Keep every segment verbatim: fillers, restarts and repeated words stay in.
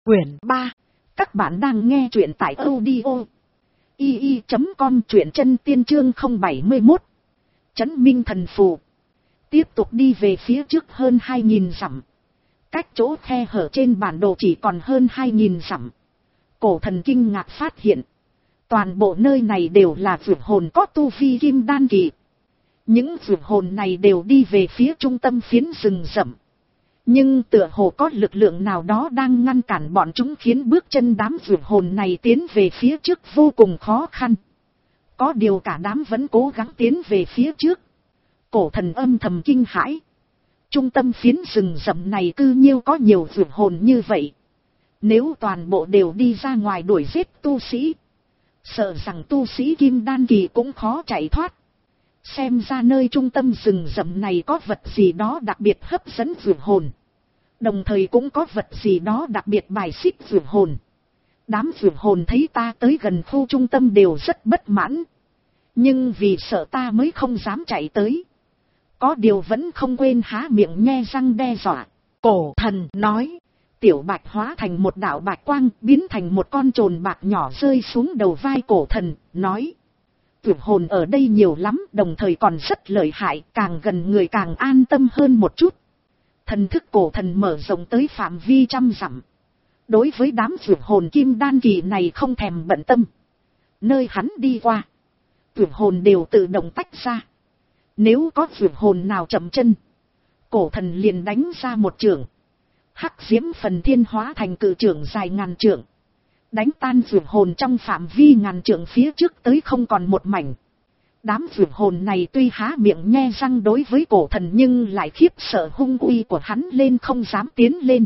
Quyển ba. Các bạn đang nghe truyện tại audio i i chấm com, truyện chân tiên chương không bảy mốt. Chấn minh thần phù. Tiếp tục đi về phía trước hơn hai nghìn dặm. Cách chỗ khe hở trên bản đồ chỉ còn hơn hai nghìn dặm. Cổ thần kinh ngạc phát hiện, toàn bộ nơi này đều là vượt hồn có tu vi kim đan kỳ. Những vượt hồn này đều đi về phía trung tâm phiến rừng rậm. Nhưng tựa hồ có lực lượng nào đó đang ngăn cản bọn chúng, khiến bước chân đám vượt hồn này tiến về phía trước vô cùng khó khăn. Có điều cả đám vẫn cố gắng tiến về phía trước. Cổ thần âm thầm kinh hãi. Trung tâm phiến rừng rậm này cư nhiêu có nhiều vượt hồn như vậy. Nếu toàn bộ đều đi ra ngoài đuổi giết tu sĩ, sợ rằng tu sĩ kim đan kỳ cũng khó chạy thoát. Xem ra nơi trung tâm rừng rậm này có vật gì đó đặc biệt hấp dẫn vượt hồn. Đồng thời cũng có vật gì đó đặc biệt bài xích vượt hồn. Đám vượt hồn thấy ta tới gần khu trung tâm đều rất bất mãn. Nhưng vì sợ ta mới không dám chạy tới. Có điều vẫn không quên há miệng nhe răng đe dọa. Cổ thần nói. Tiểu bạch hóa thành một đạo bạch quang, biến thành một con trồn bạc nhỏ rơi xuống đầu vai cổ thần, nói. Vượt hồn ở đây nhiều lắm, đồng thời còn rất lợi hại, càng gần người càng an tâm hơn một chút. Thần thức cổ thần mở rộng tới phạm vi trăm dặm. Đối với đám vượt hồn kim đan kỳ này không thèm bận tâm. Nơi hắn đi qua, vượt hồn đều tự động tách ra. Nếu có vượt hồn nào chậm chân, cổ thần liền đánh ra một chưởng. Hắc diễm phần thiên hóa thành cự chưởng dài ngàn trượng, đánh tan vượt hồn trong phạm vi ngàn trượng phía trước tới không còn một mảnh. Đám vượt hồn này tuy há miệng nhe răng đối với cổ thần, nhưng lại khiếp sợ hung uy của hắn lên không dám tiến lên.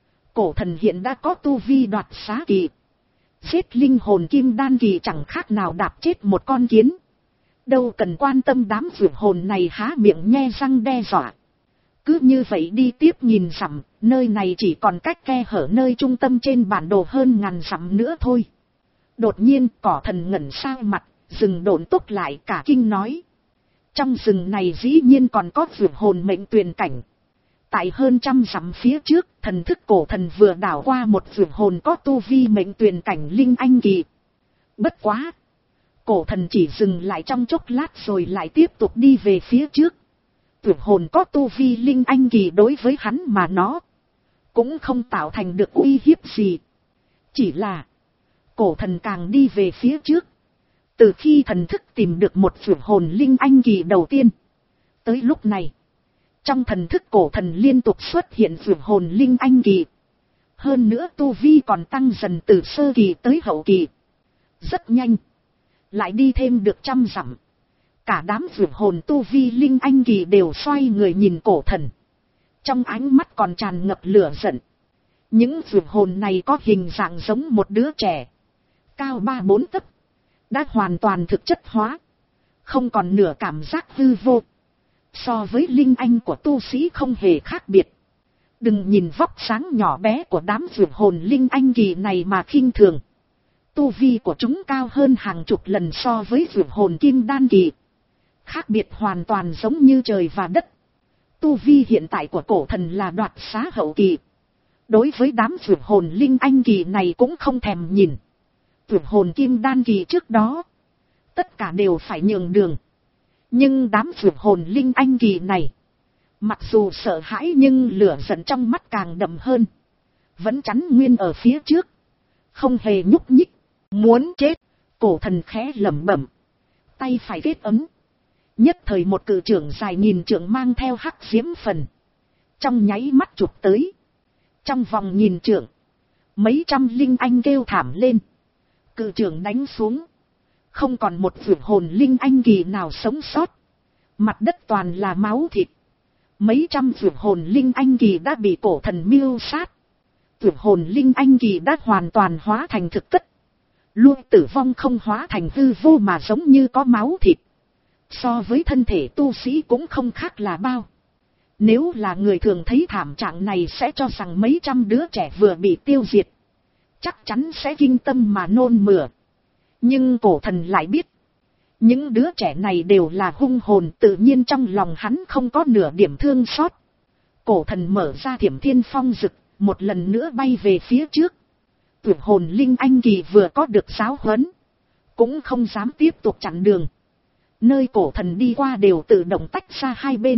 Cổ thần hiện đã có tu vi đoạt xá kỳ. Giết linh hồn kim đan kỳ chẳng khác nào đạp chết một con kiến. Đâu cần quan tâm đám vượt hồn này há miệng nhe răng đe dọa. Cứ như vậy đi tiếp nhìn dặm, nơi này chỉ còn cách khe hở nơi trung tâm trên bản đồ hơn ngàn dặm nữa thôi. Đột nhiên cỏ thần ngẩn sang mặt, rừng độn túc lại cả kinh nói. Trong rừng này dĩ nhiên còn có vượt hồn mệnh tuyền cảnh. Tại hơn trăm dặm phía trước, thần thức cổ thần vừa đảo qua một vượt hồn có tu vi mệnh tuyền cảnh linh anh kỳ. Bất quá! Cổ thần chỉ dừng lại trong chốc lát rồi lại tiếp tục đi về phía trước. Vượt hồn có tu vi linh anh kỳ đối với hắn mà nó cũng không tạo thành được uy hiếp gì. Chỉ là cổ thần càng đi về phía trước, từ khi thần thức tìm được một vượt hồn linh anh kỳ đầu tiên, tới lúc này trong thần thức cổ thần liên tục xuất hiện vượt hồn linh anh kỳ. Hơn nữa tu vi còn tăng dần từ sơ kỳ tới hậu kỳ. Rất nhanh, lại đi thêm được trăm dặm. Cả đám vượt hồn tu vi linh anh kỳ đều xoay người nhìn cổ thần. Trong ánh mắt còn tràn ngập lửa giận. Những vượt hồn này có hình dạng giống một đứa trẻ. Cao ba bốn tấc. Đã hoàn toàn thực chất hóa. Không còn nửa cảm giác hư vô. So với linh anh của tu sĩ không hề khác biệt. Đừng nhìn vóc sáng nhỏ bé của đám vượt hồn linh anh kỳ này mà khinh thường. Tu vi của chúng cao hơn hàng chục lần so với vượt hồn kim đan kỳ. Khác biệt hoàn toàn giống như trời và đất. Tu vi hiện tại của cổ thần là đoạt xá hậu kỳ. Đối với đám vượt hồn linh anh kỳ này cũng không thèm nhìn. Vượt hồn kim đan kỳ trước đó, tất cả đều phải nhường đường. Nhưng đám vượt hồn linh anh kỳ này, mặc dù sợ hãi nhưng lửa giận trong mắt càng đậm hơn. Vẫn chắn nguyên ở phía trước, không hề nhúc nhích. Muốn chết, cổ thần khẽ lẩm bẩm, tay phải kết ấm. Nhất thời một cự trưởng dài nghìn trượng mang theo hắc diễm phần, trong nháy mắt chụp tới. Trong vòng nghìn trượng, mấy trăm linh anh kêu thảm lên. Cự trưởng đánh xuống, không còn một vượt hồn linh anh kỳ nào sống sót. Mặt đất toàn là máu thịt. Mấy trăm vượt hồn linh anh kỳ đã bị cổ thần miêu sát. Vượt hồn linh anh kỳ đã hoàn toàn hóa thành thực chất. Luôn tử vong không hóa thành hư vô mà giống như có máu thịt. So với thân thể tu sĩ cũng không khác là bao. Nếu là người thường thấy thảm trạng này sẽ cho rằng mấy trăm đứa trẻ vừa bị tiêu diệt. Chắc chắn sẽ kinh tâm mà nôn mửa. Nhưng cổ thần lại biết. Những đứa trẻ này đều là hung hồn, tự nhiên trong lòng hắn không có nửa điểm thương xót. Cổ thần mở ra Thiểm Thiên Phong Dực, một lần nữa bay về phía trước. Tuyệt hồn linh anh kỳ vừa có được giáo huấn, cũng không dám tiếp tục chặn đường. Nơi cổ thần đi qua đều tự động tách ra hai bên.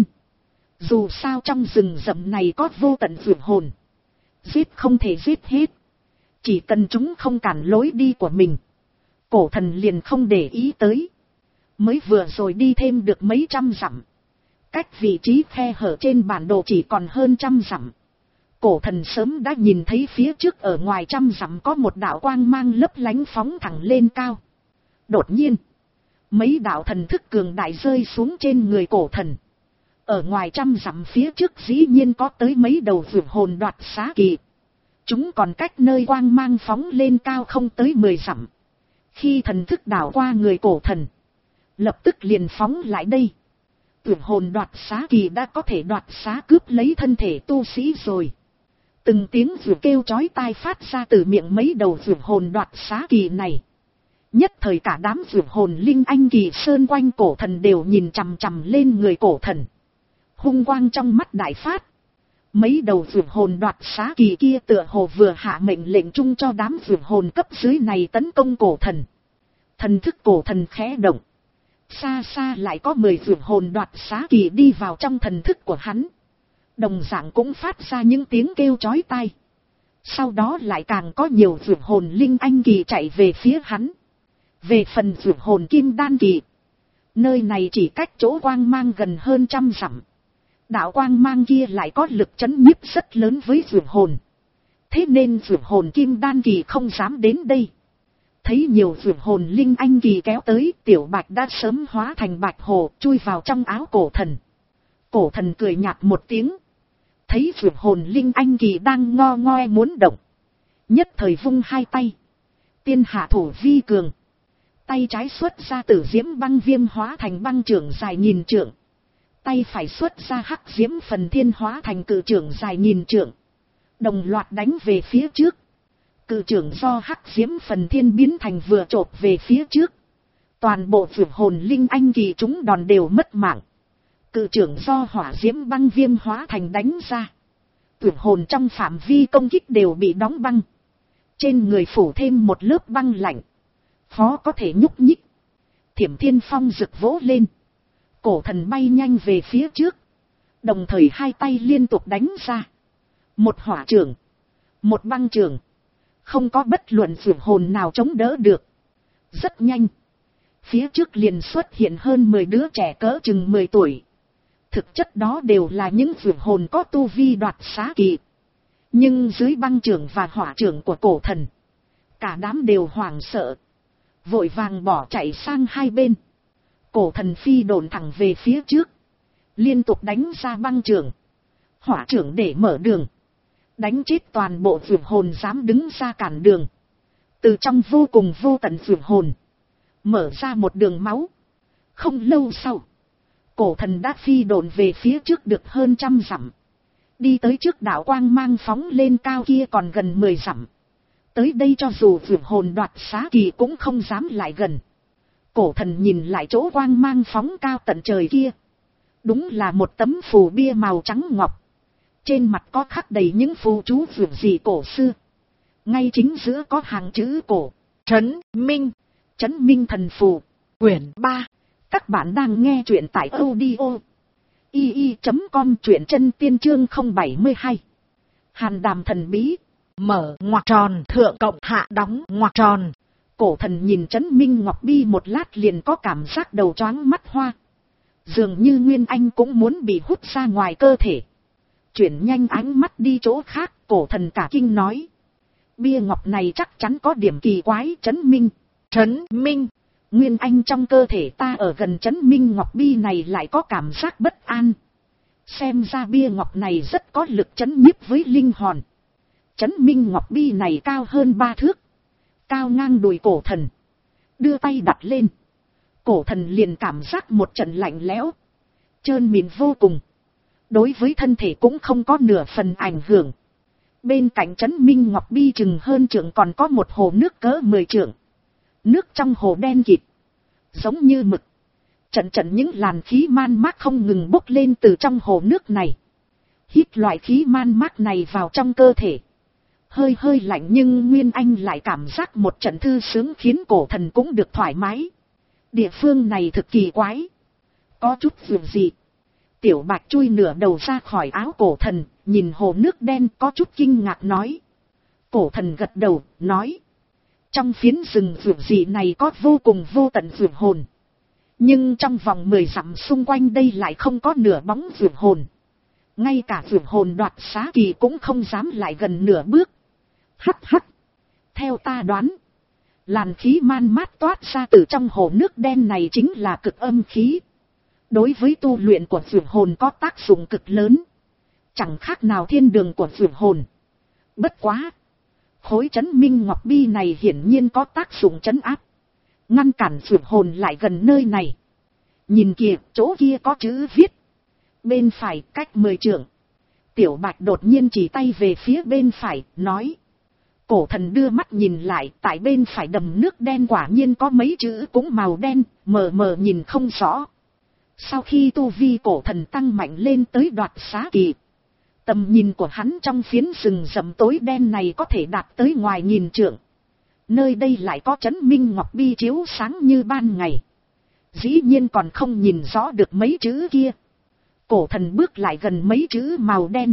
Dù sao trong rừng rậm này có vô tận tuyệt hồn, giết không thể giết hết. Chỉ cần chúng không cản lối đi của mình, cổ thần liền không để ý tới. Mới vừa rồi đi thêm được mấy trăm dặm, cách vị trí khe hở trên bản đồ chỉ còn hơn trăm dặm. Cổ thần sớm đã nhìn thấy phía trước ở ngoài trăm dặm có một đạo quang mang lấp lánh phóng thẳng lên cao. Đột nhiên, mấy đạo thần thức cường đại rơi xuống trên người cổ thần. Ở ngoài trăm dặm phía trước dĩ nhiên có tới mấy đầu vượt hồn đoạt xá kỳ. Chúng còn cách nơi quang mang phóng lên cao không tới mười dặm. Khi thần thức đảo qua người cổ thần, lập tức liền phóng lại đây. Vượt hồn đoạt xá kỳ đã có thể đoạt xá cướp lấy thân thể tu sĩ rồi. Từng tiếng vượt kêu chói tai phát ra từ miệng mấy đầu vượt hồn đoạt xá kỳ này. Nhất thời cả đám vượt hồn linh anh kỳ sơn quanh cổ thần đều nhìn chằm chằm lên người cổ thần. Hung quang trong mắt đại phát. Mấy đầu vượt hồn đoạt xá kỳ kia tựa hồ vừa hạ mệnh lệnh chung cho đám vượt hồn cấp dưới này tấn công cổ thần. Thần thức cổ thần khẽ động. Xa xa lại có mười vượt hồn đoạt xá kỳ đi vào trong thần thức của hắn. Đồng dạng cũng phát ra những tiếng kêu chói tai. Sau đó lại càng có nhiều vượt hồn linh anh kỳ chạy về phía hắn. Về phần vượt hồn kim đan kỳ, nơi này chỉ cách chỗ quang mang gần hơn trăm dặm. Đạo quang mang kia lại có lực chấn nhiếp rất lớn với vượt hồn. Thế nên vượt hồn kim đan kỳ không dám đến đây. Thấy nhiều vượt hồn linh anh kỳ kéo tới, tiểu bạch đã sớm hóa thành bạch hồ chui vào trong áo cổ thần. Cổ thần cười nhạt một tiếng. Thấy vượt hồn linh anh kỳ đang ngo ngoe muốn động, nhất thời vung hai tay. Tiên hạ thủ vi cường. Tay trái xuất ra tử diễm băng viêm hóa thành băng trưởng dài nghìn trượng. Tay phải xuất ra hắc diễm phần thiên hóa thành cự trưởng dài nghìn trượng. Đồng loạt đánh về phía trước. Cự trưởng do hắc diễm phần thiên biến thành vừa chộp về phía trước. Toàn bộ vượt hồn linh anh kỳ chúng đòn đều mất mạng. Cự trưởng do hỏa diễm băng viêm hóa thành đánh ra. Vượt hồn trong phạm vi công kích đều bị đóng băng. Trên người phủ thêm một lớp băng lạnh. Khó có thể nhúc nhích. Thiểm thiên phong rực vỗ lên. Cổ thần bay nhanh về phía trước. Đồng thời hai tay liên tục đánh ra. Một hỏa trưởng. Một băng trưởng. Không có bất luận vượt hồn nào chống đỡ được. Rất nhanh. Phía trước liền xuất hiện hơn mười đứa trẻ cỡ chừng mười tuổi. Thực chất đó đều là những vượt hồn có tu vi đoạt xá kỳ. Nhưng dưới băng trưởng và hỏa trưởng của cổ thần, cả đám đều hoảng sợ. Vội vàng bỏ chạy sang hai bên. Cổ thần phi độn thẳng về phía trước. Liên tục đánh ra băng trưởng, hỏa trưởng để mở đường. Đánh chết toàn bộ vượt hồn dám đứng ra cản đường. Từ trong vô cùng vô tận vượt hồn, mở ra một đường máu. Không lâu sau, cổ thần đã phi độn về phía trước được hơn trăm dặm. Đi tới trước đạo quang mang phóng lên cao kia còn gần mười dặm. Tới đây cho dù vượt hồn đoạt xá kỳ cũng không dám lại gần. Cổ thần nhìn lại chỗ quang mang phóng cao tận trời kia. Đúng là một tấm phù bia màu trắng ngọc. Trên mặt có khắc đầy những phù chú vượt gì cổ xưa. Ngay chính giữa có hàng chữ cổ. Trấn Minh. Trấn Minh thần phù. Quyển ba. Các bạn đang nghe truyện tại audio i i chấm com, truyện chân tiên chương không bảy hai. Hàn đàm thần bí. Mở ngoặc tròn thượng cộng hạ đóng ngoặc tròn. Cổ thần nhìn Trấn Minh Ngọc Bi một lát liền có cảm giác đầu choáng mắt hoa. Dường như Nguyên Anh cũng muốn bị hút ra ngoài cơ thể. Chuyển nhanh ánh mắt đi chỗ khác, cổ thần cả kinh nói. Bia ngọc này chắc chắn có điểm kỳ quái. Trấn Minh. Trấn Minh. Nguyên Anh trong cơ thể ta ở gần Trấn Minh Ngọc Bi này lại có cảm giác bất an. Xem ra bia ngọc này rất có lực chấn nhiếp với linh hồn. Trấn Minh Ngọc Bi này cao hơn ba thước. Cao ngang đùi cổ thần. Đưa tay đặt lên. Cổ thần liền cảm giác một trận lạnh lẽo. Trơn mịn vô cùng. Đối với thân thể cũng không có nửa phần ảnh hưởng. Bên cạnh Trấn Minh Ngọc Bi chừng hơn trượng còn có một hồ nước cỡ mười trượng. Nước trong hồ đen kịt. Giống như mực. Trận trận những làn khí man mác không ngừng bốc lên từ trong hồ nước này. Hít loại khí man mác này vào trong cơ thể. Hơi hơi lạnh nhưng Nguyên Anh lại cảm giác một trận thư sướng khiến cổ thần cũng được thoải mái. Địa phương này thực kỳ quái. Có chút vượt dị. Tiểu Bạch chui nửa đầu ra khỏi áo cổ thần, nhìn hồ nước đen có chút kinh ngạc nói. Cổ thần gật đầu, nói. Trong phiến rừng vượt dị này có vô cùng vô tận vượt hồn. Nhưng trong vòng mười dặm xung quanh đây lại không có nửa bóng vượt hồn. Ngay cả vượt hồn đoạt xá kỳ cũng không dám lại gần nửa bước. Hắc hắc. Theo ta đoán, làn khí man mát toát ra từ trong hồ nước đen này chính là cực âm khí. Đối với tu luyện của vượt hồn có tác dụng cực lớn. Chẳng khác nào thiên đường của vượt hồn. Bất quá. Khối trấn Minh Ngọc Bi này hiển nhiên có tác dụng trấn áp. Ngăn cản vượt hồn lại gần nơi này. Nhìn kìa, chỗ kia có chữ viết. Bên phải cách mười trượng. Tiểu Bạch đột nhiên chỉ tay về phía bên phải, nói. Cổ thần đưa mắt nhìn lại, tại bên phải đầm nước đen quả nhiên có mấy chữ cũng màu đen, mờ mờ nhìn không rõ. Sau khi tu vi cổ thần tăng mạnh lên tới đoạt xá kỳ, tầm nhìn của hắn trong phiến rừng rậm tối đen này có thể đạt tới ngoài nghìn trượng. Nơi đây lại có trấn Minh Ngọc Bi chiếu sáng như ban ngày. Dĩ nhiên còn không nhìn rõ được mấy chữ kia. Cổ thần bước lại gần mấy chữ màu đen,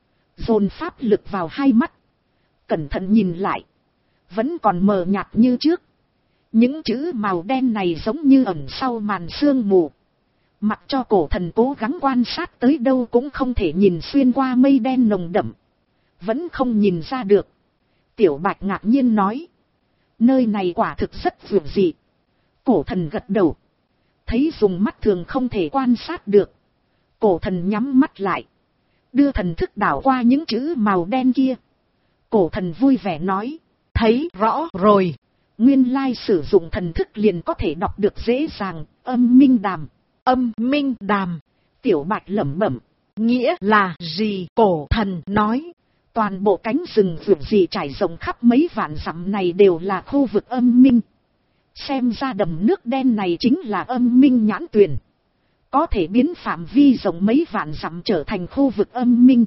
dồn pháp lực vào hai mắt, cẩn thận nhìn lại, vẫn còn mờ nhạt như trước. Những chữ màu đen này giống như ẩn sau màn sương mù. Mặc cho cổ thần cố gắng quan sát tới đâu cũng không thể nhìn xuyên qua mây đen nồng đậm. Vẫn không nhìn ra được. Tiểu Bạch ngạc nhiên nói. Nơi này quả thực rất vượt dị. Cổ thần gật đầu. Thấy dùng mắt thường không thể quan sát được. Cổ thần nhắm mắt lại. Đưa thần thức đảo qua những chữ màu đen kia. Cổ thần vui vẻ nói. Thấy rõ rồi. Nguyên lai sử dụng thần thức liền có thể đọc được dễ dàng. Âm minh đàm. Âm minh đàm. Tiểu Bạch lẩm bẩm. Nghĩa là gì? Cổ thần nói. Toàn bộ cánh rừng vượt dị trải rộng khắp mấy vạn dặm này đều là khu vực âm minh. Xem ra đầm nước đen này chính là âm minh nhãn tuyền. Có thể biến phạm vi rộng mấy vạn dặm trở thành khu vực âm minh.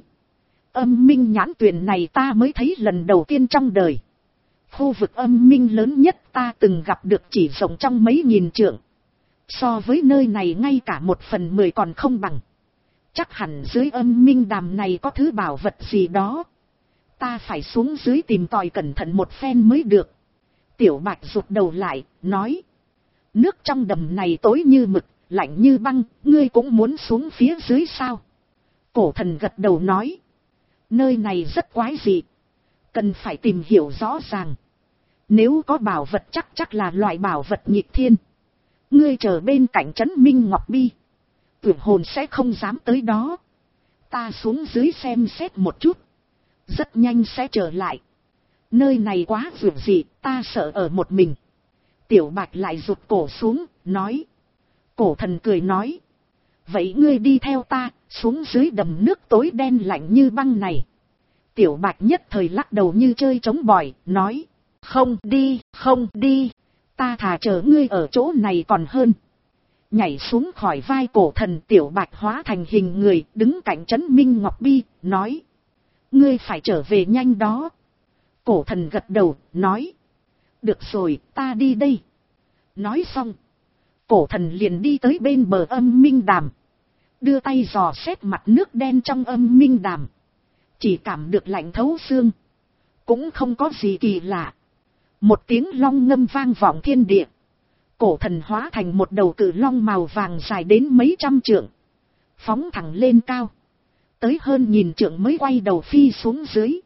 Âm minh nhãn tuyền này ta mới thấy lần đầu tiên trong đời. Khu vực âm minh lớn nhất ta từng gặp được chỉ rộng trong mấy nghìn trượng. So với nơi này ngay cả một phần mười còn không bằng. Chắc hẳn dưới âm minh đàm này có thứ bảo vật gì đó. Ta phải xuống dưới tìm tòi cẩn thận một phen mới được. Tiểu Bạch rụt đầu lại, nói. Nước trong đầm này tối như mực, lạnh như băng, ngươi cũng muốn xuống phía dưới sao? Cổ thần gật đầu nói. Nơi này rất quái dị. Cần phải tìm hiểu rõ ràng. Nếu có bảo vật chắc chắc là loại bảo vật nghịch thiên. Ngươi chờ bên cạnh trấn Minh Ngọc Bi. Tưởng hồn sẽ không dám tới đó. Ta xuống dưới xem xét một chút. Rất nhanh sẽ trở lại. Nơi này quá vượt dị, ta sợ ở một mình. Tiểu Bạch lại rụt cổ xuống, nói. Cổ thần cười nói. Vậy ngươi đi theo ta, xuống dưới đầm nước tối đen lạnh như băng này. Tiểu Bạch nhất thời lắc đầu như chơi trống bỏi, nói. Không đi, không đi. Ta thà chờ ngươi ở chỗ này còn hơn. Nhảy xuống khỏi vai cổ thần, Tiểu Bạch hóa thành hình người, đứng cạnh trấn Minh Ngọc Bi, nói. Ngươi phải trở về nhanh đó. Cổ thần gật đầu, nói. Được rồi, ta đi đây. Nói xong. Cổ thần liền đi tới bên bờ âm minh đàm. Đưa tay dò xét mặt nước đen trong âm minh đàm. Chỉ cảm được lạnh thấu xương. Cũng không có gì kỳ lạ. Một tiếng long ngâm vang vọng thiên địa. Cổ thần hóa thành một đầu cự long màu vàng dài đến mấy trăm trượng. Phóng thẳng lên cao. Tới hơn nghìn trượng mới quay đầu phi xuống dưới.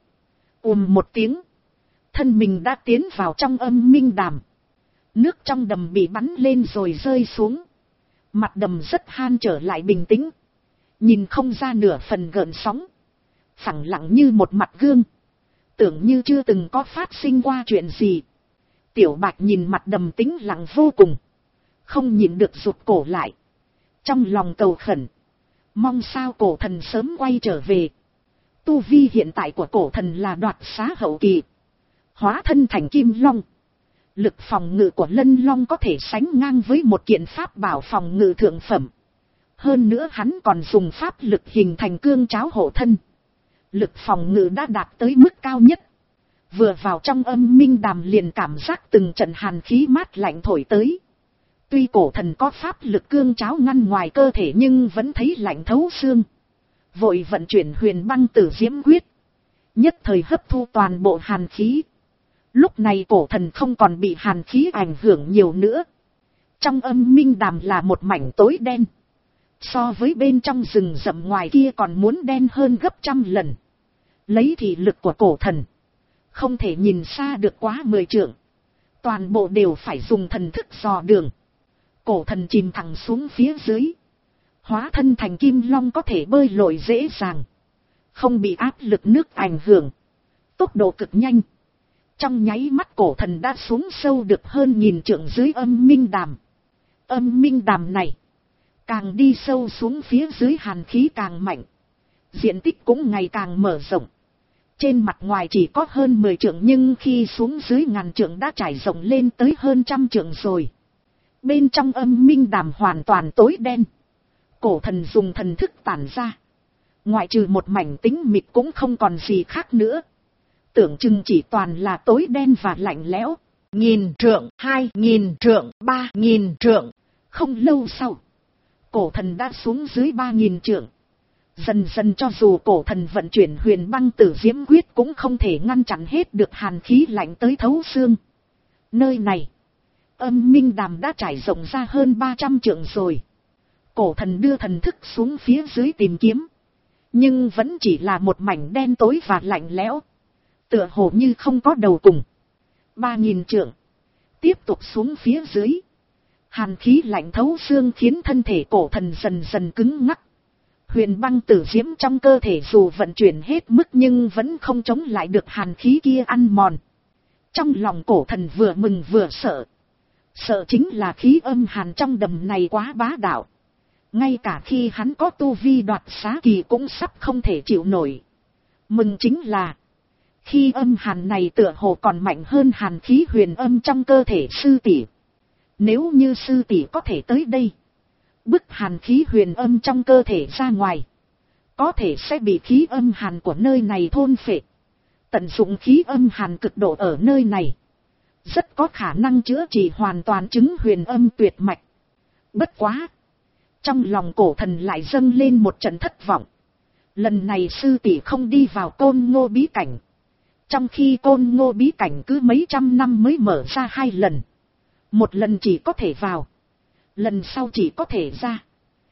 Ùm một tiếng. Thân mình đã tiến vào trong âm minh đàm. Nước trong đầm bị bắn lên rồi rơi xuống. Mặt đầm rất han trở lại bình tĩnh. Nhìn không ra nửa phần gợn sóng. Phẳng lặng như một mặt gương. Tưởng như chưa từng có phát sinh qua chuyện gì. Tiểu Bạch nhìn mặt đầm tĩnh lặng vô cùng. Không nhìn được rụt cổ lại. Trong lòng cầu khẩn. Mong sao cổ thần sớm quay trở về. Tu vi hiện tại của cổ thần là đoạt xá hậu kỳ. Hóa thân thành kim long. Lực phòng ngự của lân long có thể sánh ngang với một kiện pháp bảo phòng ngự thượng phẩm. Hơn nữa hắn còn dùng pháp lực hình thành cương cháo hộ thân. Lực phòng ngự đã đạt tới mức cao nhất. Vừa vào trong âm minh đàm liền cảm giác từng trận hàn khí mát lạnh thổi tới. Tuy cổ thần có pháp lực cương cháo ngăn ngoài cơ thể nhưng vẫn thấy lạnh thấu xương. Vội vận chuyển huyền băng tử diễm quyết. Nhất thời hấp thu toàn bộ hàn khí. Lúc này cổ thần không còn bị hàn khí ảnh hưởng nhiều nữa. Trong âm minh đàm là một mảnh tối đen. So với bên trong rừng rậm ngoài kia còn muốn đen hơn gấp trăm lần. Lấy thị lực của cổ thần, không thể nhìn xa được quá mười trượng. Toàn bộ đều phải dùng thần thức dò đường. Cổ thần chìm thẳng xuống phía dưới. Hóa thân thành kim long có thể bơi lội dễ dàng. Không bị áp lực nước ảnh hưởng. Tốc độ cực nhanh. Trong nháy mắt cổ thần đã xuống sâu được hơn nghìn trượng dưới âm minh đàm. Âm minh đàm này, càng đi sâu xuống phía dưới hàn khí càng mạnh. Diện tích cũng ngày càng mở rộng. Trên mặt ngoài chỉ có hơn mười trượng nhưng khi xuống dưới ngàn trượng đã trải rộng lên tới hơn trăm trượng rồi. Bên trong âm minh đàm hoàn toàn tối đen. Cổ thần dùng thần thức tản ra. Ngoại trừ một mảnh tĩnh mịch cũng không còn gì khác nữa. Tưởng chừng chỉ toàn là tối đen và lạnh lẽo. Nghìn trượng, hai nghìn trượng, ba nghìn trượng. Không lâu sau, cổ thần đã xuống dưới ba nghìn trượng. Dần dần cho dù cổ thần vận chuyển huyền băng tử diễm quyết cũng không thể ngăn chặn hết được hàn khí lạnh tới thấu xương. Nơi này, âm minh đàm đã trải rộng ra hơn ba trăm trượng rồi. Cổ thần đưa thần thức xuống phía dưới tìm kiếm. Nhưng vẫn chỉ là một mảnh đen tối và lạnh lẽo. Tựa hồ như không có đầu cùng. Ba nghìn trượng. Tiếp tục xuống phía dưới. Hàn khí lạnh thấu xương khiến thân thể cổ thần dần dần cứng ngắc. Huyền băng tử diễm trong cơ thể dù vận chuyển hết mức nhưng vẫn không chống lại được hàn khí kia ăn mòn. Trong lòng cổ thần vừa mừng vừa sợ. Sợ chính là khí âm hàn trong đầm này quá bá đạo. Ngay cả khi hắn có tu vi đoạt xá kỳ cũng sắp không thể chịu nổi. Mừng chính là khi âm hàn này tựa hồ còn mạnh hơn hàn khí huyền âm trong cơ thể sư tỷ. Nếu như sư tỷ có thể tới đây, bức hàn khí huyền âm trong cơ thể ra ngoài, có thể sẽ bị khí âm hàn của nơi này thôn phệ. Tận dụng khí âm hàn cực độ ở nơi này, rất có khả năng chữa trị hoàn toàn chứng huyền âm tuyệt mạch. Bất quá, trong lòng cổ thần lại dâng lên một trận thất vọng. Lần này sư tỷ không đi vào Côn Ngô bí cảnh. Trong khi Côn Ngô bí cảnh cứ mấy trăm năm mới mở ra hai lần. Một lần chỉ có thể vào, lần sau chỉ có thể ra.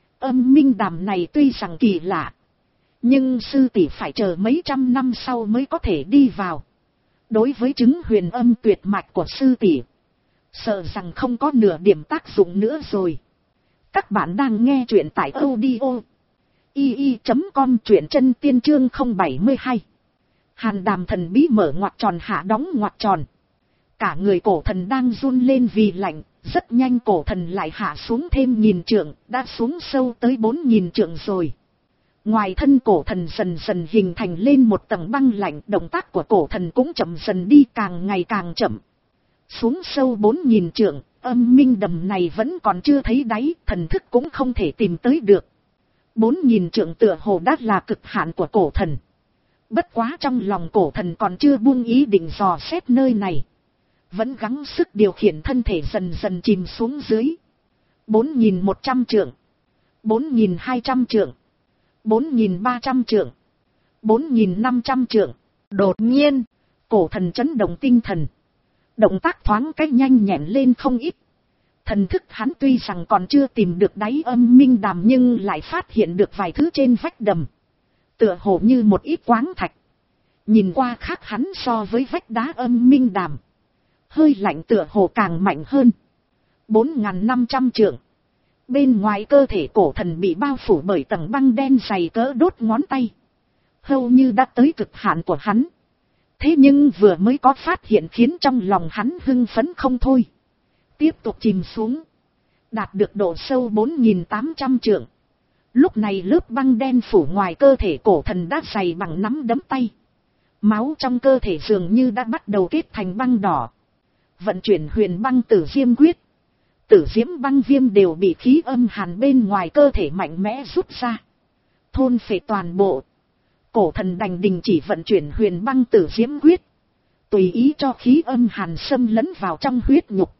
Âm minh đàm này tuy rằng kỳ lạ, nhưng sư tỷ phải chờ mấy trăm năm sau mới có thể đi vào. Đối với chứng huyền âm tuyệt mạch của sư tỷ, sợ rằng không có nửa điểm tác dụng nữa rồi. Các bạn đang nghe truyện tại audio i i chấm com, truyện chân tiên chương không bảy hai. Hàn đàm thần bí mở ngoặc tròn hạ đóng ngoặc tròn. Cả người cổ thần đang run lên vì lạnh, rất nhanh cổ thần lại hạ xuống thêm nghìn trượng, đã xuống sâu tới bốn nghìn trượng rồi. Ngoài thân cổ thần dần dần hình thành lên một tầng băng lạnh, động tác của cổ thần cũng chậm dần đi, càng ngày càng chậm. Xuống sâu bốn nghìn trượng, âm minh đầm này vẫn còn chưa thấy đáy, thần thức cũng không thể tìm tới được. Bốn nghìn trượng tựa hồ đã là cực hạn của cổ thần. Bất quá trong lòng cổ thần còn chưa buông ý định dò xét nơi này. Vẫn gắng sức điều khiển thân thể dần dần chìm xuống dưới. Bốn nghìn một trăm trượng. Bốn nghìn hai trăm trượng. Bốn nghìn ba trăm trượng. Bốn nghìn năm trăm trượng. Đột nhiên, cổ thần chấn động tinh thần. Động tác thoáng cách nhanh nhẹn lên không ít. Thần thức hắn tuy rằng còn chưa tìm được đáy âm minh đàm nhưng lại phát hiện được vài thứ trên vách đầm. Tựa hồ như một ít quáng thạch. Nhìn qua khác hắn so với vách đá âm minh đàm. Hơi lạnh tựa hồ càng mạnh hơn. Bốn nghìn năm trăm trượng. Bên ngoài cơ thể cổ thần bị bao phủ bởi tầng băng đen dày cỡ đốt ngón tay. Hầu như đã tới cực hạn của hắn. Thế nhưng vừa mới có phát hiện khiến trong lòng hắn hưng phấn không thôi. Tiếp tục chìm xuống. Đạt được độ sâu bốn nghìn tám trăm trượng. Lúc này lớp băng đen phủ ngoài cơ thể cổ thần đã dày bằng nắm đấm tay. Máu trong cơ thể dường như đã bắt đầu kết thành băng đỏ. Vận chuyển huyền băng tử diễm quyết. Tử diễm băng viêm đều bị khí âm hàn bên ngoài cơ thể mạnh mẽ rút ra. Thôn phệ toàn bộ. Cổ thần đành đình chỉ vận chuyển huyền băng tử diễm quyết. tùy ý cho khí âm hàn xâm lấn vào trong huyết nhục.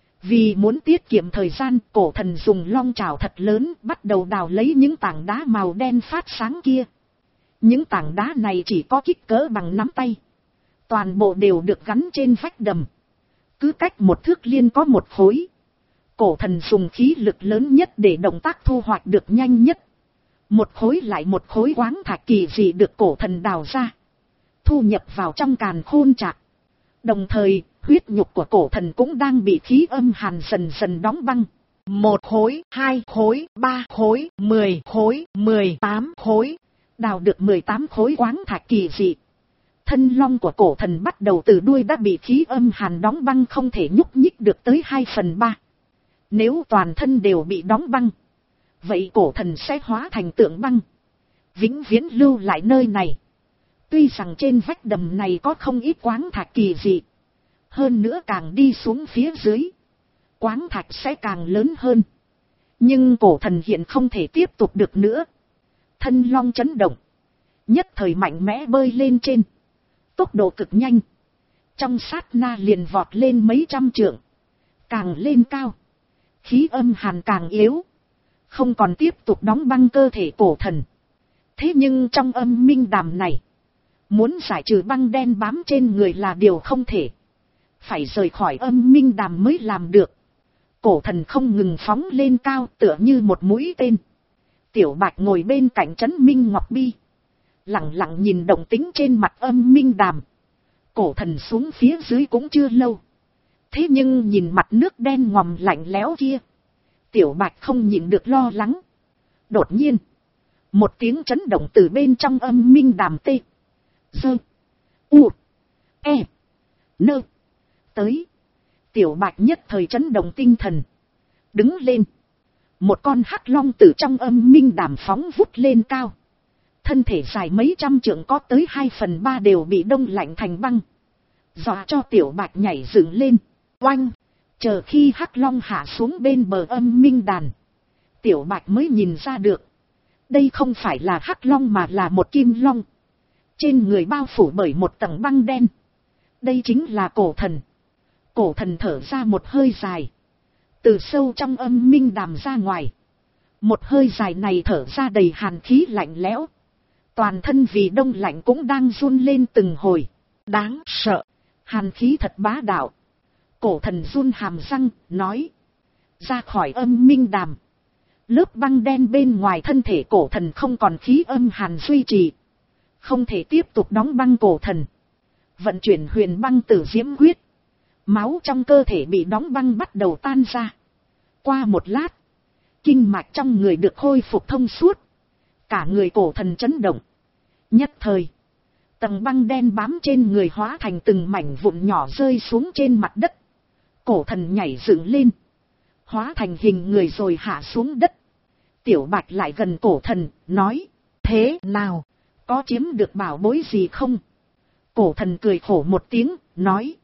Vì muốn tiết kiệm thời gian, cổ thần dùng long trảo thật lớn bắt đầu đào lấy những tảng đá màu đen phát sáng kia. Những tảng đá này chỉ có kích cỡ bằng nắm tay. Toàn bộ đều được gắn trên vách đầm. Cứ cách một thước liên có một khối. Cổ thần dùng khí lực lớn nhất để động tác thu hoạch được nhanh nhất. Một khối lại một khối quáng thạch kỳ dị được cổ thần đào ra. Thu nhập vào trong càn khôn trạc. Đồng thời, huyết nhục của cổ thần cũng đang bị khí âm hàn dần dần đóng băng. Một khối, hai khối, ba khối, mười khối, mười tám khối. Đào được mười tám khối quáng thạch kỳ dị. Thân long của cổ thần bắt đầu từ đuôi đã bị khí âm hàn đóng băng không thể nhúc nhích được tới hai phần ba. Nếu toàn thân đều bị đóng băng, vậy cổ thần sẽ hóa thành tượng băng, vĩnh viễn lưu lại nơi này. Tuy rằng trên vách đầm này có không ít quáng thạch kỳ dị, hơn nữa càng đi xuống phía dưới, quáng thạch sẽ càng lớn hơn. Nhưng cổ thần hiện không thể tiếp tục được nữa. Thân long chấn động, nhất thời mạnh mẽ bơi lên trên, tốc độ cực nhanh, trong sát na liền vọt lên mấy trăm trượng, càng lên cao, khí âm hàn càng yếu, không còn tiếp tục đóng băng cơ thể cổ thần. Thế nhưng trong âm minh đàm này, muốn giải trừ băng đen bám trên người là điều không thể, phải rời khỏi âm minh đàm mới làm được. Cổ thần không ngừng phóng lên cao tựa như một mũi tên. Tiểu Bạch ngồi bên cạnh Trấn Minh Ngọc Bi, lặng lặng nhìn động tĩnh trên mặt âm minh đàm. Cổ thần xuống phía dưới cũng chưa lâu, thế nhưng nhìn mặt nước đen ngòm lạnh lẽo kia, Tiểu Bạch không nhịn được lo lắng. Đột nhiên, một tiếng chấn động từ bên trong âm minh đàm tê, dơ, u, e, nơ, tới. Tiểu Bạch nhất thời chấn động tinh thần, đứng lên. Một con hắc long từ trong âm minh đàm phóng vút lên cao. Thân thể dài mấy trăm trượng có tới hai phần ba đều bị đông lạnh thành băng. Dọa cho Tiểu Bạch nhảy dựng lên. Oanh! Chờ khi hắc long hạ xuống bên bờ âm minh đàn, Tiểu Bạch mới nhìn ra được. Đây không phải là hắc long mà là một kim long. Trên người bao phủ bởi một tầng băng đen. Đây chính là cổ thần. Cổ thần thở ra một hơi dài, từ sâu trong âm minh đàm ra ngoài. Một hơi dài này thở ra đầy hàn khí lạnh lẽo. Toàn thân vì đông lạnh cũng đang run lên từng hồi. Đáng sợ. Hàn khí thật bá đạo. Cổ thần run hàm răng, nói. Ra khỏi âm minh đàm. Lớp băng đen bên ngoài thân thể cổ thần không còn khí âm hàn duy trì. Không thể tiếp tục đóng băng cổ thần. Vận chuyển huyền băng tử diễm huyết. Máu trong cơ thể bị đóng băng bắt đầu tan ra. Qua một lát, kinh mạch trong người được khôi phục thông suốt. Cả người cổ thần chấn động. Nhất thời, tầng băng đen bám trên người hóa thành từng mảnh vụn nhỏ rơi xuống trên mặt đất. Cổ thần nhảy dựng lên, hóa thành hình người rồi hạ xuống đất. Tiểu Bạch lại gần cổ thần, nói. Thế nào, có chiếm được bảo bối gì không? Cổ thần cười khổ một tiếng, nói.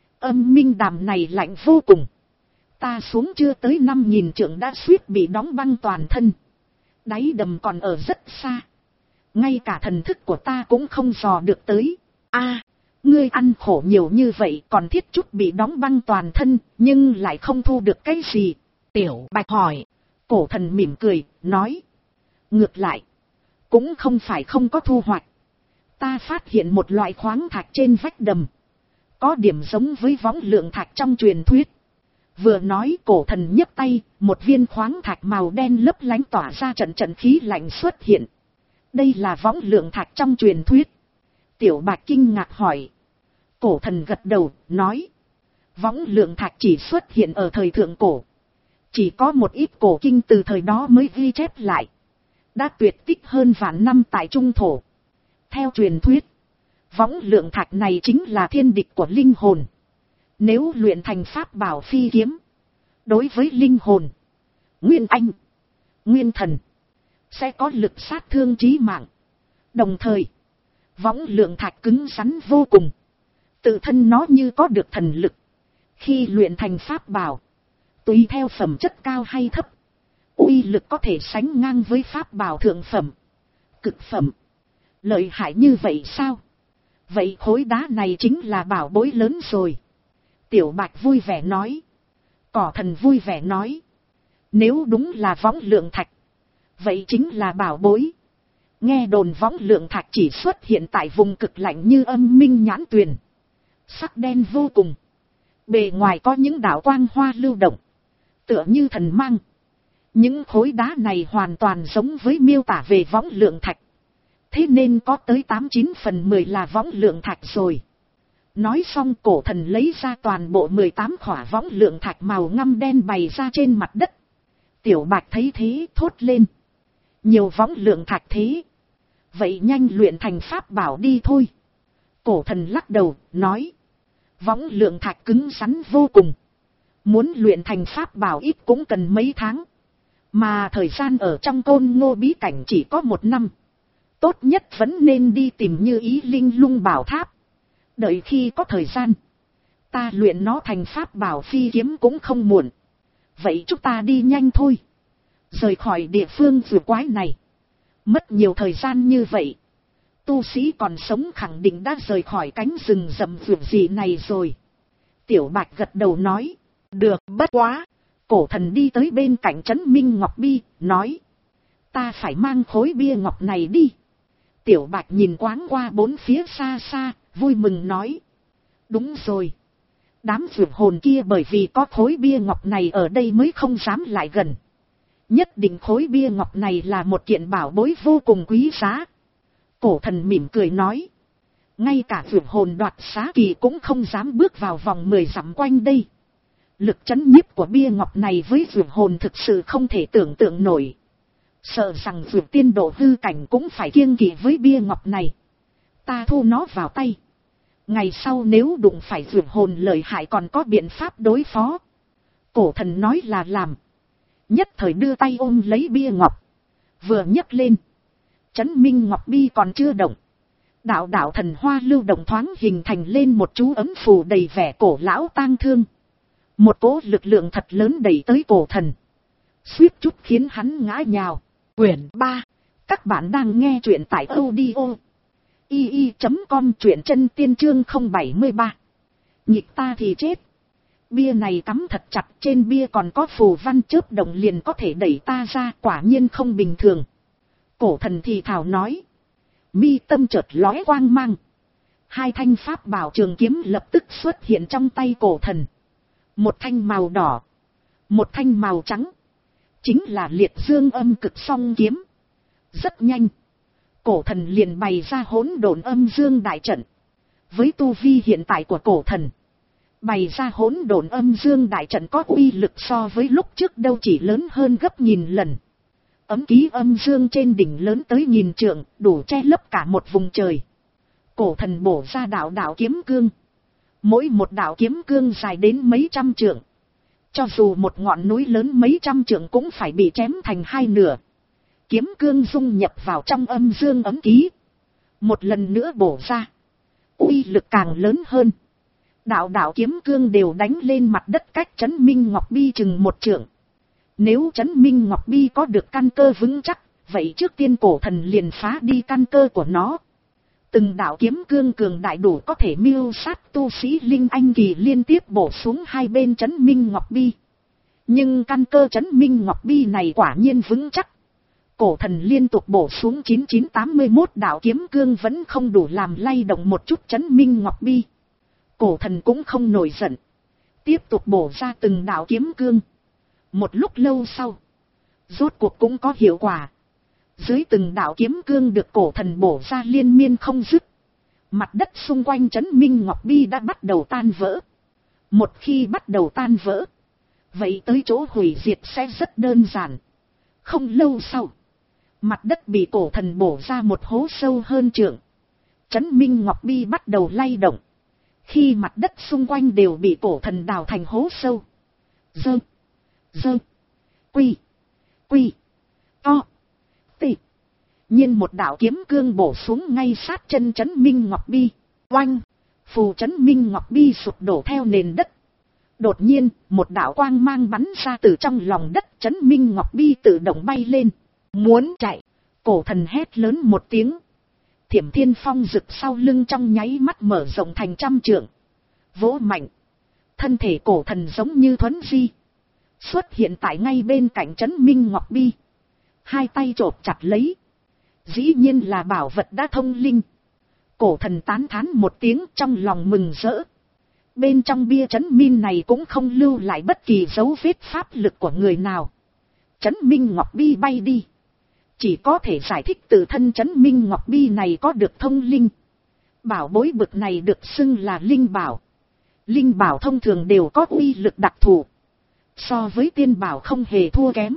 Âm minh đàm này lạnh vô cùng. Ta xuống chưa tới năm nghìn trượng đã suýt bị đóng băng toàn thân. Đáy đầm còn ở rất xa. Ngay cả thần thức của ta cũng không dò được tới. A, ngươi ăn khổ nhiều như vậy còn thiết chút bị đóng băng toàn thân, nhưng lại không thu được cái gì. Tiểu Bạch hỏi. Cổ thần mỉm cười, nói. Ngược lại, cũng không phải không có thu hoạch. Ta phát hiện một loại khoáng thạch trên vách đầm. Có điểm giống với võng lượng thạch trong truyền thuyết. Vừa nói cổ thần nhấc tay, một viên khoáng thạch màu đen lấp lánh tỏa ra trận trận khí lạnh xuất hiện. Đây là võng lượng thạch trong truyền thuyết. Tiểu Bạch kinh ngạc hỏi. Cổ thần gật đầu, nói. Võng lượng thạch chỉ xuất hiện ở thời thượng cổ. Chỉ có một ít cổ kinh từ thời đó mới ghi chép lại. Đã tuyệt tích hơn vạn năm tại Trung Thổ. Theo truyền thuyết, võng lượng thạch này chính là thiên địch của linh hồn. Nếu luyện thành pháp bảo phi kiếm, đối với linh hồn, nguyên anh, nguyên thần, sẽ có lực sát thương chí mạng. Đồng thời, võng lượng thạch cứng rắn vô cùng. Tự thân nó như có được thần lực. Khi luyện thành pháp bảo, tùy theo phẩm chất cao hay thấp, uy lực có thể sánh ngang với pháp bảo thượng phẩm, cực phẩm. Lợi hại như vậy sao? Vậy khối đá này chính là bảo bối lớn rồi. Tiểu Bạch vui vẻ nói. Cỏ thần vui vẻ nói. Nếu đúng là võng lượng thạch, vậy chính là bảo bối. Nghe đồn võng lượng thạch chỉ xuất hiện tại vùng cực lạnh như Âm Minh Nhãn Tuyền. Sắc đen vô cùng. Bề ngoài có những đạo quang hoa lưu động, tựa như thần mang. Những khối đá này hoàn toàn giống với miêu tả về võng lượng thạch. Thế nên có tới tám chín phần mười là võng lượng thạch rồi. Nói xong cổ thần lấy ra toàn bộ mười tám khỏa võng lượng thạch màu ngăm đen bày ra trên mặt đất. Tiểu Bạch thấy thế thốt lên. Nhiều võng lượng thạch thế. Vậy nhanh luyện thành pháp bảo đi thôi. Cổ thần lắc đầu, nói. Võng lượng thạch cứng rắn vô cùng. Muốn luyện thành pháp bảo ít cũng cần mấy tháng. Mà thời gian ở trong Côn Ngô bí cảnh chỉ có một năm. Tốt nhất vẫn nên đi tìm Như Ý Linh Lung bảo tháp. Đợi khi có thời gian, ta luyện nó thành pháp bảo phi kiếm cũng không muộn. Vậy chúng ta đi nhanh thôi. Rời khỏi địa phương vừa quái này. Mất nhiều thời gian như vậy. Tu sĩ còn sống khẳng định đã rời khỏi cánh rừng rậm vượt gì này rồi. Tiểu Bạch gật đầu nói. Được, bất quá. Cổ thần đi tới bên cạnh Trấn Minh Ngọc Bi, nói. Ta phải mang khối bia ngọc này đi. Tiểu Bạch nhìn quáng qua bốn phía xa xa, vui mừng nói. Đúng rồi. Đám vượt hồn kia bởi vì có khối bia ngọc này ở đây mới không dám lại gần. Nhất định khối bia ngọc này là một kiện bảo bối vô cùng quý giá. Cổ thần mỉm cười nói. Ngay cả vượt hồn đoạt xá kỳ cũng không dám bước vào vòng mười dặm quanh đây. Lực chấn nhiếp của bia ngọc này với vượt hồn thực sự không thể tưởng tượng nổi. Sợ rằng vượt tiên độ hư cảnh cũng phải kiêng kỵ với bia ngọc này. Ta thu nó vào tay. Ngày sau nếu đụng phải vượt hồn lợi hại còn có biện pháp đối phó. Cổ thần nói là làm. Nhất thời đưa tay ôm lấy bia ngọc. Vừa nhấc lên. Trấn Minh Ngọc Bi còn chưa động. Đạo đạo thần hoa lưu động thoáng hình thành lên một chú ấm phù đầy vẻ cổ lão tang thương. Một cỗ lực lượng thật lớn đẩy tới cổ thần. Suýt chút khiến hắn ngã nhào. Quyển ba. Các bạn đang nghe truyện tại audio i i chấm com, truyện chân tiên chương không bảy ba. Nhịp ta thì chết. Bia này cắm thật chặt, trên bia còn có phù văn chớp động liền có thể đẩy ta ra, quả nhiên không bình thường. Cổ thần thì thào nói. Mi tâm chợt lóe quang mang. Hai thanh pháp bảo trường kiếm lập tức xuất hiện trong tay cổ thần. Một thanh màu đỏ, một thanh màu trắng. Chính là liệt dương âm cực song kiếm. Rất nhanh. Cổ thần liền bày ra hỗn độn âm dương đại trận. Với tu vi hiện tại của cổ thần, bày ra hỗn độn âm dương đại trận có uy lực so với lúc trước đâu chỉ lớn hơn gấp nghìn lần. Ấm ký âm dương trên đỉnh lớn tới nghìn trượng, đủ che lấp cả một vùng trời. Cổ thần bổ ra đạo đạo kiếm cương. Mỗi một đạo kiếm cương dài đến mấy trăm trượng. Cho dù một ngọn núi lớn mấy trăm trượng cũng phải bị chém thành hai nửa. Kiếm cương dung nhập vào trong âm dương ấm ký. Một lần nữa bổ ra. Uy lực càng lớn hơn. Đạo đạo kiếm cương đều đánh lên mặt đất cách Trấn Minh Ngọc Bi chừng một trượng. Nếu Trấn Minh Ngọc Bi có được căn cơ vững chắc, vậy trước tiên cổ thần liền phá đi căn cơ của nó. Từng đạo kiếm cương cường đại đủ có thể miêu sát tu sĩ Linh Anh kỳ liên tiếp bổ xuống hai bên Trấn Minh Ngọc Bi. Nhưng căn cơ Trấn Minh Ngọc Bi này quả nhiên vững chắc. Cổ thần liên tục bổ xuống chín chín tám mươi mốt đạo kiếm cương vẫn không đủ làm lay động một chút Trấn Minh Ngọc Bi. Cổ thần cũng không nổi giận. Tiếp tục bổ ra từng đạo kiếm cương. Một lúc lâu sau, rốt cuộc cũng có hiệu quả. Dưới từng đạo kiếm cương được cổ thần bổ ra liên miên không dứt. Mặt đất xung quanh Trấn Minh Ngọc Bi đã bắt đầu tan vỡ. Một khi bắt đầu tan vỡ, vậy tới chỗ hủy diệt sẽ rất đơn giản. Không lâu sau, mặt đất bị cổ thần bổ ra một hố sâu hơn trượng. Trấn Minh Ngọc Bi bắt đầu lay động. Khi mặt đất xung quanh đều bị cổ thần đào thành hố sâu. Dơ, dơ, quy, quy, to, tị. nhiên một đạo kiếm cương bổ xuống ngay sát chân Trấn Minh Ngọc Bi. Oanh, phù Trấn Minh Ngọc Bi sụp đổ theo nền đất. Đột nhiên, một đạo quang mang bắn ra từ trong lòng đất, Trấn Minh Ngọc Bi tự động bay lên. Muốn chạy, cổ thần hét lớn một tiếng. Thiểm Thiên Phong Dực sau lưng trong nháy mắt mở rộng thành trăm trượng. Vỗ mạnh. Thân thể cổ thần giống như thuấn di. Xuất hiện tại ngay bên cạnh Trấn Minh Ngọc Bi. Hai tay chộp chặt lấy. Dĩ nhiên là bảo vật đã thông linh. Cổ thần tán thán một tiếng trong lòng mừng rỡ. Bên trong bia Trấn Minh này cũng không lưu lại bất kỳ dấu vết pháp lực của người nào. Trấn Minh Ngọc Bi bay đi. Chỉ có thể giải thích từ thân Trấn Minh Ngọc Bi này có được thông linh. Bảo bối bực này được xưng là linh bảo. Linh bảo thông thường đều có uy lực đặc thù. So với tiên bảo không hề thua kém.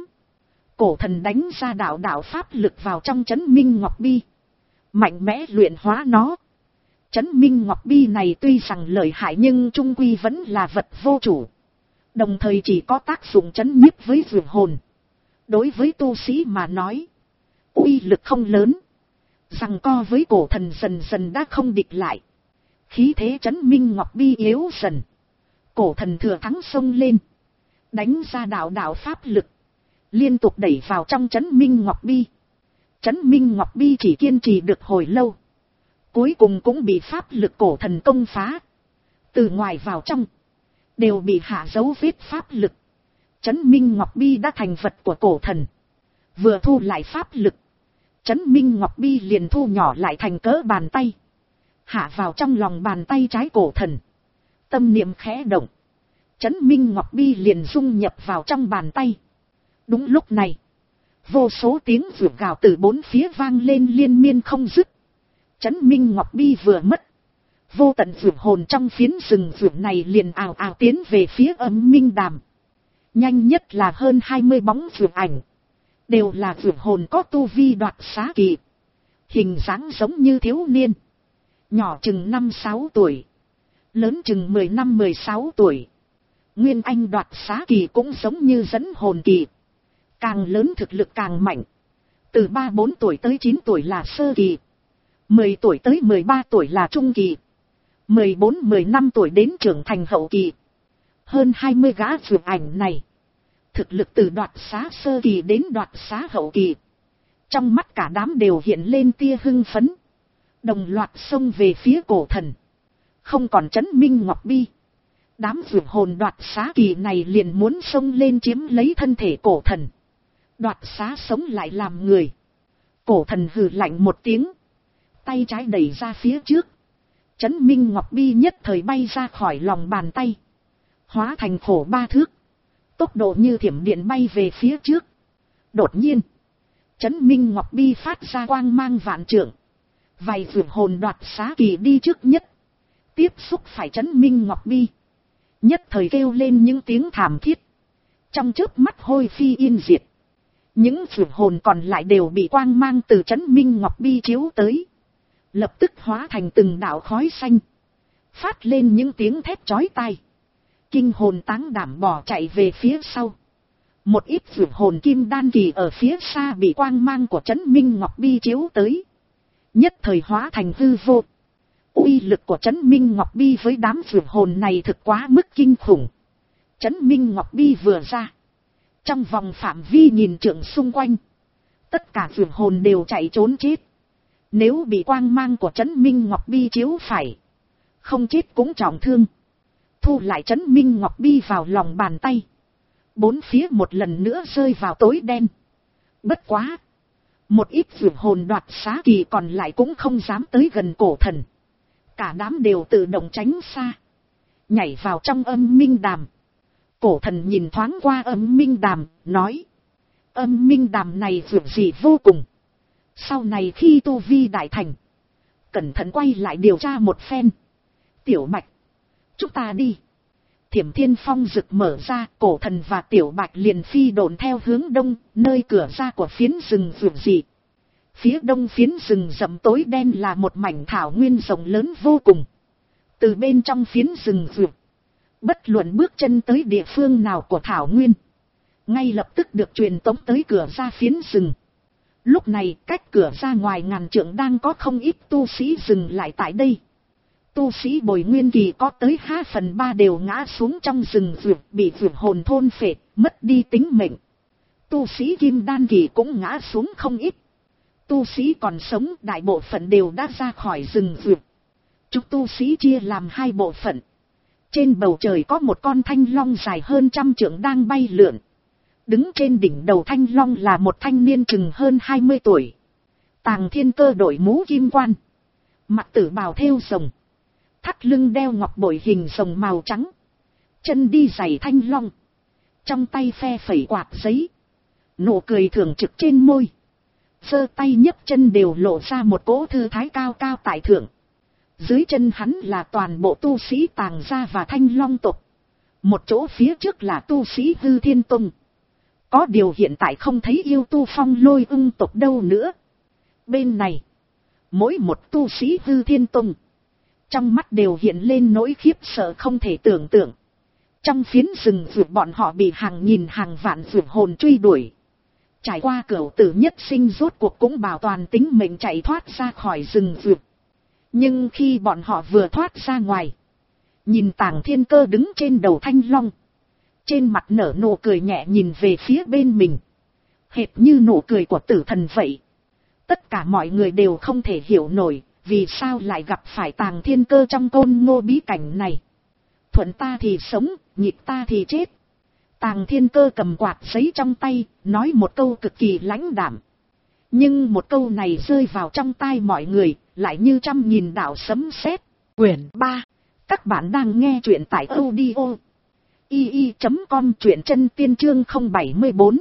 Cổ thần đánh ra đạo đạo pháp lực vào trong Trấn Minh Ngọc Bi. Mạnh mẽ luyện hóa nó. Trấn Minh Ngọc Bi này tuy rằng lợi hại nhưng trung quy vẫn là vật vô chủ. Đồng thời chỉ có tác dụng trấn nhiếp với vượt hồn. Đối với tu sĩ mà nói, uy lực không lớn. Giằng co với cổ thần dần dần đã không địch lại. Khí thế Trấn Minh Ngọc Bi yếu dần. Cổ thần thừa thắng xông lên. Đánh ra đạo đạo pháp lực. Liên tục đẩy vào trong Trấn Minh Ngọc Bi. Trấn Minh Ngọc Bi chỉ kiên trì được hồi lâu. Cuối cùng cũng bị pháp lực cổ thần công phá. Từ ngoài vào trong. Đều bị hạ dấu vết pháp lực. Trấn Minh Ngọc Bi đã thành vật của cổ thần. Vừa thu lại pháp lực. Trấn Minh Ngọc Bi liền thu nhỏ lại thành cỡ bàn tay. Hạ vào trong lòng bàn tay trái cổ thần. Tâm niệm khẽ động. Trấn Minh Ngọc Bi liền dung nhập vào trong bàn tay. Đúng lúc này. Vô số tiếng vượt gào từ bốn phía vang lên liên miên không dứt. Trấn Minh Ngọc Bi vừa mất. Vô tận vượt hồn trong phiến rừng vượt này liền ào ào tiến về phía Âm Minh Đàm. Nhanh nhất là hơn hai mươi bóng vượt ảnh. Đều là vượt hồn có tu vi đoạt xá kỳ. Hình dáng giống như thiếu niên. Nhỏ chừng năm sáu tuổi. Lớn chừng mười năm mười sáu tuổi. Nguyên anh đoạt xá kỳ cũng giống như dẫn hồn kỳ. Càng lớn thực lực càng mạnh. Từ ba bốn tuổi tới chín tuổi là sơ kỳ. mười tuổi tới mười ba tuổi là trung kỳ. mười bốn mười lăm tuổi đến trưởng thành hậu kỳ. Hơn hai mươi gã vượt ảnh này. Thực lực từ đoạt xá sơ kỳ đến đoạt xá hậu kỳ. Trong mắt cả đám đều hiện lên tia hưng phấn. Đồng loạt xông về phía cổ thần. Không còn Trấn Minh Ngọc Bi. Đám vượt hồn đoạt xá kỳ này liền muốn xông lên chiếm lấy thân thể cổ thần. Đoạt xá sống lại làm người. Cổ thần hừ lạnh một tiếng. Tay trái đẩy ra phía trước. Trấn Minh Ngọc Bi nhất thời bay ra khỏi lòng bàn tay. Hóa thành khổ ba thước. Tốc độ như thiểm điện bay về phía trước. Đột nhiên. Trấn Minh Ngọc Bi phát ra quang mang vạn trượng. Vài vượt hồn đoạt xá kỳ đi trước nhất. Tiếp xúc phải Trấn Minh Ngọc Bi. Nhất thời kêu lên những tiếng thảm thiết. Trong chớp mắt hôi phi yên diệt. Những vượt hồn còn lại đều bị quang mang từ Trấn Minh Ngọc Bi chiếu tới. Lập tức hóa thành từng đạo khói xanh. Phát lên những tiếng thét chói tai. Kinh hồn táng đảm bỏ chạy về phía sau. Một ít vượt hồn kim đan kỳ ở phía xa bị quang mang của Trấn Minh Ngọc Bi chiếu tới. Nhất thời hóa thành hư vô. Uy lực của Trấn Minh Ngọc Bi với đám vượt hồn này thực quá mức kinh khủng. Trấn Minh Ngọc Bi vừa ra. Trong vòng phạm vi nghìn trượng xung quanh. Tất cả vượt hồn đều chạy trốn chết. Nếu bị quang mang của Trấn Minh Ngọc Bi chiếu phải. Không chết cũng trọng thương. Thu lại Trấn Minh Ngọc Bi vào lòng bàn tay. Bốn phía một lần nữa rơi vào tối đen. Bất quá. Một ít vượt hồn đoạt xá kỳ còn lại cũng không dám tới gần cổ thần. Cả đám đều tự động tránh xa. Nhảy vào trong Âm Minh Đàm. Cổ thần nhìn thoáng qua Âm Minh Đàm, nói. Âm Minh Đàm này vượt gì vô cùng. Sau này khi tu vi đại thành. Cẩn thận quay lại điều tra một phen. Tiểu Bạch. Chúng ta đi. Thiểm Thiên Phong Dực mở ra, cổ thần và Tiểu Bạch liền phi độn theo hướng đông, nơi cửa ra của phiến rừng vượt dị. Phía đông phiến rừng rậm tối đen là một mảnh thảo nguyên rộng lớn vô cùng. Từ bên trong phiến rừng vượt, bất luận bước chân tới địa phương nào của thảo nguyên, ngay lập tức được truyền tống tới cửa ra phiến rừng. Lúc này cách cửa ra ngoài ngàn trượng đang có không ít tu sĩ dừng lại tại đây. Tu sĩ bồi nguyên kỳ có tới hai phần ba đều ngã xuống trong rừng vượt, bị vượt hồn thôn phệ, mất đi tính mệnh. Tu sĩ kim đan kỳ cũng ngã xuống không ít. Tu sĩ còn sống đại bộ phận đều đã ra khỏi rừng rượt. Chúng tu sĩ chia làm hai bộ phận. Trên bầu trời có một con thanh long dài hơn trăm trượng đang bay lượn. Đứng trên đỉnh đầu thanh long là một thanh niên chừng hơn hai mươi tuổi. Tàng Thiên Cơ đội mũ kim quan. Mặc tử bào thêu rồng. Thắt lưng đeo ngọc bội hình rồng màu trắng. Chân đi giày thanh long. Trong tay phe phẩy quạt giấy. Nụ cười thường trực trên môi. Giơ tay nhấc chân đều lộ ra một cỗ thư thái cao cao tại thượng. Dưới chân hắn là toàn bộ tu sĩ Tàng gia và Thanh Long tộc. Một chỗ phía trước là tu sĩ Hư Thiên Tông. Có điều hiện tại không thấy yêu tu Phong Lôi Ưng tộc đâu nữa. Bên này, mỗi một tu sĩ Hư Thiên Tông, trong mắt đều hiện lên nỗi khiếp sợ không thể tưởng tượng. Trong phiến rừng rượt bọn họ bị hàng nghìn hàng vạn rượt hồn truy đuổi. Trải qua cửu tử nhất sinh rốt cuộc cũng bảo toàn tính mệnh chạy thoát ra khỏi rừng rượt. Nhưng khi bọn họ vừa thoát ra ngoài, nhìn Tàng Thiên Cơ đứng trên đầu thanh long, trên mặt nở nụ cười nhẹ nhìn về phía bên mình, hệt như nụ cười của tử thần vậy. Tất cả mọi người đều không thể hiểu nổi, vì sao lại gặp phải Tàng Thiên Cơ trong Côn Ngô bí cảnh này. Thuận ta thì sống, nghịch ta thì chết. Tàng Thiên Cơ cầm quạt giấy trong tay, nói một câu cực kỳ lãnh đạm. Nhưng một câu này rơi vào trong tai mọi người, lại như trăm nghìn đạo sấm sét. Quyển ba. Các bạn đang nghe truyện tại audio i i chấm com, truyện chân tiên chương không bảy mươi bốn.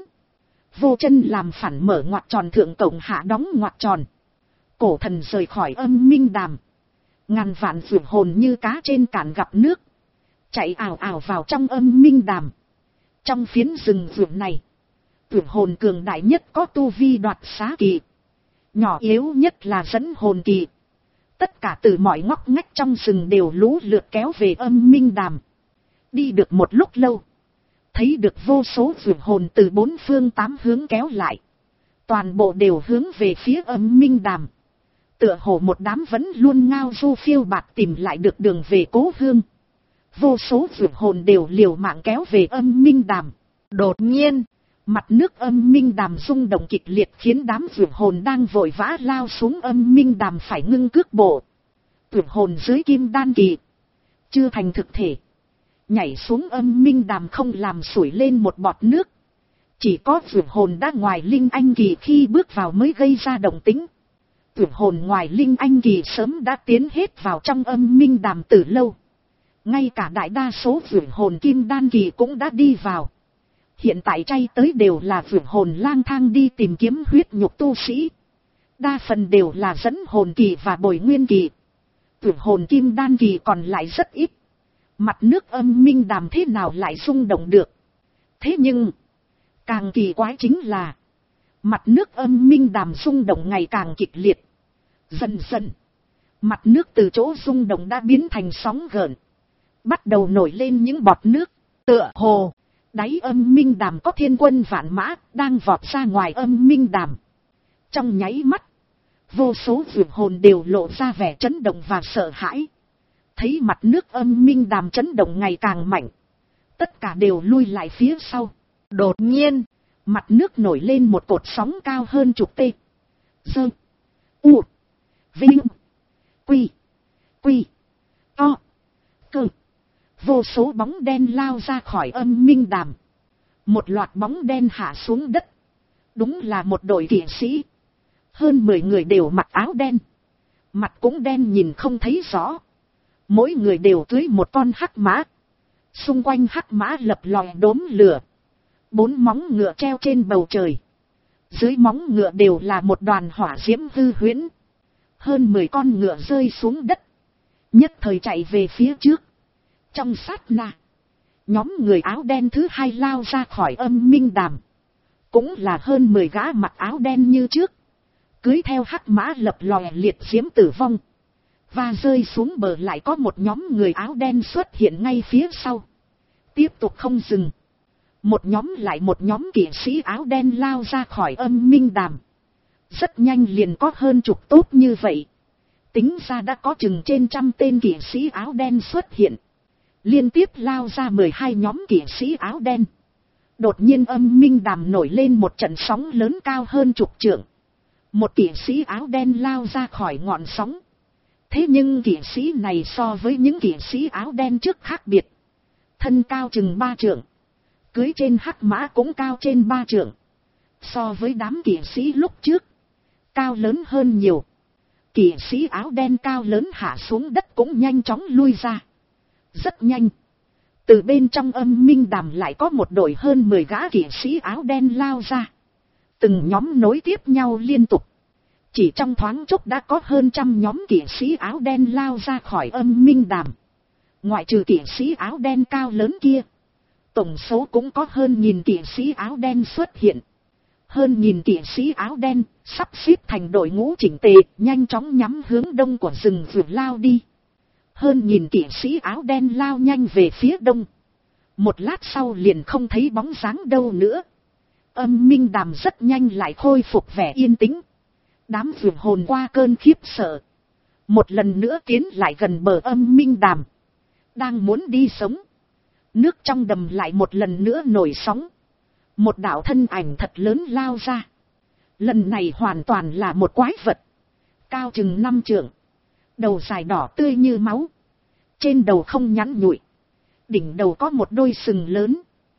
Vô chân làm phản mở ngoặc tròn thượng cộng hạ đóng ngoặc tròn. Cổ thần rời khỏi âm minh đàm. Ngàn vạn vượt hồn như cá trên cạn gặp nước. Chạy ào ào vào trong âm minh đàm. Trong phiến rừng vượt này, vượt hồn cường đại nhất có tu vi đoạt xá kỳ. Nhỏ yếu nhất là dẫn hồn kỳ. Tất cả từ mọi ngóc ngách trong rừng đều lũ lượt kéo về âm minh đàm. Đi được một lúc lâu, thấy được vô số vượt hồn từ bốn phương tám hướng kéo lại. Toàn bộ đều hướng về phía âm minh đàm. Tựa hồ một đám vẫn luôn ngao du phiêu bạt tìm lại được đường về cố hương. Vô số vượt hồn đều liều mạng kéo về âm minh đàm. Đột nhiên, mặt nước âm minh đàm rung động kịch liệt khiến đám vượt hồn đang vội vã lao xuống âm minh đàm phải ngưng cước bộ. Vượt hồn dưới kim đan kỳ, chưa thành thực thể, nhảy xuống âm minh đàm không làm sủi lên một bọt nước. Chỉ có vượt hồn đã ngoài linh anh kỳ khi bước vào mới gây ra động tĩnh. Vượt hồn ngoài linh anh kỳ sớm đã tiến hết vào trong âm minh đàm từ lâu. Ngay cả đại đa số vượt hồn kim đan kỳ cũng đã đi vào. Hiện tại chay tới đều là vượt hồn lang thang đi tìm kiếm huyết nhục tu sĩ. Đa phần đều là dẫn hồn kỳ và bồi nguyên kỳ. Vượt hồn kim đan kỳ còn lại rất ít. Mặt nước âm minh đàm thế nào lại rung động được. Thế nhưng, càng kỳ quái chính là, mặt nước âm minh đàm rung động ngày càng kịch liệt. Dần dần, mặt nước từ chỗ rung động đã biến thành sóng gợn. Bắt đầu nổi lên những bọt nước, tựa hồ đáy âm minh đàm có thiên quân vạn mã đang vọt ra ngoài âm minh đàm. Trong nháy mắt, vô số vượt hồn đều lộ ra vẻ chấn động và sợ hãi. Thấy mặt nước âm minh đàm chấn động ngày càng mạnh, tất cả đều lui lại phía sau. Đột nhiên, mặt nước nổi lên một cột sóng cao hơn chục tê. Dơ, u, vinh, quy, quy, to, cơ. Vô số bóng đen lao ra khỏi âm minh đàm. Một loạt bóng đen hạ xuống đất. Đúng là một đội kỵ sĩ. Hơn mười người đều mặc áo đen. Mặt cũng đen nhìn không thấy rõ. Mỗi người đều cưỡi một con hắc mã. Xung quanh hắc mã lập lòi đốm lửa. Bốn móng ngựa treo trên bầu trời. Dưới móng ngựa đều là một đoàn hỏa diễm hư huyễn. Hơn mười con ngựa rơi xuống đất. Nhất thời chạy về phía trước. Trong sát na, nhóm người áo đen thứ hai lao ra khỏi âm minh đàm. Cũng là hơn mười gã mặc áo đen như trước. Cưới theo hắc mã lập lòe liệt diễm tử vong. Và rơi xuống bờ lại có một nhóm người áo đen xuất hiện ngay phía sau. Tiếp tục không dừng. Một nhóm lại một nhóm kỵ sĩ áo đen lao ra khỏi âm minh đàm. Rất nhanh liền có hơn chục tốt như vậy. Tính ra đã có chừng trên trăm tên kỵ sĩ áo đen xuất hiện. Liên tiếp lao ra mười hai nhóm kỵ sĩ áo đen. Đột nhiên âm minh đàm nổi lên một trận sóng lớn cao hơn chục trượng. Một kỵ sĩ áo đen lao ra khỏi ngọn sóng. Thế nhưng kỵ sĩ này so với những kỵ sĩ áo đen trước khác biệt. Thân cao chừng ba trượng. Cưới trên hắc mã cũng cao trên ba trượng. So với đám kỵ sĩ lúc trước, cao lớn hơn nhiều. Kỵ sĩ áo đen cao lớn hạ xuống đất cũng nhanh chóng lui ra. Rất nhanh. Từ bên trong âm minh đàm lại có một đội hơn mười gã kỵ sĩ áo đen lao ra. Từng nhóm nối tiếp nhau liên tục. Chỉ trong thoáng chốc đã có hơn trăm nhóm kỵ sĩ áo đen lao ra khỏi âm minh đàm. Ngoại trừ kỵ sĩ áo đen cao lớn kia, tổng số cũng có hơn nghìn kỵ sĩ áo đen xuất hiện. Hơn nghìn kỵ sĩ áo đen sắp xếp thành đội ngũ chỉnh tề, nhanh chóng nhắm hướng đông của rừng vượt lao đi. Hơn nghìn kỵ sĩ áo đen lao nhanh về phía đông. Một lát sau liền không thấy bóng dáng đâu nữa. Âm minh đàm rất nhanh lại khôi phục vẻ yên tĩnh. Đám vượt hồn qua cơn khiếp sợ, một lần nữa tiến lại gần bờ âm minh đàm. Đang muốn đi sống, nước trong đầm lại một lần nữa nổi sóng. Một đạo thân ảnh thật lớn lao ra. Lần này hoàn toàn là một quái vật. Cao chừng năm trượng. Đầu dài đỏ tươi như máu. Trên đầu không nhẵn nhụi. Đỉnh đầu có một đôi sừng lớn.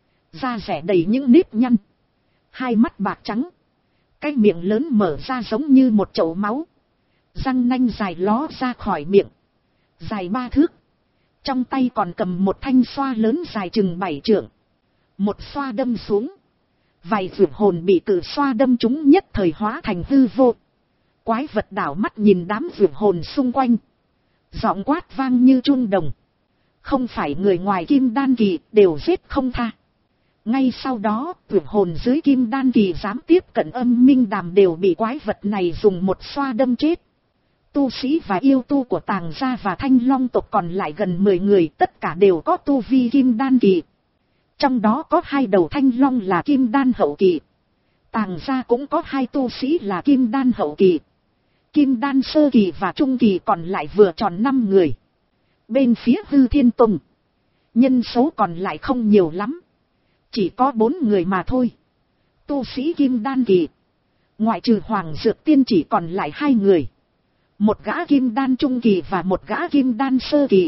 Da rẻ đầy những nếp nhăn. Hai mắt bạc trắng. Cái miệng lớn mở ra giống như một chậu máu. Răng nanh dài ló ra khỏi miệng. Dài ba thước. Trong tay còn cầm một thanh xoa lớn dài chừng bảy trượng. Một xoa đâm xuống. Vài vượt hồn bị cự xoa đâm trúng nhất thời hóa thành hư vô. Quái vật đảo mắt nhìn đám vượt hồn xung quanh. Giọng quát vang như chuông đồng. Không phải người ngoài kim đan kỳ đều giết không tha. Ngay sau đó, vượt hồn dưới kim đan kỳ dám tiếp cận âm minh đàm đều bị quái vật này dùng một xoa đâm chết. Tu sĩ và yêu tu của Tàng gia và Thanh Long tộc còn lại gần mười người, tất cả đều có tu vi kim đan kỳ. Trong đó có hai đầu Thanh Long là kim đan hậu kỳ. Tàng gia cũng có hai tu sĩ là kim đan hậu kỳ. Kim đan sơ kỳ và trung kỳ còn lại vừa tròn năm người. Bên phía Hư Thiên Tông, nhân số còn lại không nhiều lắm. Chỉ có bốn người mà thôi. Tu sĩ kim đan kỳ. Ngoại trừ Hoàng Dược Tiên chỉ còn lại hai người. Một gã kim đan trung kỳ và một gã kim đan sơ kỳ.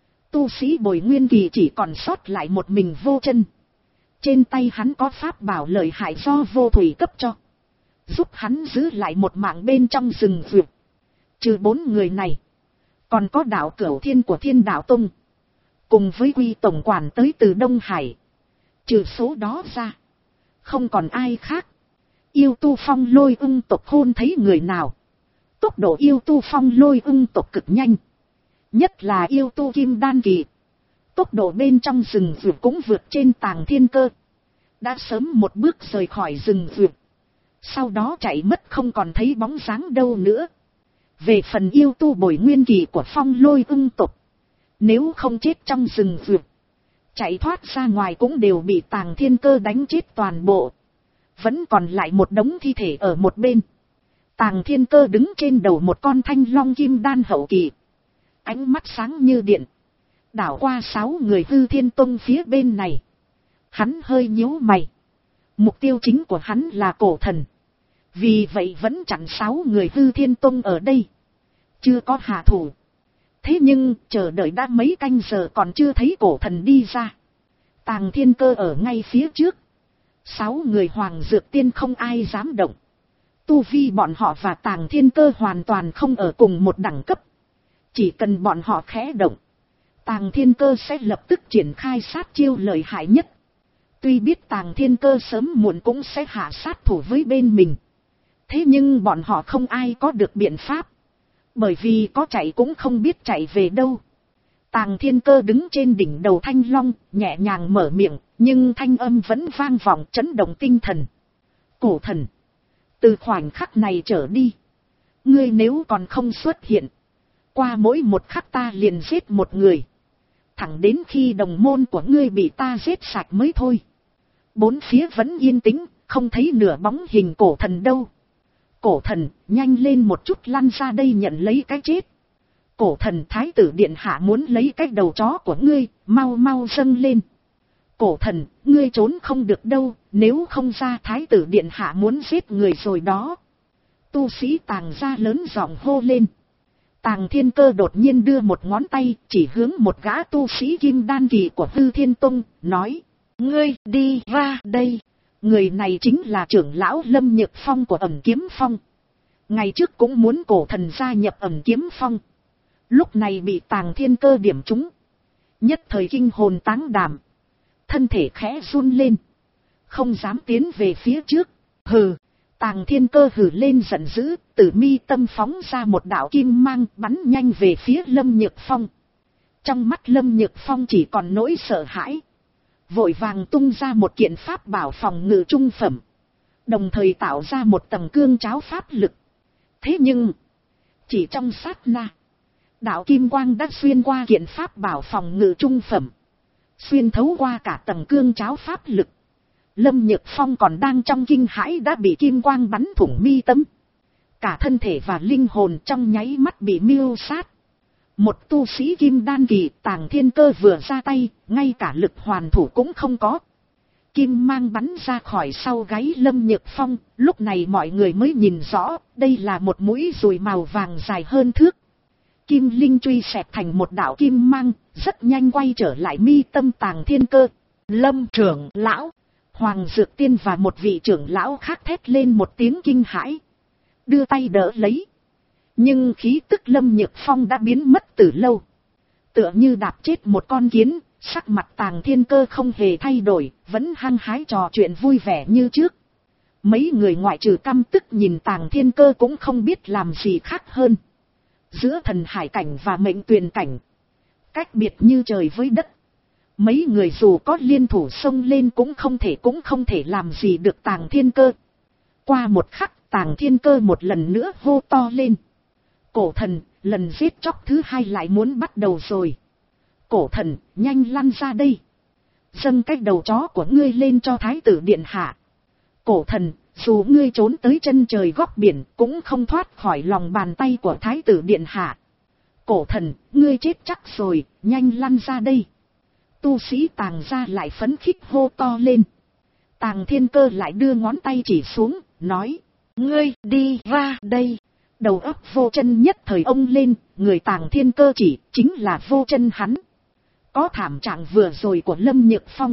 Tu sĩ Bồi Nguyên kỳ chỉ còn sót lại một mình Vô Chân. Trên tay hắn có pháp bảo lợi hại do Vô Thủy cấp cho, giúp hắn giữ lại một mạng bên trong rừng vượt. Trừ bốn người này, còn có đạo Cửu Thiên của Thiên Đạo Tông, cùng với Quy tổng quản tới từ Đông Hải. Trừ số đó ra, không còn ai khác. Yêu tu Phong Lôi Ưng tộc hôn thấy người nào, tốc độ yêu tu Phong Lôi Ưng tộc cực nhanh. Nhất là yêu tu kim đan kỳ, tốc độ bên trong rừng vượt cũng vượt trên Tàng Thiên Cơ. Đã sớm một bước rời khỏi rừng vượt, sau đó chạy mất không còn thấy bóng dáng đâu nữa. Về phần yêu tu Bồi Nguyên kỳ của Phong Lôi Ưng tộc, nếu không chết trong rừng vượt, chạy thoát ra ngoài cũng đều bị Tàng Thiên Cơ đánh chết toàn bộ. Vẫn còn lại một đống thi thể ở một bên. Tàng Thiên Cơ đứng trên đầu một con thanh long kim đan hậu kỳ. Ánh mắt sáng như điện, đảo qua sáu người Hư Thiên Tông phía bên này. Hắn hơi nhíu mày. Mục tiêu chính của hắn là cổ thần. Vì vậy vẫn chặn sáu người Hư Thiên Tông ở đây. Chưa có hạ thủ. Thế nhưng chờ đợi đã mấy canh giờ còn chưa thấy cổ thần đi ra. Tàng Thiên Cơ ở ngay phía trước. Sáu người Hoàng Dược Tiên không ai dám động. Tu vi bọn họ và Tàng Thiên Cơ hoàn toàn không ở cùng một đẳng cấp. Chỉ cần bọn họ khẽ động, Tàng Thiên Cơ sẽ lập tức triển khai sát chiêu lợi hại nhất. Tuy biết Tàng Thiên Cơ sớm muộn cũng sẽ hạ sát thủ với bên mình. Thế nhưng bọn họ không ai có được biện pháp. Bởi vì có chạy cũng không biết chạy về đâu. Tàng Thiên Cơ đứng trên đỉnh đầu Thanh Long, nhẹ nhàng mở miệng, nhưng thanh âm vẫn vang vọng chấn động tinh thần. Cổ thần, từ khoảnh khắc này trở đi, ngươi nếu còn không xuất hiện, qua mỗi một khắc ta liền giết một người. Thẳng đến khi đồng môn của ngươi bị ta giết sạch mới thôi. Bốn phía vẫn yên tĩnh, không thấy nửa bóng hình cổ thần đâu. Cổ thần, nhanh lên một chút lăn ra đây nhận lấy cái chết. Cổ thần thái tử điện hạ muốn lấy cái đầu chó của ngươi, mau mau dâng lên. Cổ thần, ngươi trốn không được đâu, nếu không ra thái tử điện hạ muốn giết người rồi đó. tu sĩ Tàng gia lớn giọng hô lên. Tàng Thiên Cơ đột nhiên đưa một ngón tay chỉ hướng một gã tu sĩ kim đan kỳ của Hư Thiên Tông, nói. Ngươi đi ra đây. Người này chính là trưởng lão Lâm Nhược Phong của Ẩn Kiếm Phong. Ngày trước cũng muốn cổ thần gia nhập Ẩn Kiếm Phong. Lúc này bị Tàng Thiên Cơ điểm trúng. Nhất thời kinh hồn táng đảm. Thân thể khẽ run lên. Không dám tiến về phía trước. Hừ. Tàng Thiên Cơ hừ lên giận dữ. Từ mi tâm phóng ra một đạo kim mang bắn nhanh về phía Lâm Nhược Phong. Trong mắt Lâm Nhược Phong chỉ còn nỗi sợ hãi. Vội vàng tung ra một kiện pháp bảo phòng ngự trung phẩm. Đồng thời tạo ra một tầng cương cháo pháp lực. Thế nhưng. Chỉ trong sát na. Đạo kim quang đã xuyên qua kiện pháp bảo phòng ngự trung phẩm. Xuyên thấu qua cả tầng cương cháo pháp lực. Lâm Nhược Phong còn đang trong kinh hãi đã bị kim quang bắn thủng mi tâm. Cả thân thể và linh hồn trong nháy mắt bị mưu sát. Một tu sĩ kim đan kỳ Tàng Thiên Cơ vừa ra tay, ngay cả lực hoàn thủ cũng không có. Kim mang bắn ra khỏi sau gáy Lâm Nhược Phong, lúc này mọi người mới nhìn rõ, đây là một mũi dùi màu vàng dài hơn thước. Kim linh truy xẹt thành một đạo kim mang, rất nhanh quay trở lại mi tâm Tàng Thiên Cơ. Lâm trưởng lão, Hoàng Dược Tiên và một vị trưởng lão khác thét lên một tiếng kinh hãi. Đưa tay đỡ lấy. Nhưng khí tức Lâm Nhược Phong đã biến mất từ lâu. Tựa như đạp chết một con kiến, sắc mặt Tàng Thiên Cơ không hề thay đổi, vẫn hăng hái trò chuyện vui vẻ như trước. Mấy người ngoại trừ căm tức nhìn Tàng Thiên Cơ cũng không biết làm gì khác hơn. Giữa thần hải cảnh và mệnh tuyền cảnh, cách biệt như trời với đất. Mấy người dù có liên thủ xông lên cũng không thể cũng không thể làm gì được Tàng Thiên Cơ. Qua một khắc, Tàng Thiên Cơ một lần nữa hô to lên. Cổ thần, lần giết chóc thứ hai lại muốn bắt đầu rồi. Cổ thần, nhanh lăn ra đây. Dâng cái đầu chó của ngươi lên cho Thái tử điện hạ. Cổ thần, dù ngươi trốn tới chân trời góc biển cũng không thoát khỏi lòng bàn tay của Thái tử điện hạ. Cổ thần, ngươi chết chắc rồi, nhanh lăn ra đây. Tu sĩ Tàng gia lại phấn khích hô to lên. Tàng Thiên Cơ lại đưa ngón tay chỉ xuống, nói. Ngươi đi ra đây. Đầu óc Vô Chân nhất thời ông lên, người Tàng Thiên Cơ chỉ chính là Vô Chân hắn. Có thảm trạng vừa rồi của Lâm Nhược Phong.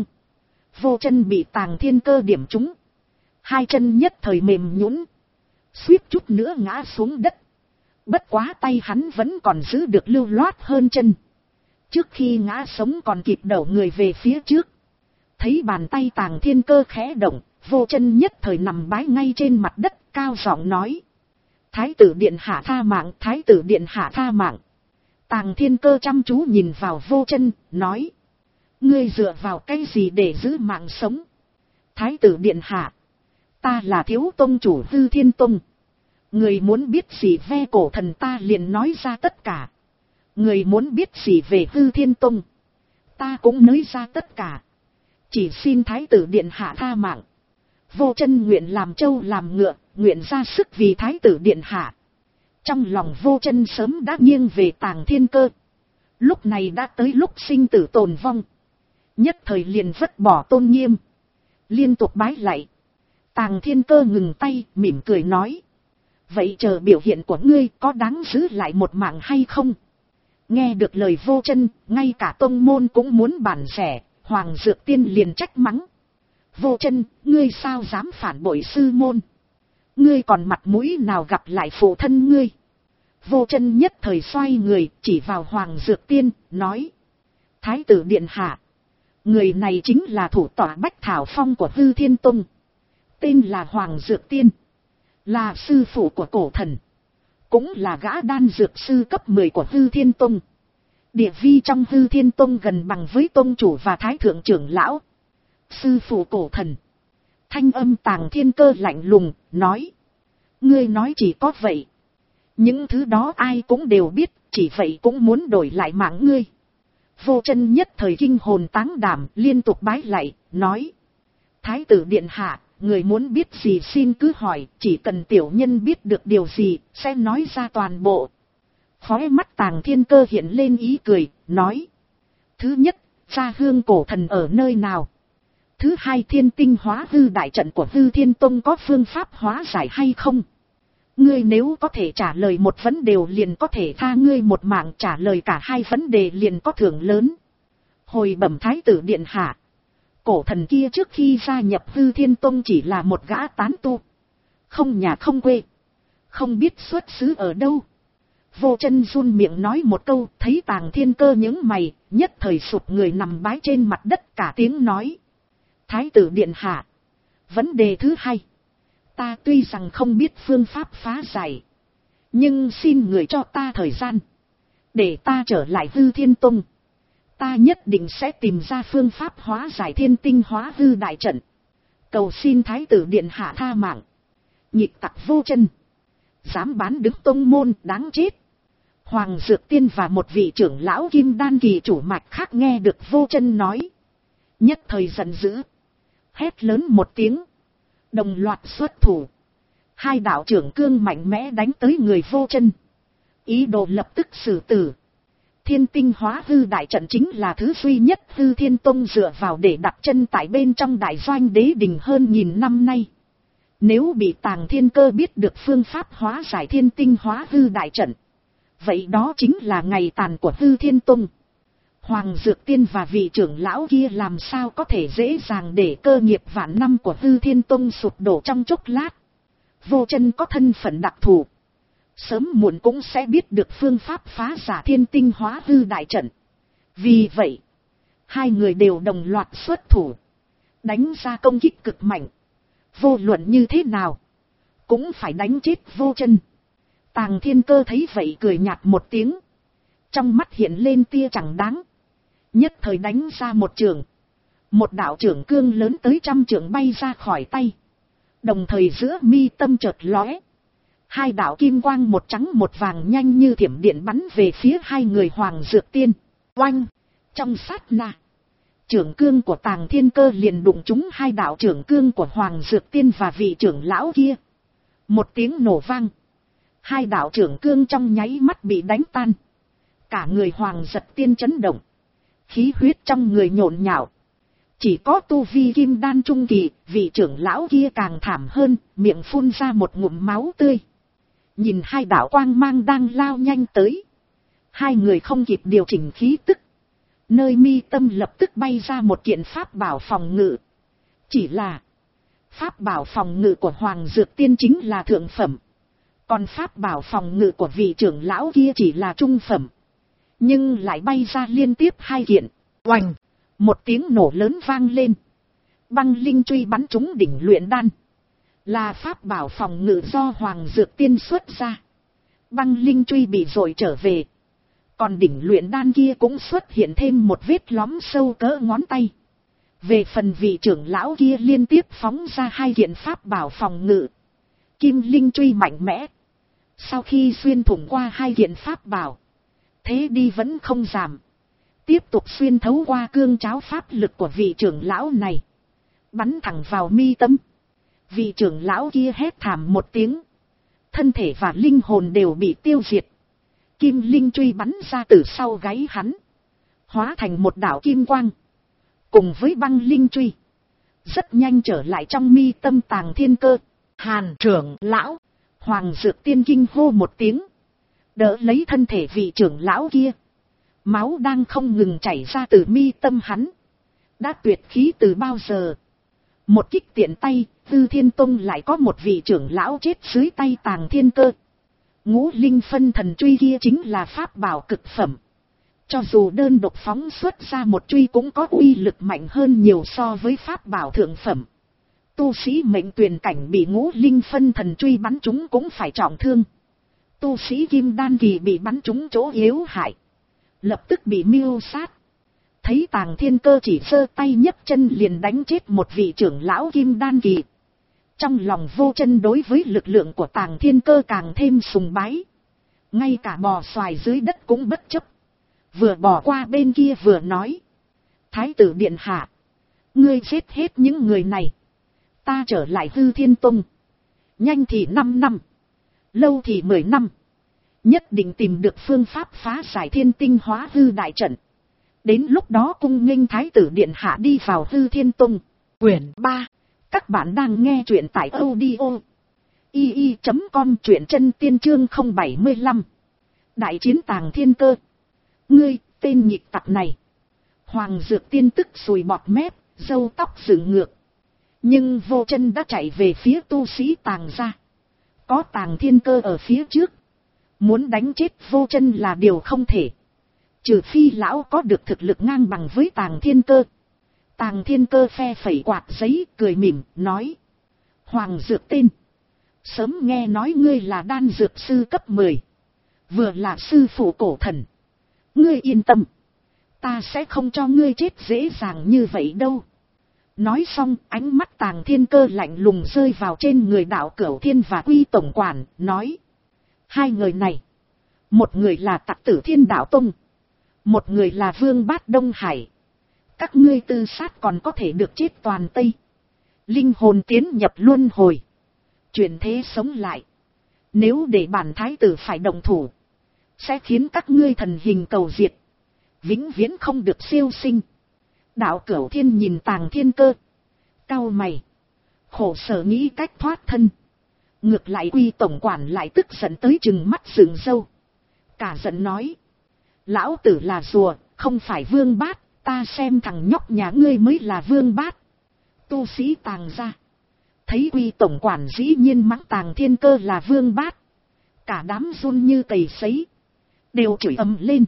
Vô Chân bị Tàng Thiên Cơ điểm trúng. Hai chân nhất thời mềm nhũn, suýt chút nữa ngã xuống đất. Bất quá tay hắn vẫn còn giữ được lưu loát hơn chân. Trước khi ngã sống còn kịp đẩu người về phía trước. Thấy bàn tay Tàng Thiên Cơ khẽ động, Vô Chân nhất thời nằm bái ngay trên mặt đất, cao giọng nói. Thái tử điện hạ tha mạng, Thái tử điện hạ tha mạng. Tàng Thiên Cơ chăm chú nhìn vào Vô Chân, nói. Ngươi dựa vào cái gì để giữ mạng sống? Thái tử điện hạ, ta là thiếu tông chủ Hư Thiên Tông. Người muốn biết gì ve cổ thần ta liền nói ra tất cả. Người muốn biết gì về Hư Thiên Tông, ta cũng nói ra tất cả. Chỉ xin Thái tử điện hạ tha mạng. Vô Chân nguyện làm trâu làm ngựa, nguyện ra sức vì Thái tử điện hạ. Trong lòng Vô Chân sớm đã nghiêng về Tàng Thiên Cơ. Lúc này đã tới lúc sinh tử tồn vong. Nhất thời liền vứt bỏ tôn nghiêm, liên tục bái lạy. Tàng Thiên Cơ ngừng tay, mỉm cười nói. Vậy chờ biểu hiện của ngươi có đáng giữ lại một mạng hay không? Nghe được lời Vô Chân, ngay cả tông môn cũng muốn bản rẻ, Hoàng Dược Tiên liền trách mắng. Vô Chân, ngươi sao dám phản bội sư môn? Ngươi còn mặt mũi nào gặp lại phụ thân ngươi? Vô Chân nhất thời xoay người, chỉ vào Hoàng Dược Tiên, nói. Thái tử điện hạ, người này chính là thủ tọa Bách Thảo Phong của Hư Thiên Tông. Tên là Hoàng Dược Tiên, là sư phụ của cổ thần, cũng là gã đan dược sư cấp mười của Hư Thiên Tông. Địa vi trong Hư Thiên Tông gần bằng với tông chủ và thái thượng trưởng lão. Sư phụ cổ thần. Thanh âm Tàng Thiên Cơ lạnh lùng, nói. Ngươi nói chỉ có vậy. Những thứ đó ai cũng đều biết, chỉ vậy cũng muốn đổi lại mạng ngươi. Vô Chân nhất thời kinh hồn táng đảm, liên tục bái lạy, nói. Thái tử điện hạ, người muốn biết gì xin cứ hỏi, chỉ cần tiểu nhân biết được điều gì, sẽ nói ra toàn bộ. Khóe mắt Tàng Thiên Cơ hiện lên ý cười, nói. Thứ nhất, Gia Hương cổ thần ở nơi nào? Thứ hai, Thiên Tinh hóa hư đại trận của Hư Thiên Tông có phương pháp hóa giải hay không? Ngươi nếu có thể trả lời một vấn đề liền có thể tha ngươi một mạng, trả lời cả hai vấn đề liền có thưởng lớn. Hồi bẩm thái tử điện hạ. Cổ thần kia trước khi gia nhập Hư Thiên Tông chỉ là một gã tán tu. Không nhà không quê. Không biết xuất xứ ở đâu. Vô Chân run miệng nói một câu, thấy Tàng Thiên Cơ nhướng mày, nhất thời sụp người nằm bái trên mặt đất cả tiếng nói. Thái tử điện hạ. Vấn đề thứ hai. Ta tuy rằng không biết phương pháp phá giải. Nhưng xin người cho ta thời gian. Để ta trở lại Hư Thiên Tông. Ta nhất định sẽ tìm ra phương pháp hóa giải thiên tinh hóa hư đại trận. Cầu xin thái tử điện hạ tha mạng. Nhịp tặc Vô Chân. Dám bán đứng tông môn, đáng chết. Hoàng Dược Tiên và một vị trưởng lão kim đan kỳ chủ mạch khác nghe được Vô Chân nói. Nhất thời giận dữ. Hét lớn một tiếng. Đồng loạt xuất thủ. Hai đạo trưởng cương mạnh mẽ đánh tới người Vô Chân. Ý đồ lập tức xử tử. Thiên tinh hóa hư đại trận chính là thứ duy nhất Hư Thiên Tông dựa vào để đặt chân tại bên trong đại doanh đế đình hơn nghìn năm nay. Nếu bị Tàng Thiên Cơ biết được phương pháp hóa giải thiên tinh hóa hư đại trận, vậy đó chính là ngày tàn của Hư Thiên Tông. Hoàng Dược Tiên và vị trưởng lão kia làm sao có thể dễ dàng để cơ nghiệp vạn năm của Hư Thiên Tông sụp đổ trong chốc lát. Vô Chân có thân phận đặc thù. Sớm muộn cũng sẽ biết được phương pháp phá giả thiên tinh hóa hư đại trận. Vì vậy, hai người đều đồng loạt xuất thủ. Đánh ra công kích cực mạnh. Vô luận như thế nào, cũng phải đánh chết Vô Chân. Tàng Thiên Cơ thấy vậy cười nhạt một tiếng. Trong mắt hiện lên tia chẳng đáng. Nhất thời đánh ra một trường. Một đạo trưởng cương lớn tới trăm trượng bay ra khỏi tay. Đồng thời giữa mi tâm chợt lóe. Hai đạo kim quang một trắng một vàng nhanh như thiểm điện bắn về phía hai người Hoàng Dược Tiên. Oanh! Trong sát na, trưởng cương của Tàng Thiên Cơ liền đụng trúng hai đạo trưởng cương của Hoàng Dược Tiên và vị trưởng lão kia. Một tiếng nổ vang. Hai đạo trưởng cương trong nháy mắt bị đánh tan. Cả người Hoàng Dược Tiên chấn động. Khí huyết trong người nhộn nhạo. Chỉ có tu vi kim đan trung kỳ, vị trưởng lão kia càng thảm hơn, miệng phun ra một ngụm máu tươi. Nhìn hai đạo quang mang đang lao nhanh tới. Hai người không kịp điều chỉnh khí tức. Nơi mi tâm lập tức bay ra một kiện pháp bảo phòng ngự. Chỉ là pháp bảo phòng ngự của Hoàng Dược Tiên chính là thượng phẩm. Còn pháp bảo phòng ngự của vị trưởng lão kia chỉ là trung phẩm. Nhưng lại bay ra liên tiếp hai kiện. Oành! Một tiếng nổ lớn vang lên. Băng linh truy bắn trúng đỉnh luyện đan. Là pháp bảo phòng ngự do Hoàng Dược Tiên xuất ra. Băng linh truy bị dội trở về. Còn đỉnh luyện đan kia cũng xuất hiện thêm một vết lõm sâu cỡ ngón tay. Về phần vị trưởng lão kia liên tiếp phóng ra hai kiện pháp bảo phòng ngự. Kim linh truy mạnh mẽ. Sau khi xuyên thủng qua hai kiện pháp bảo, thế đi vẫn không giảm. Tiếp tục xuyên thấu qua cương cháo pháp lực của vị trưởng lão này. Bắn thẳng vào mi tâm. Vị trưởng lão kia hét thảm một tiếng. Thân thể và linh hồn đều bị tiêu diệt. Kim linh truy bắn ra từ sau gáy hắn. Hóa thành một đạo kim quang. Cùng với băng linh truy. Rất nhanh trở lại trong mi tâm Tàng Thiên Cơ. Hàn trưởng lão. Hoàng Dược Tiên kinh hô một tiếng. Đỡ lấy thân thể vị trưởng lão kia. Máu đang không ngừng chảy ra từ mi tâm hắn. Đã tuyệt khí từ bao giờ. Một kích tiện tay, Hư Thiên Tông lại có một vị trưởng lão chết dưới tay Tàng Thiên Cơ. Ngũ linh phân thần truy kia chính là pháp bảo cực phẩm. Cho dù đơn độc phóng xuất ra một truy cũng có uy lực mạnh hơn nhiều so với pháp bảo thượng phẩm. Tu sĩ mệnh tuyền cảnh bị ngũ linh phân thần truy bắn trúng cũng phải trọng thương. Tu sĩ kim đan kỳ bị bắn trúng chỗ yếu hại. Lập tức bị mưu sát. Thấy Tàng Thiên Cơ chỉ giơ tay nhấc chân liền đánh chết một vị trưởng lão kim đan kỳ. Trong lòng Vô Chân đối với lực lượng của Tàng Thiên Cơ càng thêm sùng bái. Ngay cả bò xoài dưới đất cũng bất chấp. Vừa bỏ qua bên kia vừa nói. Thái tử điện hạ. Ngươi giết hết những người này. Ta trở lại Hư Thiên Tông. Nhanh thì năm năm. Lâu thì mười năm. Nhất định tìm được phương pháp phá giải thiên tinh hóa hư đại trận. Đến lúc đó cung nghênh Thái tử điện hạ đi vào Hư Thiên Tông. Quyển ba. Các bạn đang nghe truyện tại audio y y chấm com truyện chân tiên chương không bảy mươi lăm. Đại chiến Tàng Thiên Cơ. Ngươi, tên nhịp tặc này. Hoàng Dược Tiên tức sùi bọt mép, râu tóc dựng ngược. Nhưng Vô Chân đã chạy về phía tu sĩ Tàng gia. Có Tàng Thiên Cơ ở phía trước. Muốn đánh chết Vô Chân là điều không thể. Trừ phi lão có được thực lực ngang bằng với Tàng Thiên Cơ. Tàng Thiên Cơ phe phẩy quạt giấy, cười mỉm, nói. Hoàng Dược Tên. Sớm nghe nói ngươi là đan dược sư cấp mười. Vừa là sư phụ cổ thần. Ngươi yên tâm. Ta sẽ không cho ngươi chết dễ dàng như vậy đâu. Nói xong, ánh mắt Tàng Thiên Cơ lạnh lùng rơi vào trên người đạo Cửu Thiên và Quy tổng quản, nói. Hai người này. Một người là Tặc Tử Thiên Đạo Tông. Một người là Vương Bát Đông Hải. Các ngươi tư sát còn có thể được chết toàn Tây. Linh hồn tiến nhập luân hồi. Chuyển thế sống lại. Nếu để bản thái tử phải động thủ. Sẽ khiến các ngươi thần hình cầu diệt. Vĩnh viễn không được siêu sinh. Đạo Cửu Thiên nhìn Tàng Thiên Cơ. Cau mày. Khổ sở nghĩ cách thoát thân. Ngược lại Quy tổng quản lại tức giận tới chừng mắt sừng râu. Cả giận nói. Lão tử là rùa, không phải Vương Bát. Ta xem thằng nhóc nhà ngươi mới là Vương Bát. Tu sĩ Tàng gia. Thấy Quy tổng quản dĩ nhiên mắng Tàng Thiên Cơ là Vương Bát. Cả đám run như cầy sấy. Đều chửi ầm lên.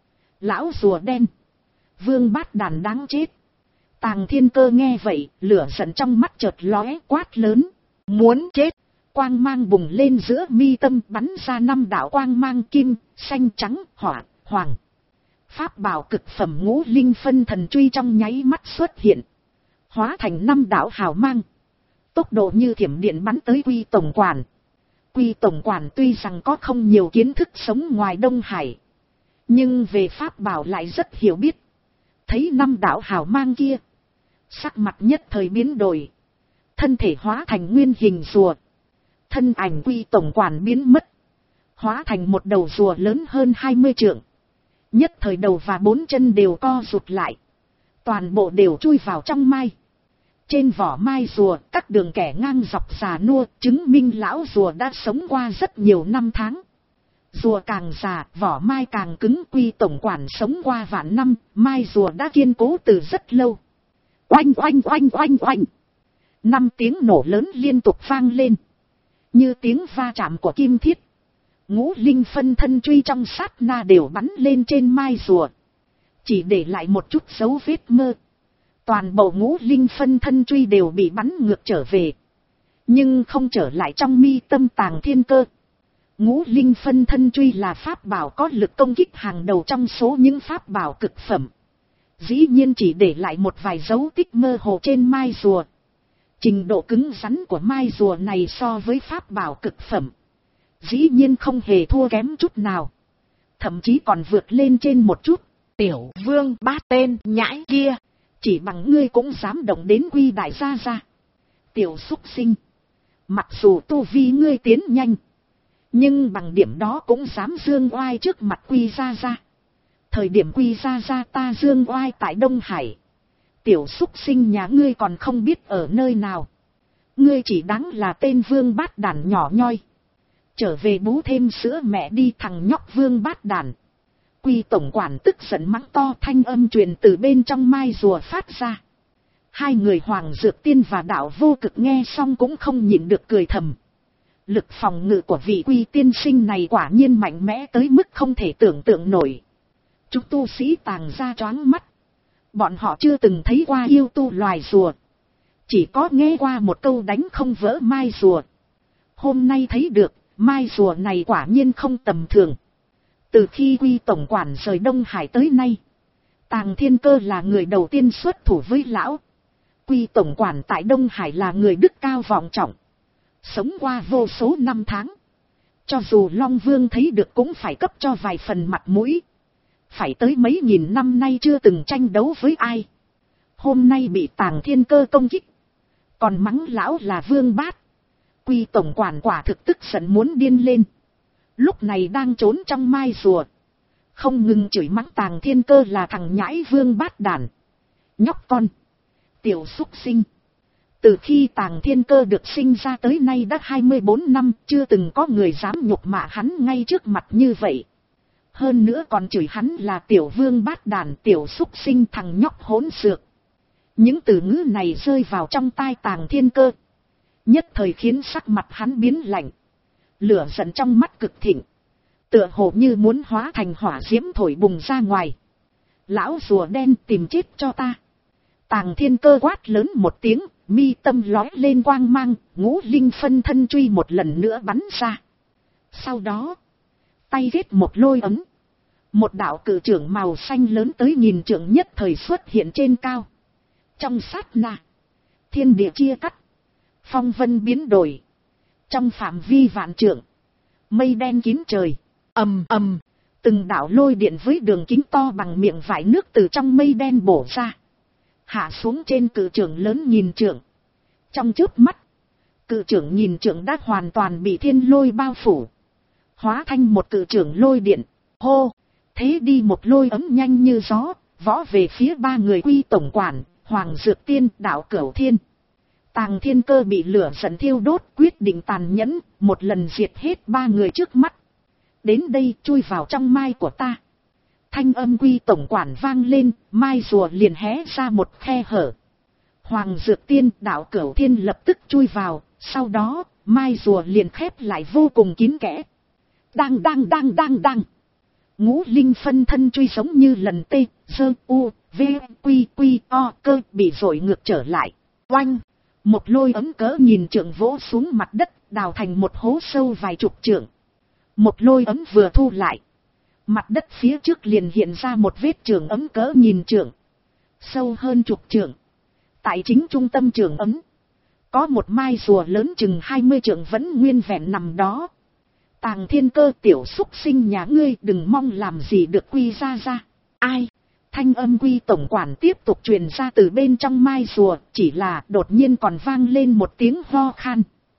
Lão rùa đen. Vương Bát đàn đáng chết. Tàng Thiên Cơ nghe vậy, lửa giận trong mắt chợt lóe, quát lớn. Muốn chết. Quang mang bùng lên giữa mi tâm, bắn ra năm đạo quang mang kim, xanh trắng, hỏa, hoàng. Pháp bảo cực phẩm Ngũ Linh Phân Thần Truy trong nháy mắt xuất hiện. Hóa thành năm đạo hào mang. Tốc độ như thiểm điện bắn tới Quy tổng quản. Quy tổng quản tuy rằng có không nhiều kiến thức sống ngoài Đông Hải. Nhưng về pháp bảo lại rất hiểu biết. Thấy năm đạo hào mang kia. Sắc mặt nhất thời biến đổi. Thân thể hóa thành nguyên hình rùa. Thân ảnh Quy tổng quản biến mất. Hóa thành một đầu rùa lớn hơn hai mươi trượng. Nhất thời đầu và bốn chân đều co rụt lại. Toàn bộ đều chui vào trong mai. Trên vỏ mai rùa, các đường kẻ ngang dọc già nua, chứng minh lão rùa đã sống qua rất nhiều năm tháng. Rùa càng già, vỏ mai càng cứng. Quy tổng quản sống qua vạn năm, mai rùa đã kiên cố từ rất lâu. Oanh oanh oanh oanh oanh. Năm tiếng nổ lớn liên tục vang lên. Như tiếng va chạm của kim thiết. Ngũ Linh Phân Thân Truy trong sát na đều bắn lên trên mai rùa. Chỉ để lại một chút dấu vết mơ. Toàn bộ Ngũ Linh Phân Thân Truy đều bị bắn ngược trở về. Nhưng không trở lại trong mi tâm Tàng Thiên Cơ. Ngũ Linh Phân Thân Truy là pháp bảo có lực công kích hàng đầu trong số những pháp bảo cực phẩm. Dĩ nhiên chỉ để lại một vài dấu tích mơ hồ trên mai rùa. Trình độ cứng rắn của mai rùa này so với pháp bảo cực phẩm. Dĩ nhiên không hề thua kém chút nào. Thậm chí còn vượt lên trên một chút. Tiểu Vương Bát tên nhãi kia. Chỉ bằng ngươi cũng dám động đến Quy đại gia gia. Tiểu xúc sinh. Mặc dù tu vi ngươi tiến nhanh. Nhưng bằng điểm đó cũng dám dương oai trước mặt Quy gia gia. Thời điểm Quy gia gia ta dương oai tại Đông Hải. Tiểu xúc sinh nhà ngươi còn không biết ở nơi nào. Ngươi chỉ đáng là tên Vương Bát đàn nhỏ nhoi. Trở về bú thêm sữa mẹ đi thằng nhóc Vương Bát đàn. Quy tổng quản tức giận mắng to, thanh âm truyền từ bên trong mai rùa phát ra. Hai người Hoàng Dược Tiên và Đạo Vô Cực nghe xong cũng không nhịn được cười thầm. Lực phòng ngự của vị Quy tiên sinh này quả nhiên mạnh mẽ tới mức không thể tưởng tượng nổi. Chúng tu sĩ Tàng gia choáng mắt. Bọn họ chưa từng thấy qua yêu tu loài rùa. Chỉ có nghe qua một câu đánh không vỡ mai rùa. Hôm nay thấy được, mai rùa này quả nhiên không tầm thường. Từ khi Quy tổng quản rời Đông Hải tới nay, Tàng Thiên Cơ là người đầu tiên xuất thủ với lão. Quy tổng quản tại Đông Hải là người đức cao vọng trọng. Sống qua vô số năm tháng. Cho dù Long Vương thấy được cũng phải cấp cho vài phần mặt mũi. Phải tới mấy nghìn năm nay chưa từng tranh đấu với ai. Hôm nay bị Tàng Thiên Cơ công kích. Còn mắng lão là Vương Bát. Quy tổng quản quả thực tức giận muốn điên lên. Lúc này đang trốn trong mai rùa. Không ngừng chửi mắng Tàng Thiên Cơ là thằng nhãi Vương Bát đàn. Nhóc con. Tiểu xúc sinh. Từ khi Tàng Thiên Cơ được sinh ra tới nay đã hai mươi bốn năm, chưa từng có người dám nhục mạ hắn ngay trước mặt như vậy. Hơn nữa còn chửi hắn là tiểu vương bát đàn, tiểu súc sinh, thằng nhóc hỗn xược. Những từ ngữ này rơi vào trong tai Tàng Thiên Cơ, nhất thời khiến sắc mặt hắn biến lạnh. Lửa giận trong mắt cực thịnh, tựa hồ như muốn hóa thành hỏa diễm thổi bùng ra ngoài. Lão rùa đen, tìm chết cho ta. Tàng Thiên Cơ quát lớn một tiếng, mi tâm lói lên quang mang, ngũ linh phân thân truy một lần nữa bắn ra. Sau đó, tay ghét một lôi ấm. Một đạo cự trưởng màu xanh lớn tới nghìn trượng nhất thời xuất hiện trên cao. Trong sát na, thiên địa chia cắt, phong vân biến đổi. Trong phạm vi vạn trượng, mây đen kín trời, ầm ầm, từng đạo lôi điện với đường kính to bằng miệng vải nước từ trong mây đen bổ ra, hạ xuống trên cự trưởng lớn nghìn trượng. Trong chớp mắt, cự trưởng nghìn trượng đã hoàn toàn bị thiên lôi bao phủ, hóa thành một cự trưởng lôi điện. Hô, thế đi một lôi ấm nhanh như gió, võ về phía ba người Quy tổng quản, Hoàng Dược Tiên, Đạo Cửu Thiên. Tàng Thiên Cơ bị lửa giận thiêu đốt, quyết định tàn nhẫn, một lần diệt hết ba người trước mắt. Đến đây, chui vào trong mai của ta. Thanh âm Quy tổng quản vang lên, mai rùa liền hé ra một khe hở. Hoàng Dược Tiên, Đạo Cửu Thiên lập tức chui vào, sau đó, mai rùa liền khép lại vô cùng kín kẽ. Đang đang đang đang đang. Ngũ linh phân thân truy giống như lần tê, sơ, u, v, quy, quy, o, cơ bị dội ngược trở lại. Oanh! Một lôi ấm cỡ nhìn trượng vỗ xuống mặt đất, đào thành một hố sâu vài chục trượng. Một lôi ấm vừa thu lại, mặt đất phía trước liền hiện ra một vết trường ấm cỡ nhìn trượng, sâu hơn chục trượng. Tại chính trung tâm trường ấm, có một mai rùa lớn chừng hai mươi trượng vẫn nguyên vẹn nằm đó. Tàng Thiên Cơ, tiểu súc sinh nhà ngươi, đừng mong làm gì được Quy ra ra. Ai? Thanh âm Quy tổng quản tiếp tục truyền ra từ bên trong mai rùa, chỉ là đột nhiên còn vang lên một tiếng ho khan.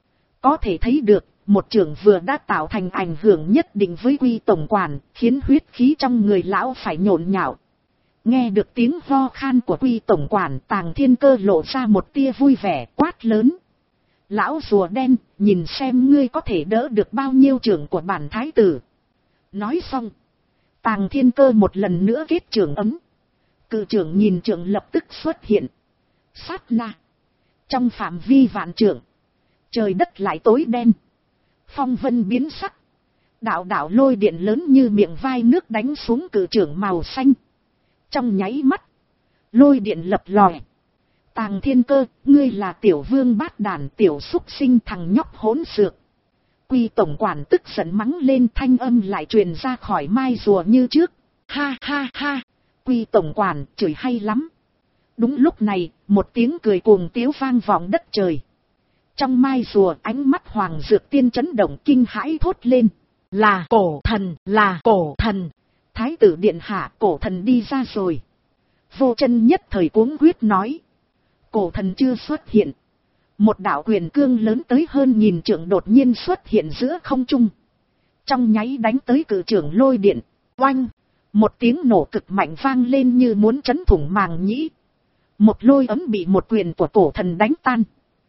Có thể thấy được, một trường vừa đã tạo thành ảnh hưởng nhất định với Quy tổng quản, khiến huyết khí trong người lão phải nhộn nhạo. Nghe được tiếng ho khan của Quy tổng quản, Tàng Thiên Cơ lộ ra một tia vui vẻ, quát lớn. Lão rùa đen, nhìn xem ngươi có thể đỡ được bao nhiêu trưởng của bản thái tử. Nói xong, Tàng Thiên Cơ một lần nữa kết trưởng ấm. Cự trưởng nhìn trưởng lập tức xuất hiện. Sát na, trong phạm vi vạn trượng, trời đất lại tối đen, phong vân biến sắc. Đạo đạo lôi điện lớn như miệng vai nước đánh xuống cự trưởng màu xanh. Trong nháy mắt, lôi điện lập lòe. Tàng Thiên Cơ, ngươi là tiểu vương bát đàn, tiểu súc sinh, thằng nhóc hỗn xược. Quy tổng quản tức giận mắng lên, thanh âm lại truyền ra khỏi mai rùa như trước. Ha ha ha, Quy tổng quản chửi hay lắm. Đúng lúc này, một tiếng cười cuồng tiếu vang vọng đất trời. Trong mai rùa, ánh mắt Hoàng Dược Tiên chấn động, kinh hãi thốt lên. Là cổ thần, là cổ thần. Thái tử điện hạ, cổ thần đi ra rồi. Vô Chân nhất thời cuống quyết nói. Cổ thần chưa xuất hiện. Một đạo quyền cương lớn tới hơn nghìn trượng đột nhiên xuất hiện giữa không trung. Trong nháy đánh tới cự trưởng lôi điện. Oanh! Một tiếng nổ cực mạnh vang lên như muốn chấn thủng màng nhĩ. Một lôi ấm bị một quyền của cổ thần đánh tan.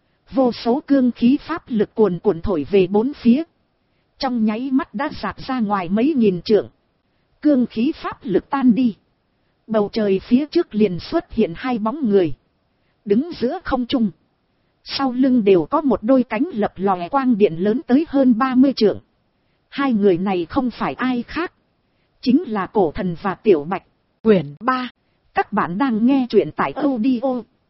Vô số cương khí pháp lực cuồn cuộn thổi về bốn phía. Trong nháy mắt đã dạt ra ngoài mấy nghìn trượng. Cương khí pháp lực tan đi. Bầu trời phía trước liền xuất hiện hai bóng người. Đứng giữa không trung. Sau lưng đều có một đôi cánh lập lòe quang điện lớn tới hơn ba mươi trượng. Hai người này không phải ai khác. Chính là cổ thần và tiểu bạch. Quyển ba. Các bạn đang nghe truyện tại audio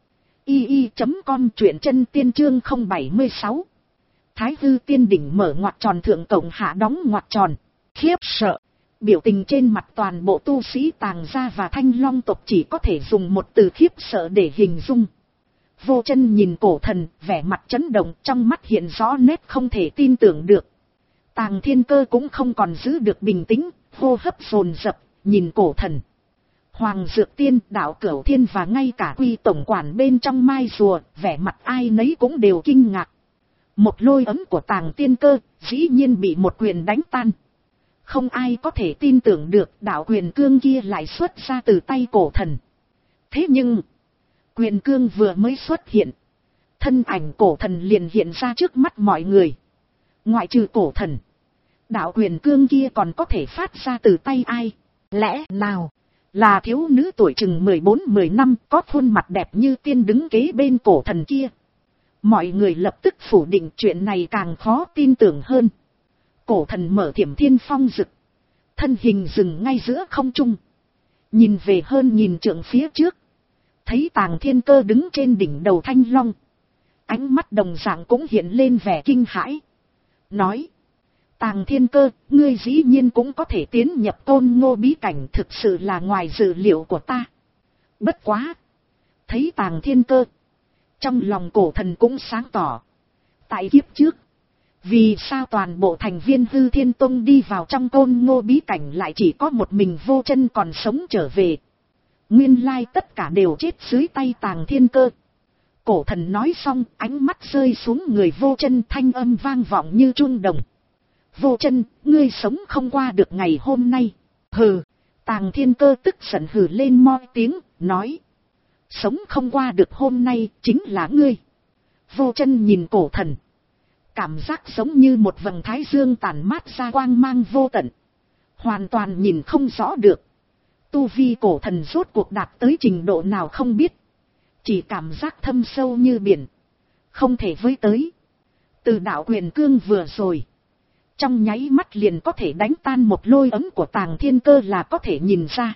i i chấm com, truyện chân tiên chương không bảy sáu. Thái hư tiên đỉnh mở ngoặc tròn, thượng cộng hạ đóng ngoặc tròn. Khiếp sợ. Biểu tình trên mặt toàn bộ tu sĩ Tàng gia và Thanh Long tộc chỉ có thể dùng một từ khiếp sợ để hình dung. Vô Chân nhìn cổ thần, vẻ mặt chấn động, trong mắt hiện rõ nét không thể tin tưởng được. Tàng Thiên Cơ cũng không còn giữ được bình tĩnh, hô hấp dồn dập, nhìn cổ thần. Hoàng Dược Tiên, Đạo Cửu Thiên và ngay cả Quy tổng quản bên trong mai rùa, vẻ mặt ai nấy cũng đều kinh ngạc. Một lôi ấm của Tàng Thiên Cơ, dĩ nhiên bị một quyền đánh tan. Không ai có thể tin tưởng được đạo quyền cương kia lại xuất ra từ tay cổ thần. Thế nhưng, quyền cương vừa mới xuất hiện, Thân ảnh cổ thần liền hiện ra trước mắt mọi người. Ngoại trừ cổ thần, đạo huyền cương kia còn có thể phát ra từ tay ai? Lẽ nào là thiếu nữ tuổi chừng mười bốn mười năm có khuôn mặt đẹp như tiên đứng kế bên cổ thần kia? Mọi người lập tức phủ định, chuyện này càng khó tin tưởng hơn. Cổ thần mở thiểm thiên phong rực, thân hình dừng ngay giữa không trung, nhìn về hơn nghìn trượng phía trước, thấy Tàng Thiên Cơ đứng trên đỉnh đầu Thanh Long, ánh mắt đồng dạng cũng hiện lên vẻ kinh hãi, nói: Tàng Thiên Cơ, ngươi dĩ nhiên cũng có thể tiến nhập Côn Ngô bí cảnh, thực sự là ngoài dự liệu của ta. Bất quá, thấy Tàng Thiên Cơ, trong lòng cổ thần cũng sáng tỏ. Tại kiếp trước, vì sao toàn bộ thành viên Hư Thiên Tông đi vào trong Côn Ngô bí cảnh lại chỉ có một mình Vô Chân còn sống trở về? Nguyên lai tất cả đều chết dưới tay Tàng Thiên Cơ. Cổ thần nói xong, ánh mắt rơi xuống người Vô Chân, thanh âm vang vọng như chuông đồng. Vô Chân, ngươi sống không qua được ngày hôm nay. Hừ. Tàng Thiên Cơ tức giận hừ lên mo tiếng, nói: Sống không qua được hôm nay chính là ngươi. Vô Chân nhìn cổ thần, cảm giác giống như một vầng thái dương tản mát ra quang mang vô tận, hoàn toàn nhìn không rõ được. Tu vi cổ thần rốt cuộc đạt tới trình độ nào không biết, chỉ cảm giác thâm sâu như biển, không thể với tới. Từ đạo huyền cương vừa rồi, trong nháy mắt liền có thể đánh tan một lôi ấm của Tàng Thiên Cơ là có thể nhìn ra.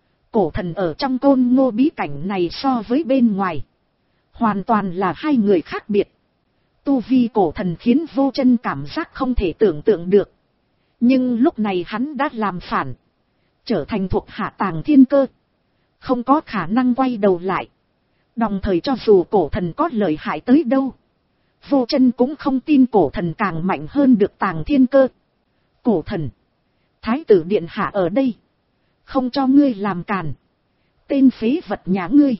Cổ thần ở trong Côn Ngô bí cảnh này so với bên ngoài, hoàn toàn là hai người khác biệt. Tu vi cổ thần khiến Vô Chân cảm giác không thể tưởng tượng được. Nhưng lúc này hắn đã làm phản, trở thành thuộc hạ Tàng Thiên Cơ, không có khả năng quay đầu lại. Đồng thời cho dù cổ thần có lợi hại tới đâu, Vô Chân cũng không tin cổ thần càng mạnh hơn được Tàng Thiên Cơ. Cổ thần, Thái tử điện hạ ở đây, không cho ngươi làm càn. Tên phế vật nhà ngươi,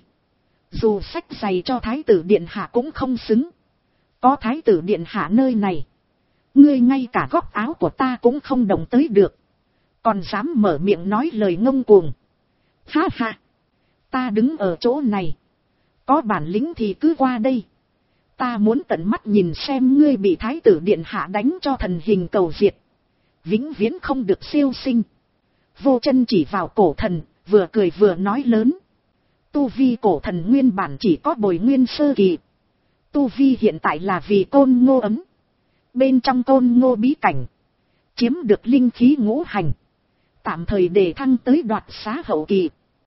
dù sách giày cho Thái tử điện hạ cũng không xứng. Có Thái tử điện hạ nơi này, ngươi ngay cả góc áo của ta cũng không động tới được, còn dám mở miệng nói lời ngông cuồng. Ha ha, ta đứng ở chỗ này, có bản lĩnh thì cứ qua đây. Ta muốn tận mắt nhìn xem ngươi bị Thái tử điện hạ đánh cho thần hình cầu diệt, vĩnh viễn không được siêu sinh. Vô Chân chỉ vào cổ thần, vừa cười vừa nói lớn. Tu vi cổ thần nguyên bản chỉ có bồi nguyên sơ kỳ. Tu vi hiện tại là vì Côn Ngô ấm. Bên trong Côn Ngô bí cảnh, chiếm được linh khí ngũ hành, tạm thời đề thăng tới đoạt xá hậu kỳ.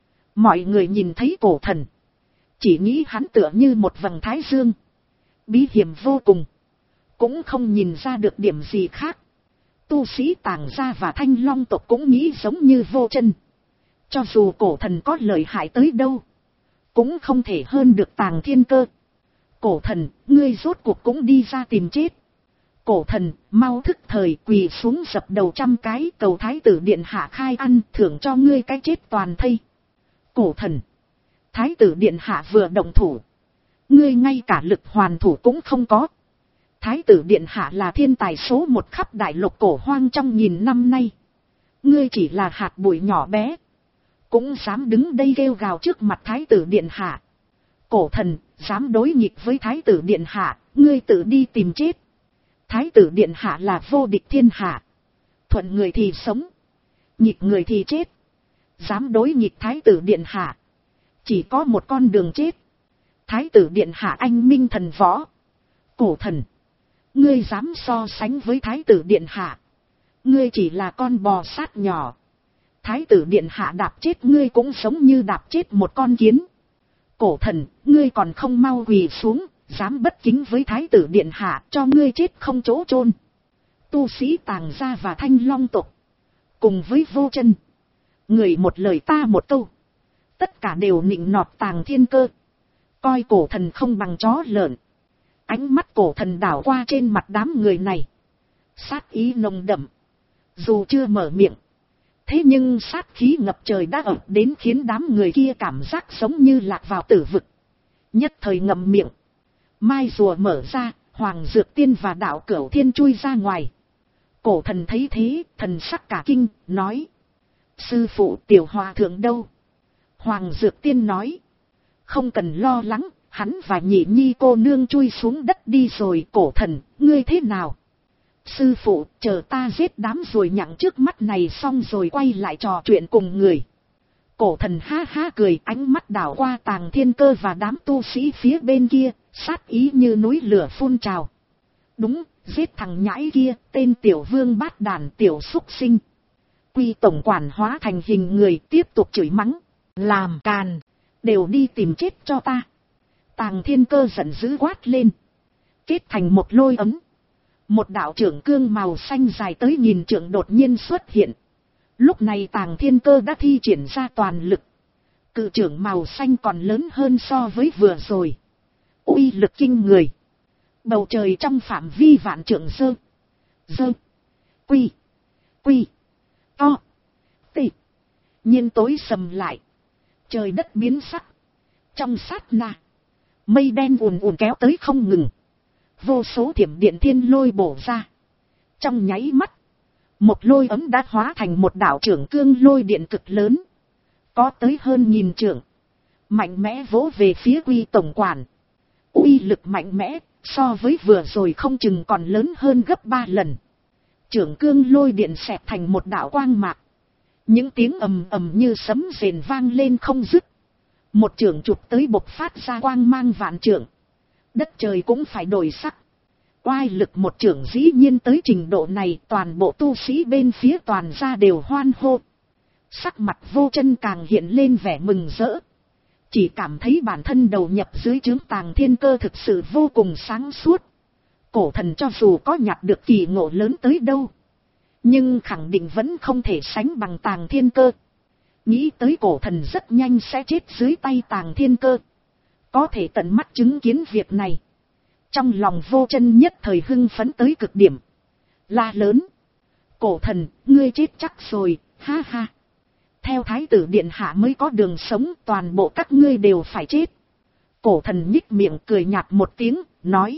Mọi người nhìn thấy cổ thần, chỉ nghĩ hắn tựa như một vầng thái dương, bí hiểm vô cùng, cũng không nhìn ra được điểm gì khác. Tu sĩ Tàng gia và Thanh Long tộc cũng nghĩ giống như Vô Chân. Cho dù cổ thần có lợi hại tới đâu, cũng không thể hơn được Tàng Thiên Cơ. Cổ thần, ngươi rốt cuộc cũng đi ra tìm chết. Cổ thần, mau thức thời quỳ xuống dập đầu trăm cái, cầu Thái tử điện hạ khai ăn, thưởng cho ngươi cái chết toàn thây. Cổ thần, Thái tử điện hạ vừa động thủ, ngươi ngay cả lực hoàn thủ cũng không có. Thái tử điện hạ là thiên tài số một khắp đại lục cổ hoang trong nghìn năm nay. Ngươi chỉ là hạt bụi nhỏ bé, cũng dám đứng đây kêu gào trước mặt Thái tử điện hạ. Cổ thần, dám đối nghịch với Thái tử điện hạ, ngươi tự đi tìm chết. Thái tử điện hạ là vô địch thiên hạ, thuận người thì sống, nghịch người thì chết. Dám đối nghịch Thái tử điện hạ, chỉ có một con đường chết. Thái tử điện hạ anh minh thần võ. Cổ thần, ngươi dám so sánh với Thái tử điện hạ, ngươi chỉ là con bò sát nhỏ. Thái tử điện hạ đạp chết ngươi cũng giống như đạp chết một con kiến. Cổ thần, ngươi còn không mau quỳ xuống, dám bất kính với Thái tử điện hạ, cho ngươi chết không chỗ chôn. Tu sĩ Tàng gia và Thanh Long tộc, cùng với Vô Chân, người một lời ta một câu, tất cả đều nịnh nọt Tàng Thiên Cơ, coi cổ thần không bằng chó lợn. Ánh mắt cổ thần đảo qua trên mặt đám người này, sát ý nồng đậm. Dù chưa mở miệng, thế nhưng sát khí ngập trời đã ập đến, khiến đám người kia cảm giác giống như lạc vào tử vực. Nhất thời ngậm miệng. Mai rùa mở ra, Hoàng Dược Tiên và Đạo Cửu Thiên chui ra ngoài. Cổ thần thấy thế, thần sắc cả kinh, nói: Sư phụ, tiểu hòa thượng đâu? Hoàng Dược Tiên nói: Không cần lo lắng, Hắn và nhị nhi cô nương chui xuống đất đi rồi. Cổ thần, ngươi thế nào? Sư phụ, chờ ta giết đám ruồi nhặng trước mắt này xong rồi quay lại trò chuyện cùng người. Cổ thần ha ha cười, ánh mắt đảo qua Tàng Thiên Cơ và đám tu sĩ phía bên kia, sát ý như núi lửa phun trào. Đúng, giết thằng nhãi kia, tên tiểu vương bát đàn tiểu súc sinh. Quy tổng quản hóa thành hình người tiếp tục chửi mắng. Làm càn, đều đi tìm chết cho ta. Tàng Thiên Cơ giận dữ quát lên. Kết thành một lôi ấm. Một đạo trưởng cương màu xanh dài tới nghìn trượng đột nhiên xuất hiện. Lúc này Tàng Thiên Cơ đã thi triển ra toàn lực. Cự trưởng màu xanh còn lớn hơn so với vừa rồi. Uy lực kinh người. Bầu trời trong phạm vi vạn trượng dơ. Dơ. Quy. Quy. To. Tị. Nhiên tối sầm lại. Trời đất biến sắc. Trong sát na. Mây đen ùn ùn kéo tới không ngừng. Vô số thiểm điện thiên lôi bổ ra. Trong nháy mắt. Một lôi ấm đã hóa thành một đạo trưởng cương lôi điện cực lớn. Có tới hơn nghìn trượng. Mạnh mẽ vỗ về phía Quy tổng quản. Uy lực mạnh mẽ, so với vừa rồi không chừng còn lớn hơn gấp ba lần. Trưởng cương lôi điện xẹt thành một đạo quang mạc. Những tiếng ầm ầm như sấm rền vang lên không dứt. Một trưởng chụp tới bộc phát ra quang mang vạn trượng. Đất trời cũng phải đổi sắc. Oai lực một trưởng dĩ nhiên tới trình độ này, toàn bộ tu sĩ bên phía toàn gia đều hoan hô. Sắc mặt Vô Chân càng hiện lên vẻ mừng rỡ. Chỉ cảm thấy bản thân đầu nhập dưới trướng Tàng Thiên Cơ thực sự vô cùng sáng suốt. Cổ thần cho dù có nhặt được kỳ ngộ lớn tới đâu, nhưng khẳng định vẫn không thể sánh bằng Tàng Thiên Cơ. Nghĩ tới cổ thần rất nhanh sẽ chết dưới tay Tàng Thiên Cơ. Có thể tận mắt chứng kiến việc này. Trong lòng Vô Chân nhất thời hưng phấn tới cực điểm. La lớn. Cổ thần, ngươi chết chắc rồi, ha ha. Theo thái tử điện hạ mới có đường sống, toàn bộ các ngươi đều phải chết. Cổ thần nhích miệng cười nhạt một tiếng, nói.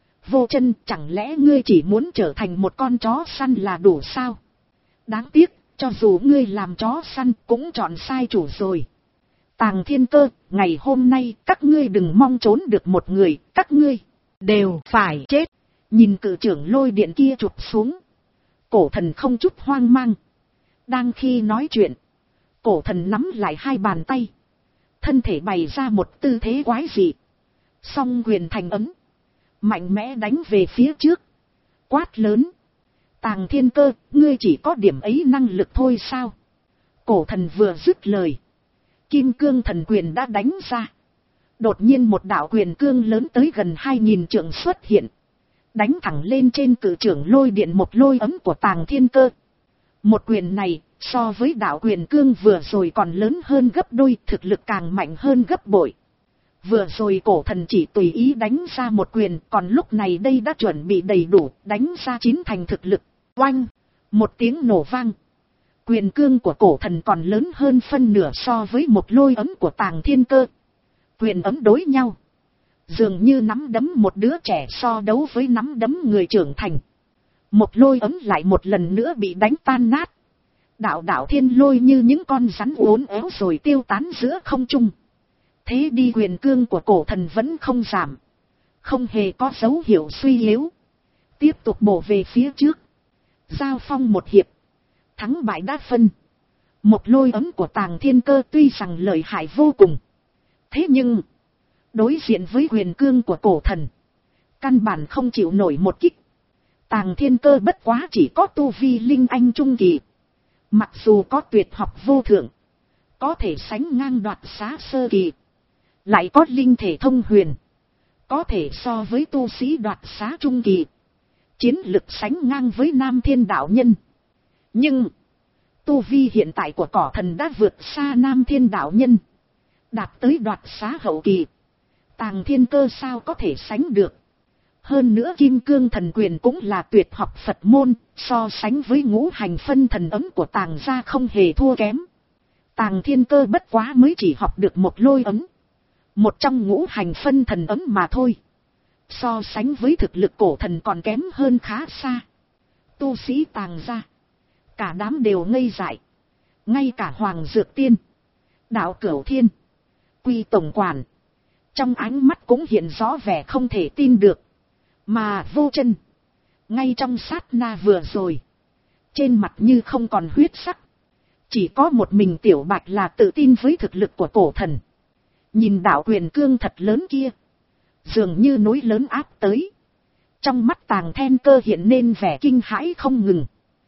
Vô Chân, chẳng lẽ ngươi chỉ muốn trở thành một con chó săn là đủ sao? Đáng tiếc, cho dù ngươi làm chó săn cũng chọn sai chủ rồi. Tàng Thiên Cơ, ngày hôm nay các ngươi đừng mong trốn được một người, các ngươi đều phải chết. Nhìn cự trưởng lôi điện kia chụp xuống. Cổ thần không chút hoang mang. Đang khi nói chuyện, cổ thần nắm lại hai bàn tay. Thân thể bày ra một tư thế quái dị. Song quyền thành ấm. Mạnh mẽ đánh về phía trước. Quát lớn. Tàng Thiên Cơ, ngươi chỉ có điểm ấy năng lực thôi sao? Cổ thần vừa dứt lời. Kim cương thần quyền đã đánh ra. Đột nhiên một đạo quyền cương lớn tới gần hai nghìn trượng xuất hiện. Đánh thẳng lên trên cự trưởng lôi điện một lôi ấm của Tàng Thiên Cơ. Một quyền này, so với đạo quyền cương vừa rồi còn lớn hơn gấp đôi, thực lực càng mạnh hơn gấp bội. Vừa rồi cổ thần chỉ tùy ý đánh ra một quyền, còn lúc này đây đã chuẩn bị đầy đủ, đánh ra chín thành thực lực. Oanh! Một tiếng nổ vang. Quyền cương của cổ thần còn lớn hơn phân nửa so với một lôi ấm của Tàng Thiên Cơ. Quyền ấm đối nhau. Dường như nắm đấm một đứa trẻ so đấu với nắm đấm người trưởng thành. Một lôi ấm lại một lần nữa bị đánh tan nát. Đạo đạo thiên lôi như những con rắn uốn éo rồi tiêu tán giữa không trung. Thế đi quyền cương của cổ thần vẫn không giảm. Không hề có dấu hiệu suy yếu. Tiếp tục bổ về phía trước. Giao phong một hiệp. Thắng bại đã phân. Một lôi ấm của Tàng Thiên Cơ tuy rằng lợi hại vô cùng. Thế nhưng, đối diện với quyền cương của cổ thần, căn bản không chịu nổi một kích. Tàng Thiên Cơ bất quá chỉ có tu vi linh anh trung kỳ. Mặc dù có tuyệt học vô thượng, có thể sánh ngang Đoạt Xá sơ kỳ, lại có linh thể thông huyền, có thể so với tu sĩ Đoạt Xá trung kỳ, chiến lực sánh ngang với Nam Thiên đạo nhân. Nhưng, tu vi hiện tại của cỏ thần đã vượt xa Nam Thiên đạo nhân, đạt tới Đoạt Xá hậu kỳ. Tàng Thiên Cơ sao có thể sánh được. Hơn nữa Kim Cương Thần Quyền cũng là tuyệt học Phật môn, so sánh với ngũ hành phân thần ấm của Tàng gia không hề thua kém. Tàng Thiên Cơ bất quá mới chỉ học được một lôi ấm, một trong ngũ hành phân thần ấm mà thôi. So sánh với thực lực cổ thần còn kém hơn khá xa. Tu sĩ Tàng gia, cả đám đều ngây dại. Ngay cả Hoàng Dược Tiên, Đạo Cửu Thiên, Quy tổng quản, Trong ánh mắt cũng hiện rõ vẻ không thể tin được. Mà Vô Chân, ngay trong sát na vừa rồi, trên mặt như không còn huyết sắc. Chỉ có một mình Tiểu Bạch là tự tin với thực lực của cổ thần. Nhìn đạo quyền cương thật lớn kia, dường như núi lớn áp tới. Trong mắt Tàng Thiên Cơ hiện nên vẻ kinh hãi không ngừng.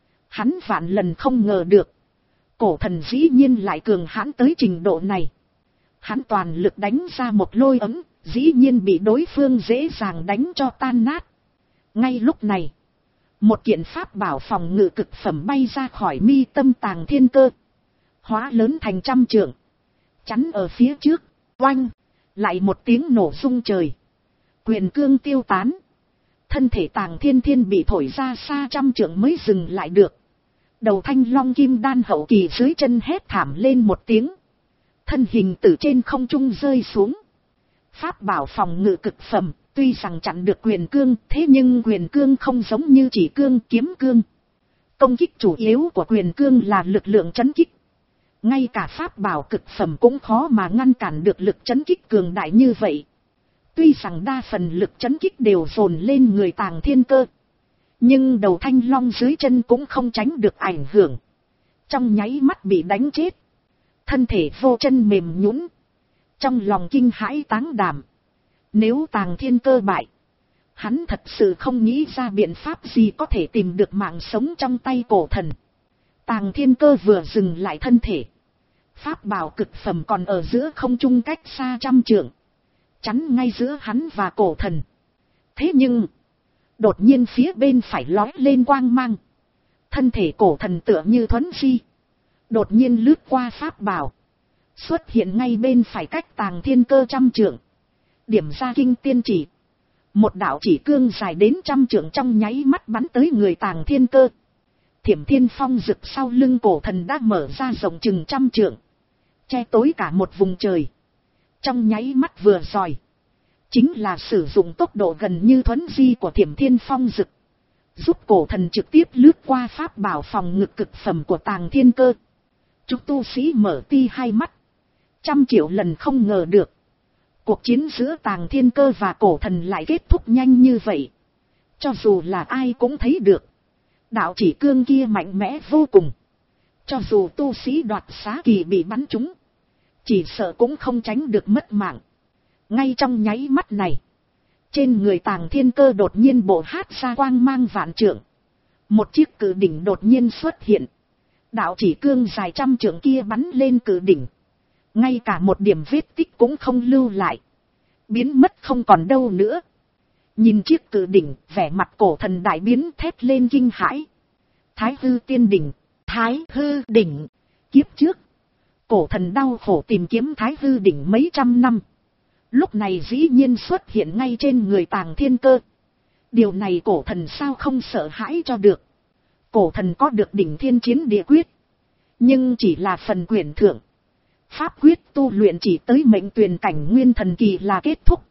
Hắn vạn lần không ngờ được, cổ thần dĩ nhiên lại cường hãn tới trình độ này. Hắn toàn lực đánh ra một lôi ấm, dĩ nhiên bị đối phương dễ dàng đánh cho tan nát. Ngay lúc này, một kiện pháp bảo phòng ngự cực phẩm bay ra khỏi mi tâm Tàng Thiên Cơ, hóa lớn thành trăm trượng, chắn ở phía trước. Oanh, lại một tiếng nổ rung trời, quyền cương tiêu tán. Thân thể Tàng Thiên Thiên bị thổi ra xa trăm trượng mới dừng lại được. Đầu Thanh Long kim đan hậu kỳ dưới chân hét thảm lên một tiếng, thân hình từ trên không trung rơi xuống. Pháp bảo phòng ngự cực phẩm, tuy rằng chặn được quyền cương, thế nhưng quyền cương không giống như chỉ cương kiếm cương. Công kích chủ yếu của quyền cương là lực lượng chấn kích. Ngay cả pháp bảo cực phẩm cũng khó mà ngăn cản được lực chấn kích cường đại như vậy. Tuy rằng đa phần lực chấn kích đều dồn lên người Tàng Thiên Cơ, nhưng đầu Thanh Long dưới chân cũng không tránh được ảnh hưởng. Trong nháy mắt bị đánh chết. Thân thể Vô Chân mềm nhũn, trong lòng kinh hãi táng đảm. Nếu Tàng Thiên Cơ bại, hắn thật sự không nghĩ ra biện pháp gì có thể tìm được mạng sống trong tay cổ thần. Tàng Thiên Cơ vừa dừng lại thân thể, pháp bảo cực phẩm còn ở giữa không trung cách xa trăm trượng, chắn ngay giữa hắn và cổ thần. Thế nhưng, đột nhiên phía bên phải lói lên quang mang. Thân thể cổ thần tựa như thuấn di, đột nhiên lướt qua pháp bảo, xuất hiện ngay bên phải cách Tàng Thiên Cơ trăm trượng. Điểm ra kinh tiên chỉ, một đạo chỉ cương dài đến trăm trượng trong nháy mắt bắn tới người Tàng Thiên Cơ. Thiểm Thiên Phong rực sau lưng cổ thần đã mở ra rộng chừng trăm trượng, che tối cả một vùng trời. Trong nháy mắt vừa rồi, chính là sử dụng tốc độ gần như thuấn di của Thiểm Thiên Phong rực, giúp cổ thần trực tiếp lướt qua pháp bảo phòng ngự cực phẩm của Tàng Thiên Cơ. Chúng tu sĩ mở ti hai mắt, trăm triệu lần không ngờ được, cuộc chiến giữa Tàng Thiên Cơ và cổ thần lại kết thúc nhanh như vậy. Cho dù là ai cũng thấy được, đạo chỉ cương kia mạnh mẽ vô cùng. Cho dù tu sĩ đoạt xá kỳ bị bắn trúng, chỉ sợ cũng không tránh được mất mạng. Ngay trong nháy mắt này, trên người Tàng Thiên Cơ đột nhiên bộc phát ra quang mang vạn trượng. Một chiếc cự đỉnh đột nhiên xuất hiện. Đạo chỉ cương dài trăm trượng kia bắn lên cự đỉnh, ngay cả một điểm vết tích cũng không lưu lại, biến mất không còn đâu nữa. Nhìn chiếc cự đỉnh, vẻ mặt cổ thần đại biến, thét lên kinh hãi. Thái hư tiên đỉnh, thái hư đỉnh. Kiếp trước, cổ thần đau khổ tìm kiếm thái hư đỉnh mấy trăm năm, lúc này dĩ nhiên xuất hiện ngay trên người Tàng Thiên Cơ. Điều này cổ thần sao không sợ hãi cho được. Cổ thần có được đỉnh thiên chiến địa quyết, nhưng chỉ là phần quyển thượng. Pháp quyết tu luyện chỉ tới mệnh tuyền cảnh nguyên thần kỳ là kết thúc.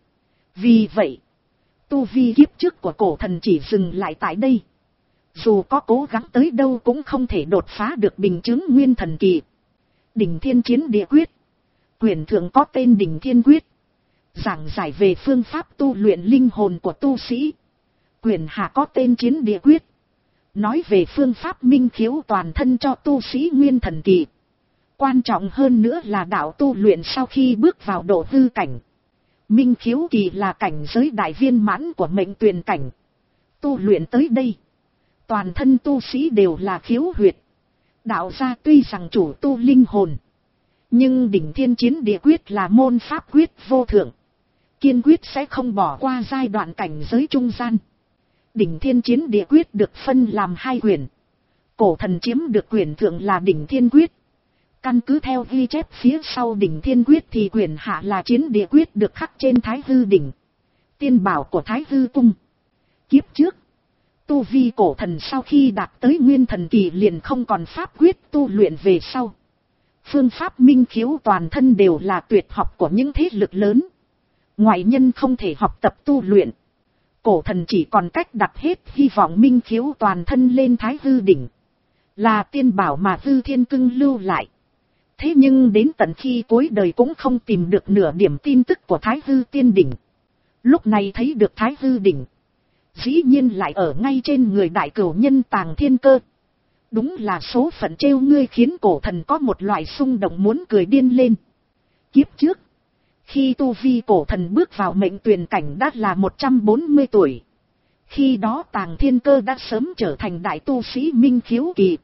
Vì vậy, tu vi kiếp trước của cổ thần chỉ dừng lại tại đây. Dù có cố gắng tới đâu cũng không thể đột phá được bình chứng nguyên thần kỳ. Đỉnh thiên chiến địa quyết, quyển thượng có tên đỉnh thiên quyết, giảng giải về phương pháp tu luyện linh hồn của tu sĩ. Quyển hạ có tên chiến địa quyết, nói về phương pháp minh khiếu toàn thân cho tu sĩ nguyên thần kỳ. Quan trọng hơn nữa là đạo tu luyện sau khi bước vào độ hư cảnh. Minh khiếu kỳ là cảnh giới đại viên mãn của mệnh tuyền cảnh. Tu luyện tới đây, toàn thân tu sĩ đều là khiếu huyệt. Đạo gia tuy rằng chủ tu linh hồn, nhưng đỉnh thiên chiến địa quyết là môn pháp quyết vô thượng, kiên quyết sẽ không bỏ qua giai đoạn cảnh giới trung gian. Đỉnh thiên chiến địa quyết được phân làm hai quyển. Cổ thần chiếm được quyển thượng là đỉnh thiên quyết. Căn cứ theo ghi chép phía sau đỉnh thiên quyết thì quyển hạ là chiến địa quyết được khắc trên thái hư đỉnh, tiên bảo của thái hư cung. Kiếp trước, tu vi cổ thần sau khi đạt tới nguyên thần kỳ liền không còn pháp quyết tu luyện về sau. Phương pháp minh khiếu toàn thân đều là tuyệt học của những thế lực lớn, ngoại nhân không thể học tập tu luyện. Cổ thần chỉ còn cách đặt hết hy vọng minh khiếu toàn thân lên thái hư đỉnh, là tiên bảo mà Hư Thiên Cưng lưu lại. Thế nhưng đến tận khi cuối đời cũng không tìm được nửa điểm tin tức của Thái Hư Tiên Đỉnh. Lúc này thấy được Thái Hư Đỉnh, dĩ nhiên lại ở ngay trên người đại cửu nhân Tàng Thiên Cơ. Đúng là số phận trêu ngươi, khiến cổ thần có một loại xung động muốn cười điên lên. Kiếp trước, khi tu vi cổ thần bước vào mệnh tuyền cảnh đã là một trăm bốn mươi tuổi. Khi đó Tàng Thiên Cơ đã sớm trở thành đại tu sĩ minh khiếu kỳ.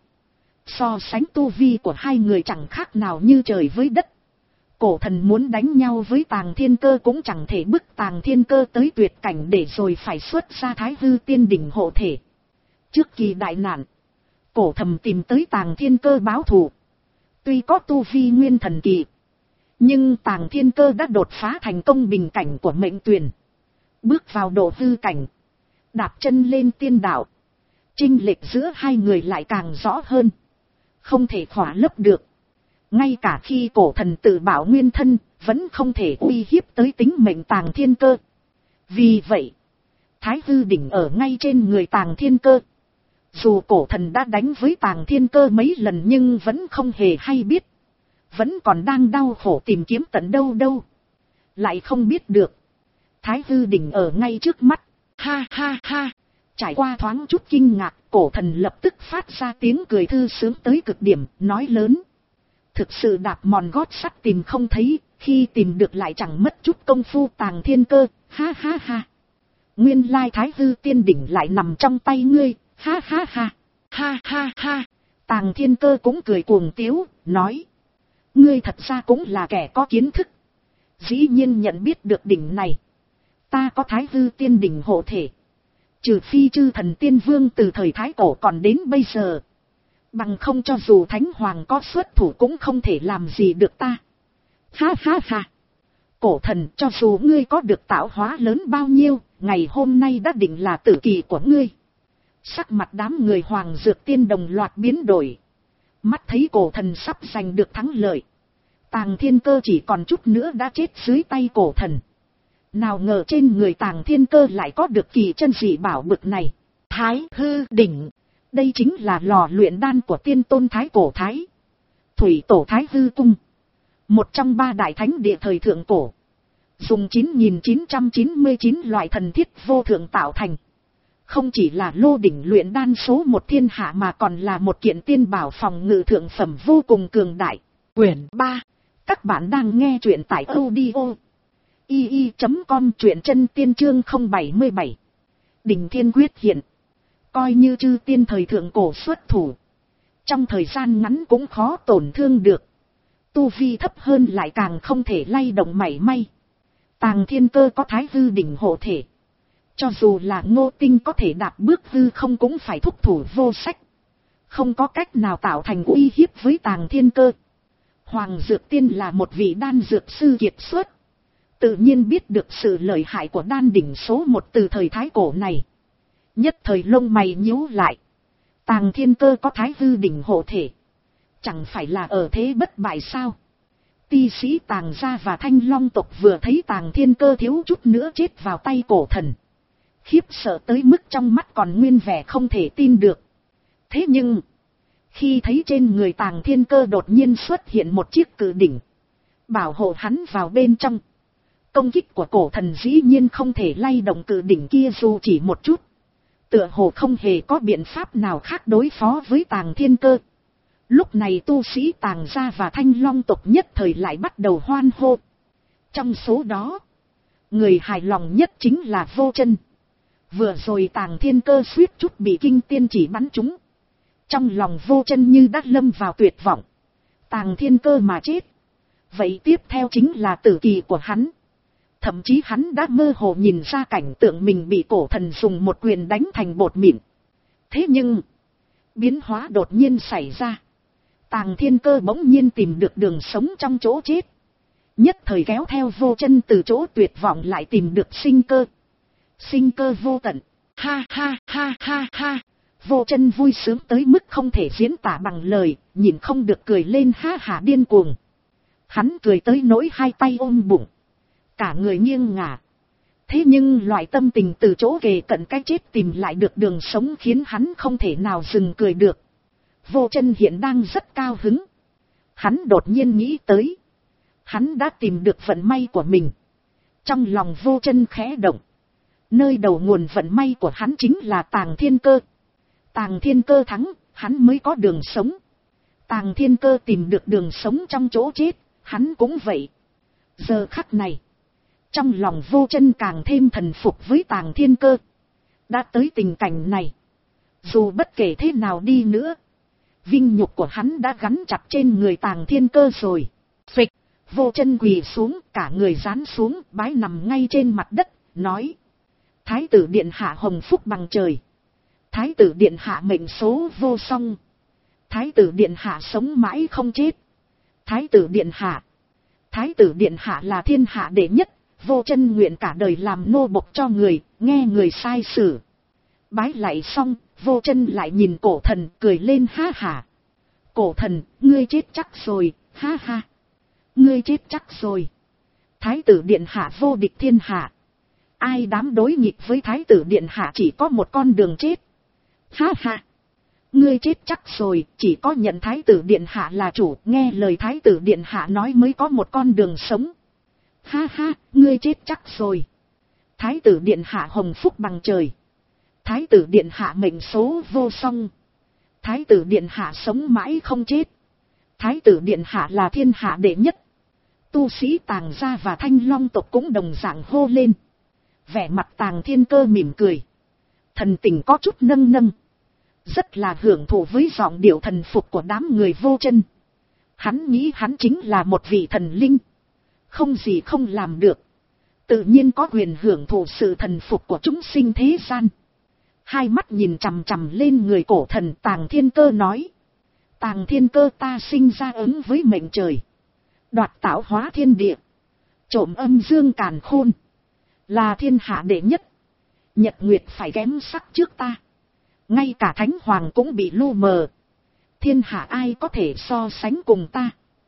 So sánh tu vi của hai người chẳng khác nào như trời với đất. Cổ thần muốn đánh nhau với Tàng Thiên Cơ cũng chẳng thể bức Tàng Thiên Cơ tới tuyệt cảnh để rồi phải xuất ra Thái Hư Tiên Đỉnh hộ thể. Trước kỳ đại nạn, cổ thầm tìm tới Tàng Thiên Cơ báo thù. Tuy có tu vi nguyên thần kỳ, nhưng Tàng Thiên Cơ đã đột phá thành công bình cảnh của mệnh tuyền, bước vào độ hư cảnh, đạp chân lên tiên đạo. Chênh lệch giữa hai người lại càng rõ hơn, không thể khỏa lấp được. Ngay cả khi cổ thần tự bảo nguyên thân, vẫn không thể uy hiếp tới tính mệnh Tàng Thiên Cơ. Vì vậy, Thái Hư Đỉnh ở ngay trên người Tàng Thiên Cơ. Dù cổ thần đã đánh với Tàng Thiên Cơ mấy lần nhưng vẫn không hề hay biết. Vẫn còn đang đau khổ tìm kiếm tận đâu đâu. Lại không biết được, Thái Hư Đỉnh ở ngay trước mắt. Ha ha ha. Trải qua thoáng chút kinh ngạc, cổ thần lập tức phát ra tiếng cười thư sướng tới cực điểm, nói lớn. Thực sự đạp mòn gót sắt tìm không thấy, khi tìm được lại chẳng mất chút công phu Tàng Thiên Cơ, ha ha ha. Nguyên lai Thái Hư Tiên Đỉnh lại nằm trong tay ngươi, ha ha ha, ha ha ha. Tàng Thiên Cơ cũng cười cuồng tiếu, nói. Ngươi thật ra cũng là kẻ có kiến thức. Dĩ nhiên nhận biết được đỉnh này. Ta có Thái Hư Tiên Đỉnh hộ thể. Trừ phi chư thần tiên vương từ thời Thái Cổ còn đến bây giờ. Bằng không cho dù Thánh Hoàng có xuất thủ cũng không thể làm gì được ta. Ha ha ha. Cổ thần, cho dù ngươi có được tạo hóa lớn bao nhiêu, ngày hôm nay đã định là tử kỳ của ngươi. Sắc mặt đám người Hoàng Dược Tiên đồng loạt biến đổi. Mắt thấy cổ thần sắp giành được thắng lợi. Tàng Thiên Cơ chỉ còn chút nữa đã chết dưới tay cổ thần. Nào ngờ trên người Tàng Thiên Cơ lại có được kỳ chân dị bảo bực này. Thái Hư Đỉnh. Đây chính là lò luyện đan của tiên tôn Thái Cổ Thái. Thủy Tổ Thái Hư Cung. Một trong ba đại thánh địa thời thượng cổ. Dùng chín nghìn chín trăm chín mươi chín loại thần thiết vô thượng tạo thành. Không chỉ là lô đỉnh luyện đan số một thiên hạ mà còn là một kiện tiên bảo phòng ngự thượng phẩm vô cùng cường đại. Quyển ba. Các bạn đang nghe truyện tại audio i i chấm com, truyện chân tiên chương không bảy mươi bảy. Đỉnh Thiên Quyết hiện. Coi như chư tiên thời thượng cổ xuất thủ, trong thời gian ngắn cũng khó tổn thương được. Tu vi thấp hơn lại càng không thể lay động mảy may. Tàng Thiên Cơ có Thái Hư Đỉnh hộ thể. Cho dù là Ngô Tinh có thể đạp bước hư không cũng phải thúc thủ vô sách. Không có cách nào tạo thành uy hiếp với Tàng Thiên Cơ. Hoàng Dược Tiên là một vị đan dược sư kiệt xuất. Tự nhiên biết được sự lợi hại của đan đỉnh số một từ thời Thái Cổ này. Nhất thời lông mày nhíu lại. Tàng Thiên Cơ có Thái Hư Đỉnh hộ thể. Chẳng phải là ở thế bất bại sao? Ti sĩ Tàng gia và Thanh Long tộc vừa thấy Tàng Thiên Cơ thiếu chút nữa chết vào tay cổ thần. Khiếp sợ tới mức trong mắt còn nguyên vẻ không thể tin được. Thế nhưng, khi thấy trên người Tàng Thiên Cơ đột nhiên xuất hiện một chiếc cự đỉnh, bảo hộ hắn vào bên trong. Công kích của cổ thần dĩ nhiên không thể lay động cự đỉnh kia dù chỉ một chút. Tựa hồ không hề có biện pháp nào khác đối phó với Tàng Thiên Cơ. Lúc này tu sĩ Tàng gia và Thanh Long tộc nhất thời lại bắt đầu hoan hô. Trong số đó, người hài lòng nhất chính là Vô Chân. Vừa rồi Tàng Thiên Cơ suýt chút bị kinh tiên chỉ bắn trúng. Trong lòng Vô Chân như đã lâm vào tuyệt vọng. Tàng Thiên Cơ mà chết, vậy tiếp theo chính là tử kỳ của hắn. Thậm chí hắn đã mơ hồ nhìn ra cảnh tượng mình bị cổ thần dùng một quyền đánh thành bột mịn. Thế nhưng, biến hóa đột nhiên xảy ra. Tàng Thiên Cơ bỗng nhiên tìm được đường sống trong chỗ chết. Nhất thời kéo theo Vô Chân từ chỗ tuyệt vọng lại tìm được sinh cơ. Sinh cơ vô tận. Ha ha ha ha ha. Vô Chân vui sướng tới mức không thể diễn tả bằng lời, nhìn không được cười lên ha hả điên cuồng. Hắn cười tới nỗi hai tay ôm bụng. Cả người nghiêng ngả. Thế nhưng loại tâm tình từ chỗ kề cận cái chết tìm lại được đường sống khiến hắn không thể nào dừng cười được. Vô Chân hiện đang rất cao hứng. Hắn đột nhiên nghĩ tới. Hắn đã tìm được vận may của mình. Trong lòng Vô Chân khẽ động. Nơi đầu nguồn vận may của hắn chính là Tàng Thiên Cơ. Tàng Thiên Cơ thắng, hắn mới có đường sống. Tàng Thiên Cơ tìm được đường sống trong chỗ chết, hắn cũng vậy. Giờ khắc này, trong lòng Vô Chân càng thêm thần phục với Tàng Thiên Cơ. Đã tới tình cảnh này, dù bất kể thế nào đi nữa, vinh nhục của hắn đã gắn chặt trên người Tàng Thiên Cơ rồi. Phịch, Vô Chân quỳ xuống, cả người giáng xuống, bái nằm ngay trên mặt đất, nói: Thái tử điện hạ hồng phúc bằng trời. Thái tử điện hạ mệnh số vô song. Thái tử điện hạ sống mãi không chết. Thái tử điện hạ. Thái tử điện hạ là thiên hạ đệ nhất. Vô Chân nguyện cả đời làm nô bộc cho người, nghe người sai sử. Bái lại xong, Vô Chân lại nhìn Cổ Thần, cười lên ha hả. Cổ Thần, ngươi chết chắc rồi, ha ha. Ngươi chết chắc rồi. Thái tử điện hạ vô địch thiên hạ. Ai dám đối nghịch với thái tử điện hạ chỉ có một con đường chết. Ha ha. Ngươi chết chắc rồi, chỉ có nhận thái tử điện hạ là chủ, nghe lời thái tử điện hạ nói mới có một con đường sống. Ha ha, ngươi chết chắc rồi. Thái tử điện hạ hồng phúc bằng trời. Thái tử điện hạ mệnh số vô song. Thái tử điện hạ sống mãi không chết. Thái tử điện hạ là thiên hạ đệ nhất. Tu sĩ Tàng gia và Thanh Long tộc cũng đồng dạng hô lên. Vẻ mặt Tàng Thiên Cơ mỉm cười. Thần tình có chút nâng nâng. Rất là hưởng thụ với giọng điệu thần phục của đám người Vô Chân. Hắn nghĩ hắn chính là một vị thần linh. Không gì không làm được. Tự nhiên có quyền hưởng thụ sự thần phục của chúng sinh thế gian. Hai mắt nhìn chằm chằm lên người Cổ Thần, Tàng Thiên Cơ nói. Tàng Thiên Cơ, ta sinh ra ứng với mệnh trời. Đoạt tạo hóa thiên địa. Trộm âm dương càn khôn. Là thiên hạ đệ nhất. Nhật nguyệt phải kém sắc trước ta. Ngay cả thánh hoàng cũng bị lu mờ. Thiên hạ ai có thể so sánh cùng ta.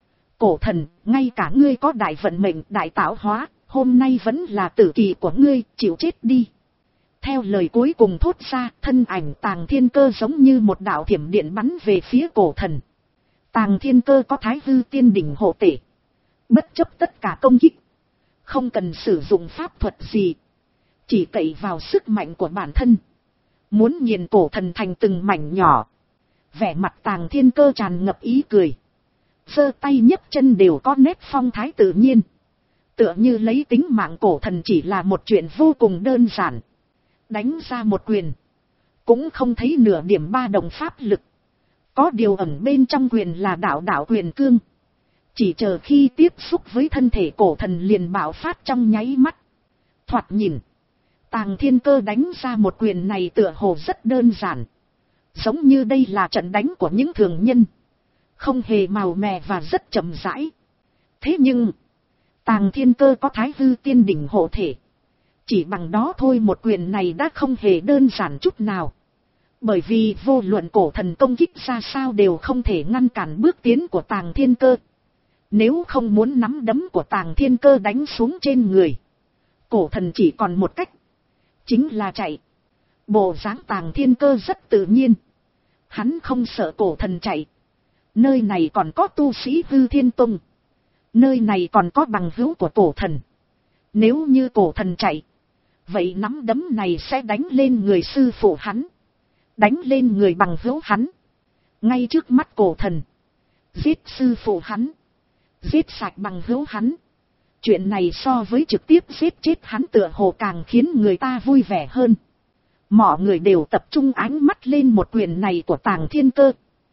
Cổ Thần, ngay cả ngươi có đại vận mệnh, đại tạo hóa, hôm nay vẫn là tử kỳ của ngươi, chịu chết đi. Theo lời cuối cùng thốt ra, thân ảnh Tàng Thiên Cơ giống như một đạo thiểm điện bắn về phía Cổ Thần. Tàng Thiên Cơ có Thái Hư Tiên đỉnh hộ tể. Bất chấp tất cả công kích. Không cần sử dụng pháp thuật gì. Chỉ cậy vào sức mạnh của bản thân. Muốn nghiền Cổ Thần thành từng mảnh nhỏ. Vẻ mặt Tàng Thiên Cơ tràn ngập ý cười. Giơ tay nhấc chân đều có nét phong thái tự nhiên. Tựa như lấy tính mạng Cổ Thần chỉ là một chuyện vô cùng đơn giản. Đánh ra một quyền. Cũng không thấy nửa điểm ba động pháp lực. Có điều ẩn bên trong quyền là đạo đạo quyền cương. Chỉ chờ khi tiếp xúc với thân thể Cổ Thần liền bạo phát trong nháy mắt. Thoạt nhìn. Tàng Thiên Cơ đánh ra một quyền này tựa hồ rất đơn giản. Giống như đây là trận đánh của những thường nhân. Không hề màu mè và rất chậm rãi. Thế nhưng. Tàng Thiên Cơ có Thái Hư Tiên đỉnh hộ thể. Chỉ bằng đó thôi một quyền này đã không hề đơn giản chút nào. Bởi vì vô luận Cổ Thần công kích ra sao đều không thể ngăn cản bước tiến của Tàng Thiên Cơ. Nếu không muốn nắm đấm của Tàng Thiên Cơ đánh xuống trên người. Cổ Thần chỉ còn một cách. Chính là chạy. Bộ dáng Tàng Thiên Cơ rất tự nhiên. Hắn không sợ Cổ Thần chạy. Nơi này còn có tu sĩ Hư Thiên Tông. Nơi này còn có bằng hữu của Cổ Thần. Nếu như Cổ Thần chạy. Vậy nắm đấm này sẽ đánh lên người sư phụ hắn. Đánh lên người bằng hữu hắn. Ngay trước mắt Cổ Thần. Giết sư phụ hắn. Giết sạch bằng hữu hắn. Chuyện này so với trực tiếp giết chết hắn tựa hồ càng khiến người ta vui vẻ hơn. Mọi người đều tập trung ánh mắt lên một quyền này của Tàng Thiên Cơ.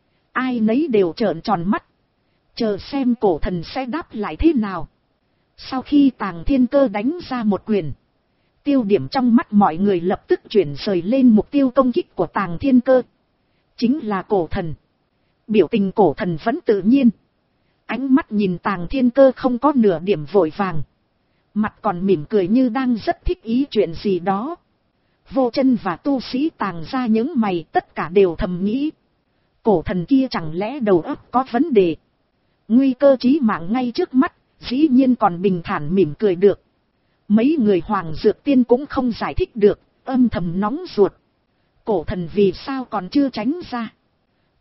Ai nấy đều trợn tròn mắt. Chờ xem Cổ Thần sẽ đáp lại thế nào. Sau khi Tàng Thiên Cơ đánh ra một quyền. Tiêu điểm trong mắt mọi người lập tức chuyển rời lên mục tiêu công kích của Tàng Thiên Cơ. Chính là Cổ Thần. Biểu tình Cổ Thần vẫn tự nhiên. Ánh mắt nhìn Tàng Thiên Cơ không có nửa điểm vội vàng. Mặt còn mỉm cười như đang rất thích ý chuyện gì đó. Vô Chân và tu sĩ Tàng ra những mày tất cả đều thầm nghĩ. Cổ Thần kia chẳng lẽ đầu óc có vấn đề. Nguy cơ chí mạng ngay trước mắt, dĩ nhiên còn bình thản mỉm cười được. Mấy người Hoàng Dược Tiên cũng không giải thích được, âm thầm nóng ruột. Cổ Thần vì sao còn chưa tránh ra.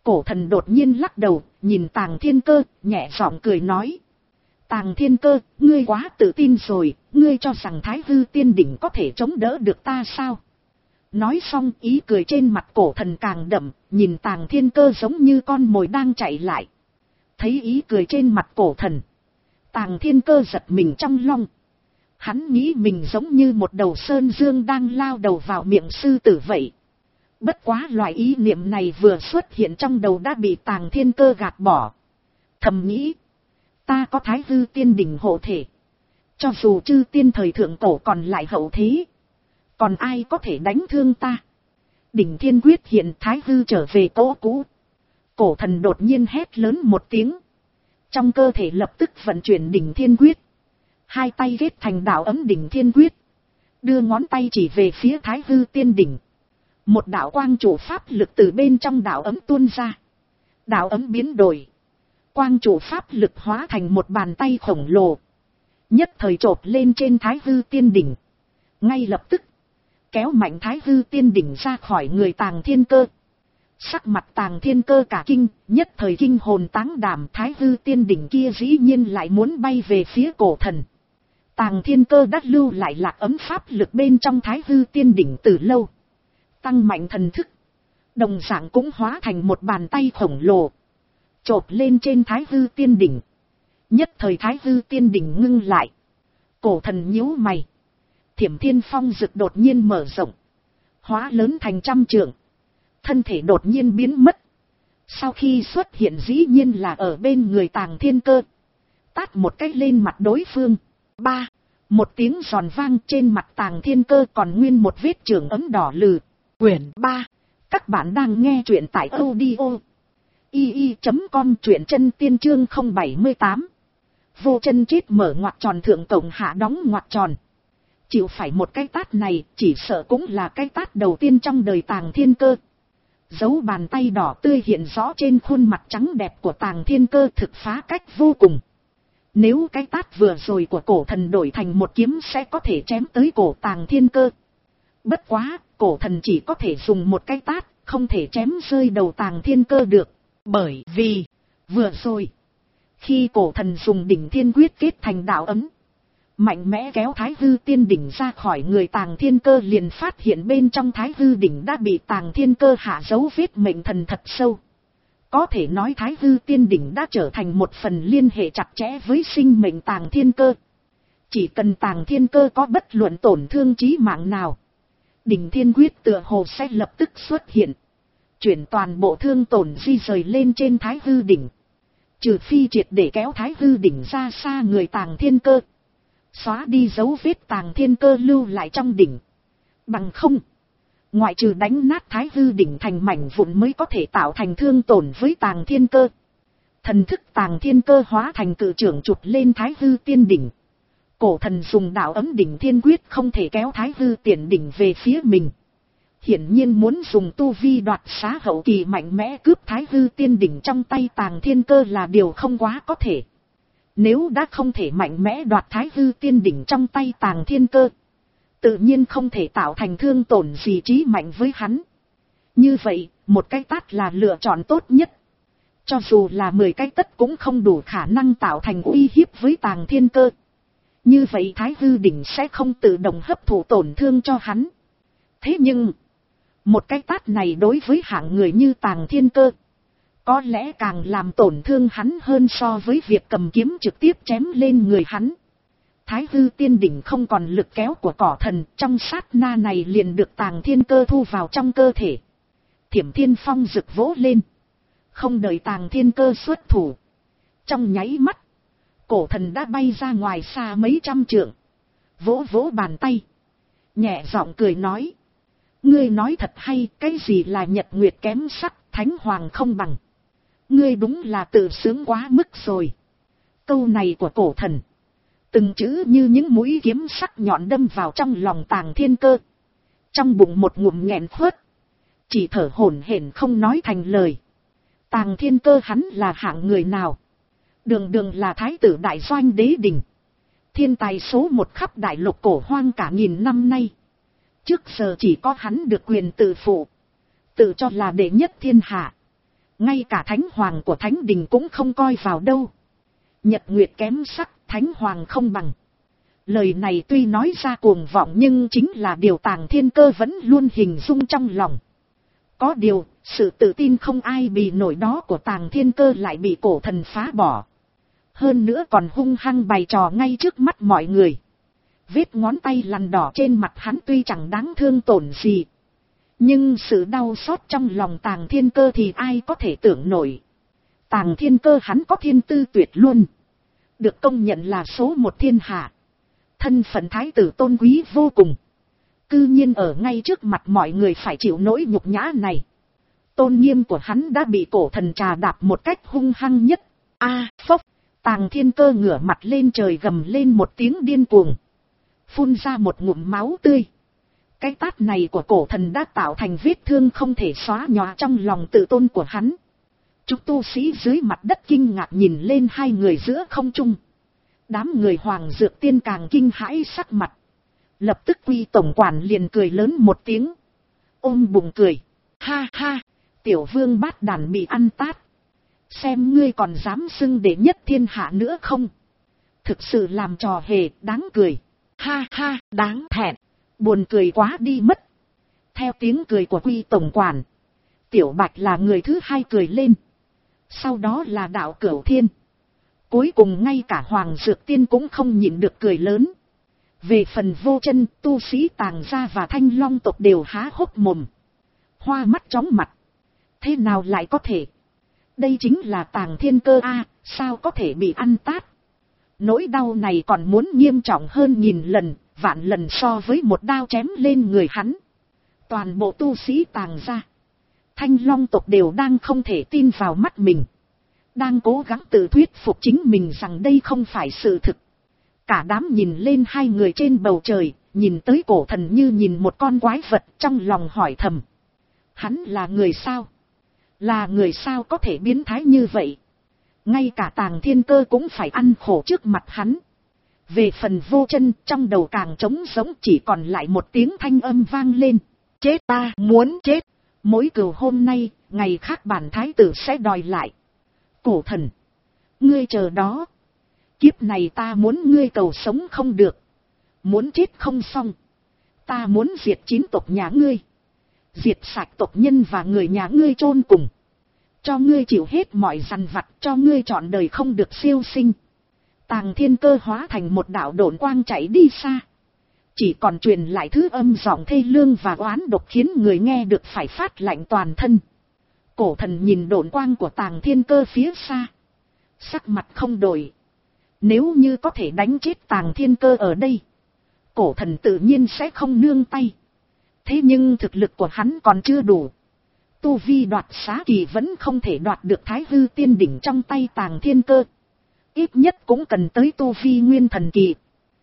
Cổ thần đột nhiên lắc đầu, nhìn Tàng Thiên Cơ, nhẹ giọng cười nói. Tàng Thiên Cơ, ngươi quá tự tin rồi, ngươi cho rằng Thái Hư Tiên Đỉnh có thể chống đỡ được ta sao? Nói xong ý cười trên mặt cổ thần càng đậm, nhìn Tàng Thiên Cơ giống như con mồi đang chạy lại. Thấy ý cười trên mặt cổ thần, Tàng Thiên Cơ giật mình trong lòng. Hắn nghĩ mình giống như một đầu sơn dương đang lao đầu vào miệng sư tử vậy. Bất quá loại ý niệm này vừa xuất hiện trong đầu đã bị Tàng Thiên Cơ gạt bỏ. Thầm nghĩ, ta có Thái Hư Tiên Đỉnh hộ thể. Cho dù chư tiên thời thượng cổ còn lại hậu thế, còn ai có thể đánh thương ta? Đỉnh Thiên Quyết hiện Thái Hư trở về cỗ cũ. Cổ thần đột nhiên hét lớn một tiếng. Trong cơ thể lập tức vận chuyển Đỉnh Thiên Quyết. Hai tay ghép thành đạo ấm Đỉnh Thiên Quyết. Đưa ngón tay chỉ về phía Thái Hư Tiên Đỉnh. Một đạo quang trụ pháp lực từ bên trong đạo ấm tuôn ra. Đạo ấm biến đổi. Quang trụ pháp lực hóa thành một bàn tay khổng lồ. Nhất thời chộp lên trên Thái Hư Tiên Đỉnh. Ngay lập tức, kéo mạnh Thái Hư Tiên Đỉnh ra khỏi người Tàng Thiên Cơ. Sắc mặt Tàng Thiên Cơ cả kinh, nhất thời kinh hồn táng đảm. Thái Hư Tiên Đỉnh kia dĩ nhiên lại muốn bay về phía cổ thần. Tàng Thiên Cơ đã lưu lại lạc ấm pháp lực bên trong Thái Hư Tiên Đỉnh từ lâu. Tăng mạnh thần thức. Đồng dạng cũng hóa thành một bàn tay khổng lồ. Chộp lên trên Thái Hư Tiên Đỉnh. Nhất thời Thái Hư Tiên Đỉnh ngưng lại. Cổ thần nhíu mày. Thiểm Thiên Phong Dực đột nhiên mở rộng. Hóa lớn thành trăm trượng. Thân thể đột nhiên biến mất. Sau khi xuất hiện dĩ nhiên là ở bên người Tàng Thiên Cơ. Tát một cái lên mặt đối phương. Ba. Một tiếng giòn vang trên mặt Tàng Thiên Cơ còn nguyên một vết trường ấm đỏ lừ. Quyển ba. Các bạn đang nghe truyện tại audio i i chấm com truyện chân tiên chương không bảy tám. Vô chân chết mở ngoặc tròn thượng cộng hạ đóng ngoặc tròn. Chịu phải một cái tát này chỉ sợ cũng là cái tát đầu tiên trong đời Tàng Thiên Cơ. Dấu bàn tay đỏ tươi hiện rõ trên khuôn mặt trắng đẹp của Tàng Thiên Cơ thực phá cách vô cùng. Nếu cái tát vừa rồi của cổ thần đổi thành một kiếm sẽ có thể chém tới cổ Tàng Thiên Cơ. Bất quá, cổ thần chỉ có thể dùng một cái tát, không thể chém rơi đầu Tàng Thiên Cơ được. Bởi vì, vừa rồi, khi cổ thần dùng Đỉnh Thiên Quyết kết thành đạo ấm, mạnh mẽ kéo Thái Hư Tiên Đỉnh ra khỏi người Tàng Thiên Cơ liền phát hiện bên trong Thái Hư Đỉnh đã bị Tàng Thiên Cơ hạ dấu vết mệnh thần thật sâu. Có thể nói Thái Hư Tiên Đỉnh đã trở thành một phần liên hệ chặt chẽ với sinh mệnh Tàng Thiên Cơ. Chỉ cần Tàng Thiên Cơ có bất luận tổn thương chí mạng nào, Đỉnh Thiên Quyết tựa hồ sẽ lập tức xuất hiện. Chuyển toàn bộ thương tổn di rời lên trên Thái Hư Đỉnh. Trừ phi triệt để kéo Thái Hư Đỉnh ra xa người Tàng Thiên Cơ. Xóa đi dấu vết Tàng Thiên Cơ lưu lại trong đỉnh. Bằng không, ngoại trừ đánh nát Thái Hư Đỉnh thành mảnh vụn mới có thể tạo thành thương tổn với Tàng Thiên Cơ. Thần thức Tàng Thiên Cơ hóa thành cự trưởng chụp lên Thái Hư Tiên Đỉnh. Cổ thần dùng đạo ấm Đỉnh Thiên Quyết không thể kéo Thái Hư Tiên Đỉnh về phía mình. Hiển nhiên muốn dùng tu vi đoạt xá hậu kỳ mạnh mẽ cướp Thái Hư Tiên Đỉnh trong tay Tàng Thiên Cơ là điều không quá có thể. Nếu đã không thể mạnh mẽ đoạt Thái Hư Tiên Đỉnh trong tay Tàng Thiên Cơ, tự nhiên không thể tạo thành thương tổn gì chí mạnh với hắn. Như vậy, một cái tát là lựa chọn tốt nhất. Cho dù là mười cái tất cũng không đủ khả năng tạo thành uy hiếp với Tàng Thiên Cơ. Như vậy Thái Hư Đỉnh sẽ không tự động hấp thụ tổn thương cho hắn. Thế nhưng, một cái tát này đối với hạng người như Tàng Thiên Cơ, có lẽ càng làm tổn thương hắn hơn so với việc cầm kiếm trực tiếp chém lên người hắn. Thái Hư Tiên Đỉnh không còn lực kéo của cỏ thần, trong sát na này liền được Tàng Thiên Cơ thu vào trong cơ thể. Thiểm Thiên Phong rực vỗ lên. Không đợi Tàng Thiên Cơ xuất thủ. Trong nháy mắt, cổ thần đã bay ra ngoài xa mấy trăm trượng. Vỗ vỗ bàn tay. Nhẹ giọng cười nói. Ngươi nói thật hay, cái gì là nhật nguyệt kém sắc, thánh hoàng không bằng. Ngươi đúng là tự sướng quá mức rồi. Câu này của cổ thần, từng chữ như những mũi kiếm sắc nhọn đâm vào trong lòng Tàng Thiên Cơ. Trong bụng một ngụm nghẹn khuất, chỉ thở hổn hển không nói thành lời. Tàng Thiên Cơ hắn là hạng người nào? Đường đường là thái tử đại doanh đế đình, thiên tài số một khắp đại lục cổ hoang cả nghìn năm nay. Trước giờ chỉ có hắn được quyền tự phụ, tự cho là đệ nhất thiên hạ. ngay cả thánh hoàng của thánh đình cũng không coi vào đâu. Nhật nguyệt kém sắc, thánh hoàng không bằng. Lời này tuy nói ra cuồng vọng nhưng chính là điều Tàng Thiên Cơ vẫn luôn hình dung trong lòng. Có điều, sự tự tin không ai bì nổi đó của Tàng Thiên Cơ lại bị cổ thần phá bỏ. Hơn nữa còn hung hăng bày trò ngay trước mắt mọi người. Vết ngón tay lằn đỏ trên mặt hắn tuy chẳng đáng thương tổn gì. Nhưng sự đau xót trong lòng Tàng Thiên Cơ thì ai có thể tưởng nổi. Tàng Thiên Cơ hắn có thiên tư tuyệt luôn. Được công nhận là số một thiên hạ. Thân phận thái tử tôn quý vô cùng. Cư nhiên ở ngay trước mặt mọi người phải chịu nỗi nhục nhã này. Tôn nghiêm của hắn đã bị cổ thần trà đạp một cách hung hăng nhất. A phốc, Tàng Thiên Cơ ngửa mặt lên trời gầm lên một tiếng điên cuồng. Phun ra một ngụm máu tươi. Cái tát này của cổ thần đã tạo thành vết thương không thể xóa nhòa trong lòng tự tôn của hắn. Chúng tu sĩ dưới mặt đất kinh ngạc nhìn lên hai người giữa không trung. Đám người Hoàng Dược Tiên càng kinh hãi sắc mặt. Lập tức Quy tổng quản liền cười lớn một tiếng. Ôm bụng cười. Ha ha, tiểu vương bát đàn bị ăn tát. Xem ngươi còn dám xưng đệ nhất thiên hạ nữa không? Thực sự làm trò hề, đáng cười. Ha ha, đáng thẹn. Buồn cười quá đi mất. Theo tiếng cười của Quy tổng quản, Tiểu Bạch là người thứ hai cười lên. Sau đó là Đạo Cửu Thiên. Cuối cùng ngay cả Hoàng Dược Tiên cũng không nhịn được cười lớn. Về phần Vô Chân, tu sĩ Tàng gia và Thanh Long tộc đều há hốc mồm. Hoa mắt chóng mặt. Thế nào lại có thể? Đây chính là Tàng Thiên Cơ a, sao có thể bị ăn tát? Nỗi đau này còn muốn nghiêm trọng hơn nghìn lần, vạn lần so với một đao chém lên người hắn. Toàn bộ tu sĩ Tàng gia, Thanh Long tộc đều đang không thể tin vào mắt mình. Đang cố gắng tự thuyết phục chính mình rằng đây không phải sự thực. Cả đám nhìn lên hai người trên bầu trời, nhìn tới cổ thần như nhìn một con quái vật, trong lòng hỏi thầm. Hắn là người sao? Là người sao có thể biến thái như vậy? Ngay cả Tàng Thiên Cơ cũng phải ăn khổ trước mặt hắn. Về phần Vô Chân, trong đầu càng trống rỗng, chỉ còn lại một tiếng thanh âm vang lên. Chết, ta muốn chết. Mỗi cừu hôm nay, ngày khác bản thái tử sẽ đòi lại. Cổ thần, ngươi chờ đó. Kiếp này ta muốn ngươi cầu sống không được. Muốn chết không xong. Ta muốn diệt chín tộc nhà ngươi. Diệt sạch tộc nhân và người nhà ngươi chôn cùng. Cho ngươi chịu hết mọi dằn vặt, cho ngươi trọn đời không được siêu sinh. Tàng Thiên Cơ hóa thành một đạo độn quang chạy đi xa. Chỉ còn truyền lại thứ âm giọng thê lương và oán độc khiến người nghe được phải phát lạnh toàn thân. Cổ thần nhìn độn quang của Tàng Thiên Cơ phía xa. Sắc mặt không đổi. Nếu như có thể đánh chết Tàng Thiên Cơ ở đây, cổ thần tự nhiên sẽ không nương tay. Thế nhưng thực lực của hắn còn chưa đủ. Tu vi đoạt xá kỳ vẫn không thể đoạt được Thái Hư Tiên Đỉnh trong tay Tàng Thiên Cơ. Ít nhất cũng cần tới tu vi nguyên thần kỳ.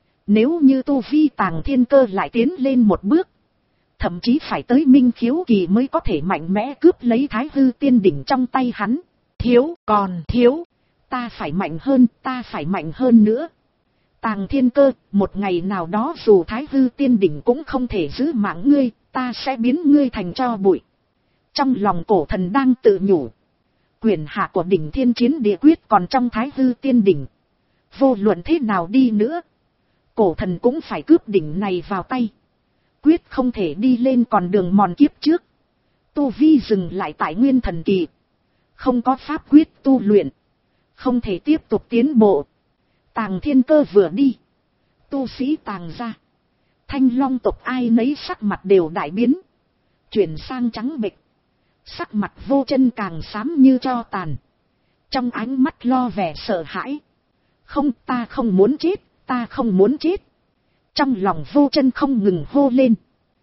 Nếu như tu vi Tàng Thiên Cơ lại tiến lên một bước, thậm chí phải tới Minh Khiếu kỳ mới có thể mạnh mẽ cướp lấy Thái Hư Tiên Đỉnh trong tay hắn. Thiếu, còn thiếu. Ta phải mạnh hơn, ta phải mạnh hơn nữa. Tàng Thiên Cơ, một ngày nào đó dù Thái Hư Tiên Đỉnh cũng không thể giữ mạng ngươi, ta sẽ biến ngươi thành tro bụi. Trong lòng cổ thần đang tự nhủ. Quyền hạ của đỉnh Thiên Chiến Địa Quyết còn trong Thái Hư Tiên Đỉnh. Vô luận thế nào đi nữa, cổ thần cũng phải cướp đỉnh này vào tay. Quyết không thể đi lên còn đường mòn kiếp trước. Tu vi dừng lại tại nguyên thần kỳ. Không có pháp quyết tu luyện. Không thể tiếp tục tiến bộ. Tàng Thiên Cơ vừa đi, tu sĩ Tàng gia, Thanh Long tộc ai nấy sắc mặt đều đại biến. Chuyển sang trắng bệch. Sắc mặt Vô Chân càng xám như tro tàn. Trong ánh mắt lo vẻ sợ hãi. Không, ta không muốn chết, ta không muốn chết. Trong lòng Vô Chân không ngừng hô lên.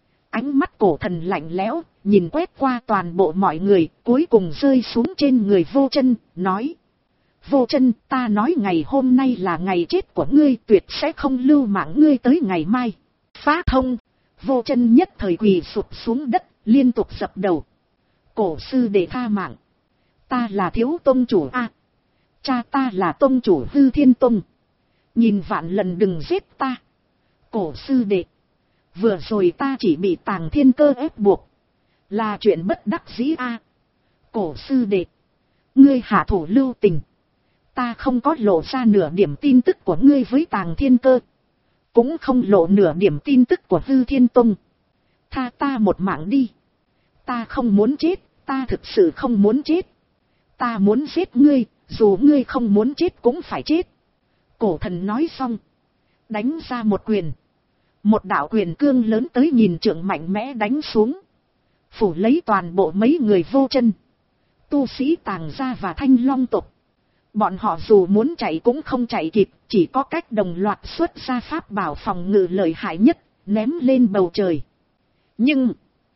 Ánh mắt cổ thần lạnh lẽo, nhìn quét qua toàn bộ mọi người, cuối cùng rơi xuống trên người Vô Chân, nói. Vô Chân, ta nói ngày hôm nay là ngày chết của ngươi, tuyệt sẽ không lưu mạng ngươi tới ngày mai. Phá thông. Vô Chân nhất thời quỳ sụp xuống đất, liên tục dập đầu. Cổ sư để tha mạng. Ta là thiếu tông chủ a. À, cha ta là tông chủ Hư Thiên Tông. Nhìn vạn lần đừng giết ta. Cổ sư đệ. Vừa rồi ta chỉ bị Tàng Thiên Cơ ép buộc. Là chuyện bất đắc dĩ a. À, cổ sư đệ. Ngươi hạ thủ lưu tình. Ta không có lộ ra nửa điểm tin tức của ngươi với Tàng Thiên Cơ. Cũng không lộ nửa điểm tin tức của Hư Thiên Tông. Tha ta một mạng đi. Ta không muốn chết, ta thực sự không muốn chết. Ta muốn giết ngươi, dù ngươi không muốn chết cũng phải chết. Cổ thần nói xong, đánh ra một quyền. Một đạo quyền cương lớn tới nghìn trượng mạnh mẽ đánh xuống. Phủ lấy toàn bộ mấy người vô chân. Tu sĩ Tàng gia và Thanh Long tộc. Bọn họ dù muốn chạy cũng không chạy kịp, chỉ có cách đồng loạt xuất ra pháp bảo phòng ngự lợi hại nhất, ném lên bầu trời. Nhưng,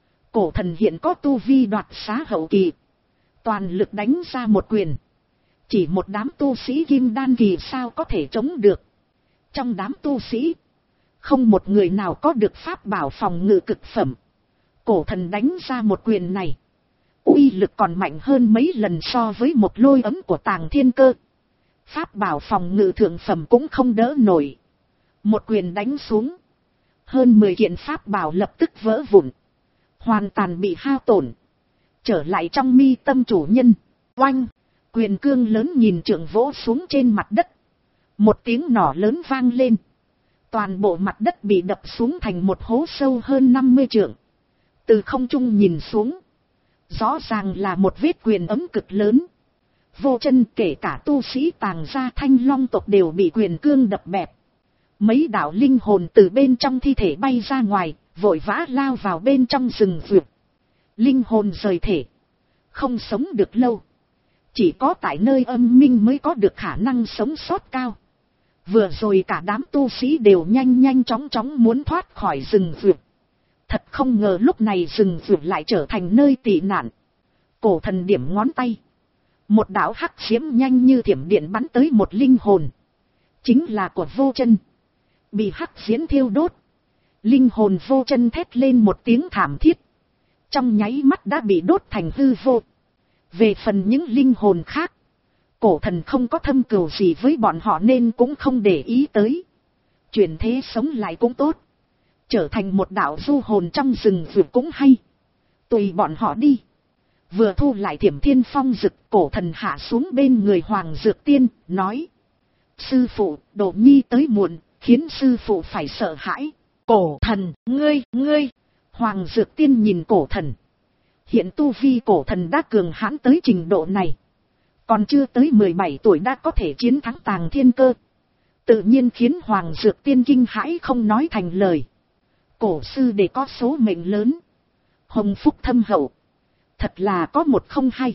cổ thần hiện có tu vi đoạt xá hậu kỳ. Toàn lực đánh ra một quyền. Chỉ một đám tu sĩ kim đan kỳ sao có thể chống được. Trong đám tu sĩ, không một người nào có được pháp bảo phòng ngự cực phẩm. Cổ thần đánh ra một quyền này, uy lực còn mạnh hơn mấy lần so với một lôi ấm của Tàng Thiên Cơ. Pháp bảo phòng ngự thượng phẩm cũng không đỡ nổi. Một quyền đánh xuống, hơn mười kiện pháp bảo lập tức vỡ vụn, hoàn toàn bị hao tổn, trở lại trong mi tâm chủ nhân. Oanh, quyền cương lớn nhìn trượng vỗ xuống trên mặt đất. Một tiếng nỏ lớn vang lên. Toàn bộ mặt đất bị đập xuống thành một hố sâu hơn năm mươi trượng. Từ không trung nhìn xuống, rõ ràng là một vết quyền ấm cực lớn. Vô chân kể cả tu sĩ Tàng gia Thanh Long tộc đều bị quyền cương đập bẹp. Mấy đạo linh hồn từ bên trong thi thể bay ra ngoài, vội vã lao vào bên trong rừng rượt. Linh hồn rời thể, không sống được lâu. Chỉ có tại nơi âm minh mới có được khả năng sống sót cao. Vừa rồi cả đám tu sĩ đều nhanh nhanh chóng chóng muốn thoát khỏi rừng rượt. Thật không ngờ lúc này rừng rượt lại trở thành nơi tị nạn. Cổ thần điểm ngón tay. Một đạo hắc diễm nhanh như thiểm điện bắn tới một linh hồn. Chính là của vô chân. Bị hắc diễm thiêu đốt. Linh hồn vô chân thét lên một tiếng thảm thiết. Trong nháy mắt đã bị đốt thành hư vô. Về phần những linh hồn khác, cổ thần không có thâm cừu gì với bọn họ nên cũng không để ý tới. Chuyển thế sống lại cũng tốt. Trở thành một đạo du hồn trong rừng rượt cũng hay. Tùy bọn họ đi. Vừa thu lại Thiểm Thiên Phong Dực, cổ thần hạ xuống bên người Hoàng Dược Tiên, nói. Sư phụ, Đồ Nhi tới muộn, khiến sư phụ phải sợ hãi. Cổ thần, ngươi, ngươi. Hoàng Dược Tiên nhìn cổ thần. Hiện tu vi cổ thần đã cường hãn tới trình độ này. Còn chưa tới mười bảy tuổi đã có thể chiến thắng Tàng Thiên Cơ. Tự nhiên khiến Hoàng Dược Tiên kinh hãi không nói thành lời. Cổ sư để có số mệnh lớn. Hồng phúc thâm hậu. Thật là có một không hay.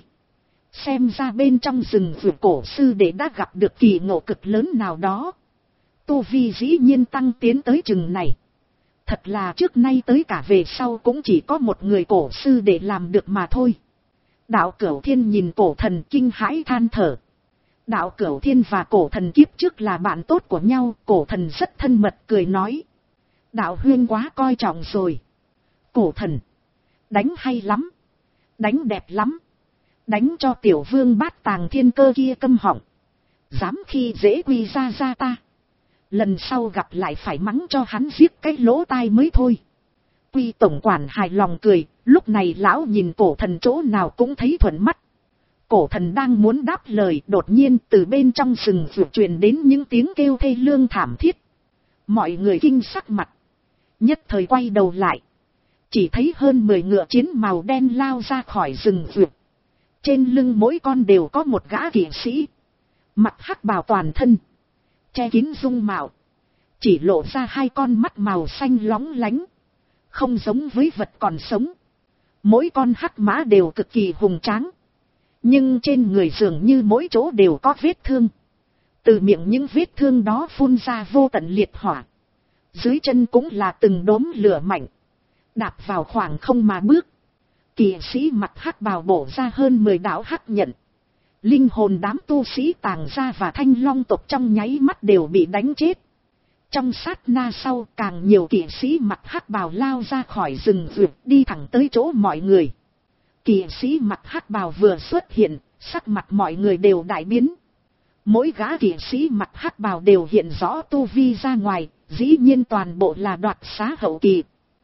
Xem ra bên trong rừng rượu cổ sư để đã gặp được kỳ ngộ cực lớn nào đó. Tu vi dĩ nhiên tăng tiến tới chừng này. Thật là trước nay tới cả về sau cũng chỉ có một người cổ sư để làm được mà thôi. Đạo Cửu Thiên nhìn cổ thần kinh hãi than thở. Đạo Cửu Thiên và cổ thần kiếp trước là bạn tốt của nhau, cổ thần rất thân mật cười nói. Đạo huyên quá coi trọng rồi. Cổ thần, đánh hay lắm, đánh đẹp lắm, đánh cho tiểu vương bát Tàng Thiên Cơ kia câm họng. Dám khi dễ quy ra ra ta. Lần sau gặp lại phải mắng cho hắn giết cái lỗ tai mới thôi. Quy tổng quản hài lòng cười, lúc này lão nhìn cổ thần chỗ nào cũng thấy thuận mắt. Cổ thần đang muốn đáp lời, đột nhiên từ bên trong rừng rượu truyền đến những tiếng kêu thê lương thảm thiết. Mọi người kinh sắc mặt, nhất thời quay đầu lại. Chỉ thấy hơn mười ngựa chiến màu đen lao ra khỏi rừng rượu. Trên lưng mỗi con đều có một gã kỵ sĩ. Mặc hắc bào toàn thân, che kín dung mạo. Chỉ lộ ra hai con mắt màu xanh lóng lánh. Không giống với vật còn sống. Mỗi con hắc mã đều cực kỳ hùng tráng. Nhưng trên người dường như mỗi chỗ đều có vết thương. Từ miệng những vết thương đó phun ra vô tận liệt hỏa. Dưới chân cũng là từng đốm lửa mạnh. Đạp vào khoảng không mà bước. Kỵ sĩ mặc hắc bào bổ ra hơn mười đạo hắc nhận. Linh hồn đám tu sĩ Tàng gia và Thanh Long tộc trong nháy mắt đều bị đánh chết. Trong sát na sau càng nhiều kỵ sĩ mặc hắc bào lao ra khỏi rừng rượu đi thẳng tới chỗ mọi người. Kỵ sĩ mặc hắc bào vừa xuất hiện, sắc mặt mọi người đều đại biến. Mỗi gã kỵ sĩ mặc hắc bào đều hiện rõ tu vi ra ngoài, dĩ nhiên toàn bộ là đoạt xá hậu kỳ.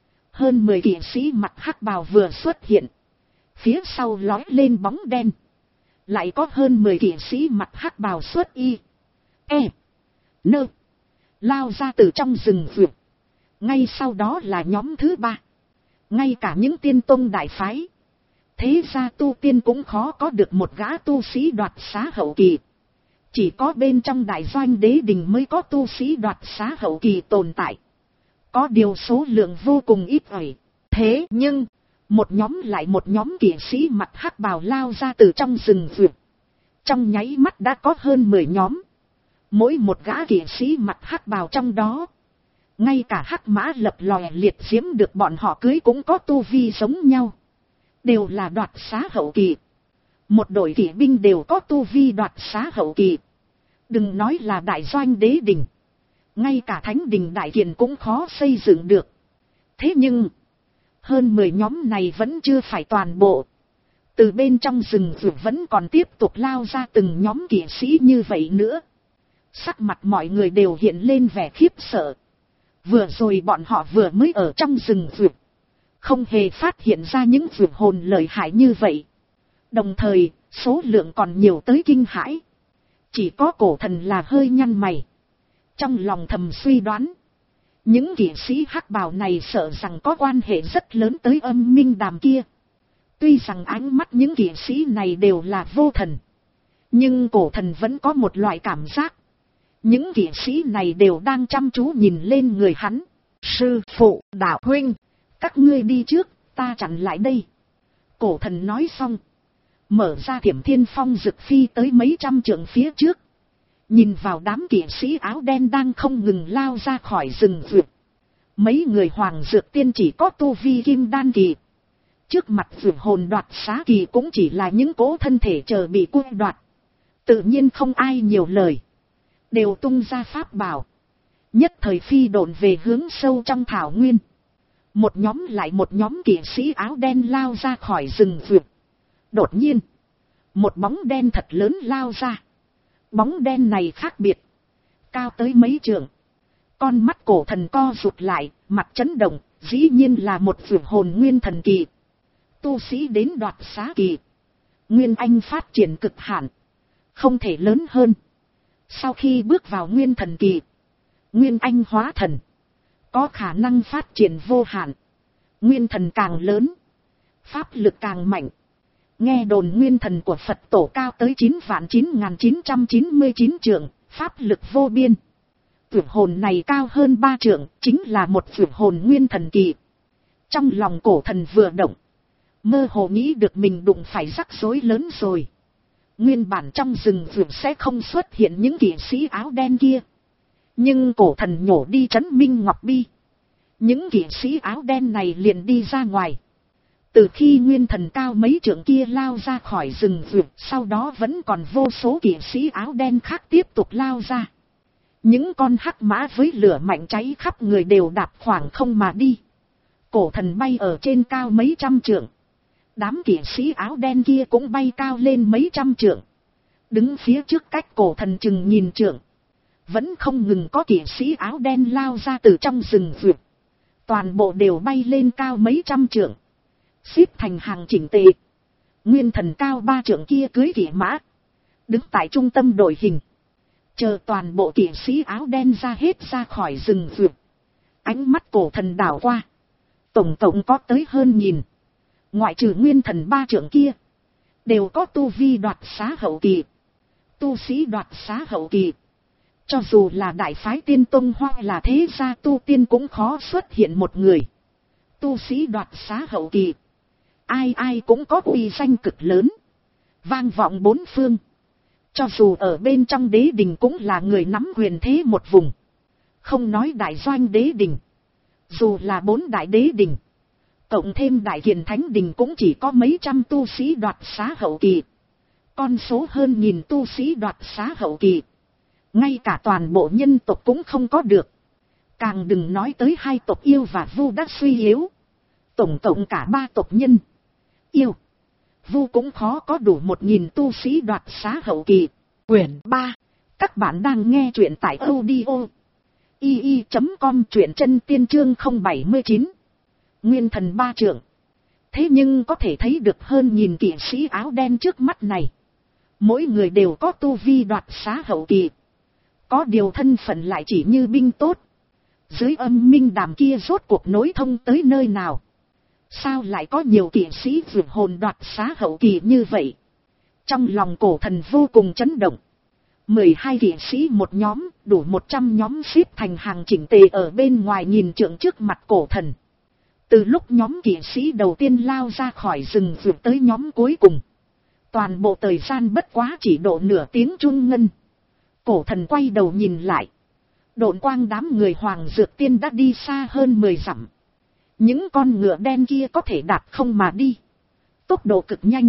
Hơn mười kỵ sĩ mặc hắc bào vừa xuất hiện. Phía sau lói lên bóng đen. lại có hơn mười kỵ sĩ mặc hắc bào xuất y, e, nơ, lao ra từ trong rừng vượt. Ngay sau đó là nhóm thứ ba, ngay cả những tiên tông đại phái, thế ra tu tiên cũng khó có được một gã tu sĩ đoạt xá hậu kỳ. Chỉ có bên trong đại doanh đế đình mới có tu sĩ đoạt xá hậu kỳ tồn tại. Có điều số lượng vô cùng ít ỏi. Thế nhưng, một nhóm lại một nhóm kỵ sĩ mặc hắc bào lao ra từ trong rừng vượt. Trong nháy mắt đã có hơn mười nhóm. Mỗi một gã kỵ sĩ mặc hắc bào trong đó, ngay cả hắc mã lập lòe liệt diễm được bọn họ cưới cũng có tu vi giống nhau. Đều là đoạt xá hậu kỳ. Một đội kỵ binh đều có tu vi đoạt xá hậu kỳ. Đừng nói là đại doanh đế đình, ngay cả thánh đình đại kiền cũng khó xây dựng được. Thế nhưng, hơn mười nhóm này vẫn chưa phải toàn bộ. Từ bên trong rừng rượu vẫn còn tiếp tục lao ra từng nhóm kỵ sĩ như vậy nữa. Sắc mặt mọi người đều hiện lên vẻ khiếp sợ. Vừa rồi bọn họ vừa mới ở trong rừng rượu, không hề phát hiện ra những vượt hồn lợi hại như vậy. Đồng thời, số lượng còn nhiều tới kinh hãi. Chỉ có cổ thần là hơi nhăn mày. Trong lòng thầm suy đoán, những kỵ sĩ hắc bào này sợ rằng có quan hệ rất lớn tới âm minh đàm kia. Tuy rằng ánh mắt những kỵ sĩ này đều là vô thần, nhưng cổ thần vẫn có một loại cảm giác. Những kỵ sĩ này đều đang chăm chú nhìn lên người hắn. Sư phụ, đạo huynh, các ngươi đi trước, ta chặn lại đây. Cổ thần nói xong, mở ra thiểm thiên phong rực phi tới mấy trăm trượng phía trước. Nhìn vào đám kỵ sĩ áo đen đang không ngừng lao ra khỏi rừng vượt. Mấy người hoàng dược tiên chỉ có tu vi kim đan kỳ. Trước mặt vượt hồn đoạt xá kỳ cũng chỉ là những cỗ thân thể chờ bị cua đoạt. Tự nhiên không ai nhiều lời, đều tung ra pháp bảo, nhất thời phi độn về hướng sâu trong thảo nguyên. Một nhóm lại một nhóm kỵ sĩ áo đen lao ra khỏi rừng vượt. Đột nhiên, một bóng đen thật lớn lao ra. Bóng đen này khác biệt, cao tới mấy trượng. Con mắt cổ thần co rụt lại, mặt chấn động, dĩ nhiên là một vượt hồn nguyên thần kỳ. Tu sĩ đến đoạt xá kỳ, nguyên anh phát triển cực hạn, không thể lớn hơn. Sau khi bước vào nguyên thần kỳ, nguyên anh hóa thần, có khả năng phát triển vô hạn. Nguyên thần càng lớn, pháp lực càng mạnh. Nghe đồn nguyên thần của Phật tổ cao tới chín vạn chín nghìn chín trăm chín mươi chín trượng, pháp lực vô biên. Vượt hồn này cao hơn ba trượng, chính là một vượt hồn nguyên thần kỳ. Trong lòng cổ thần vừa động, mơ hồ nghĩ được mình đụng phải rắc rối lớn rồi. Nguyên bản trong rừng vượt sẽ không xuất hiện những kỵ sĩ áo đen kia. Nhưng cổ thần nhổ đi trấn Minh Ngọc Bi, những kỵ sĩ áo đen này liền đi ra ngoài. Từ khi nguyên thần cao mấy trượng kia lao ra khỏi rừng vượt, sau đó vẫn còn vô số kỵ sĩ áo đen khác tiếp tục lao ra. Những con hắc mã với lửa mạnh cháy khắp người đều đạp khoảng không mà đi. Cổ thần bay ở trên cao mấy trăm trượng. Đám kỵ sĩ áo đen kia cũng bay cao lên mấy trăm trượng. Đứng phía trước cách cổ thần chừng nhìn trượng. Vẫn không ngừng có kỵ sĩ áo đen lao ra từ trong rừng vượt. Toàn bộ đều bay lên cao mấy trăm trượng, xếp thành hàng chỉnh tề. Nguyên thần cao ba trượng kia cưới kỵ mã, đứng tại trung tâm đội hình, chờ toàn bộ kỵ sĩ áo đen ra hết ra khỏi rừng vượt. Ánh mắt cổ thần đảo qua, tổng cộng có tới hơn nghìn. Ngoại trừ nguyên thần ba trượng kia, đều có tu vi đoạt xá hậu kỳ. Tu sĩ đoạt xá hậu kỳ, cho dù là đại phái tiên tông hoặc là thế gia tu tiên cũng khó xuất hiện một người. Tu sĩ đoạt xá hậu kỳ, ai ai cũng có uy danh cực lớn, vang vọng bốn phương. Cho dù ở bên trong đế đình cũng là người nắm quyền thế một vùng. Không nói đại doanh đế đình, dù là bốn đại đế đình, cộng thêm đại kiền thánh đình cũng chỉ có mấy trăm tu sĩ đoạt xá hậu kỳ. Con số hơn nghìn tu sĩ đoạt xá hậu kỳ, ngay cả toàn bộ nhân tộc cũng không có được. Càng đừng nói tới hai tộc yêu và vu đã suy yếu. Tổng cộng cả ba tộc nhân, yêu, vu cũng khó có đủ một nghìn tu sĩ đoạt xá hậu kỳ. Quyển ba. Các bạn đang nghe truyện tại audio i i chấm com, truyện chân tiên chương không bảy chín. Nguyên thần ba trượng. Thế nhưng có thể thấy được hơn nghìn kỵ sĩ áo đen trước mắt này. Mỗi người đều có tu vi đoạt xá hậu kỳ. Có điều thân phận lại chỉ như binh tốt. Dưới âm minh đàm kia rốt cuộc nối thông tới nơi nào? Sao lại có nhiều kỵ sĩ vượt hồn đoạt xá hậu kỳ như vậy? Trong lòng cổ thần vô cùng chấn động. Mười hai kỵ sĩ một nhóm, đủ một trăm nhóm xếp thành hàng chỉnh tề ở bên ngoài nhìn trượng trước mặt cổ thần. Từ lúc nhóm kỵ sĩ đầu tiên lao ra khỏi rừng vượt tới nhóm cuối cùng. Toàn bộ thời gian bất quá chỉ độ nửa tiếng chun ngân. Cổ thần quay đầu nhìn lại. Độn quang đám người Hoàng Dược Tiên đã đi xa hơn mười dặm. Những con ngựa đen kia có thể đạp không mà đi. Tốc độ cực nhanh.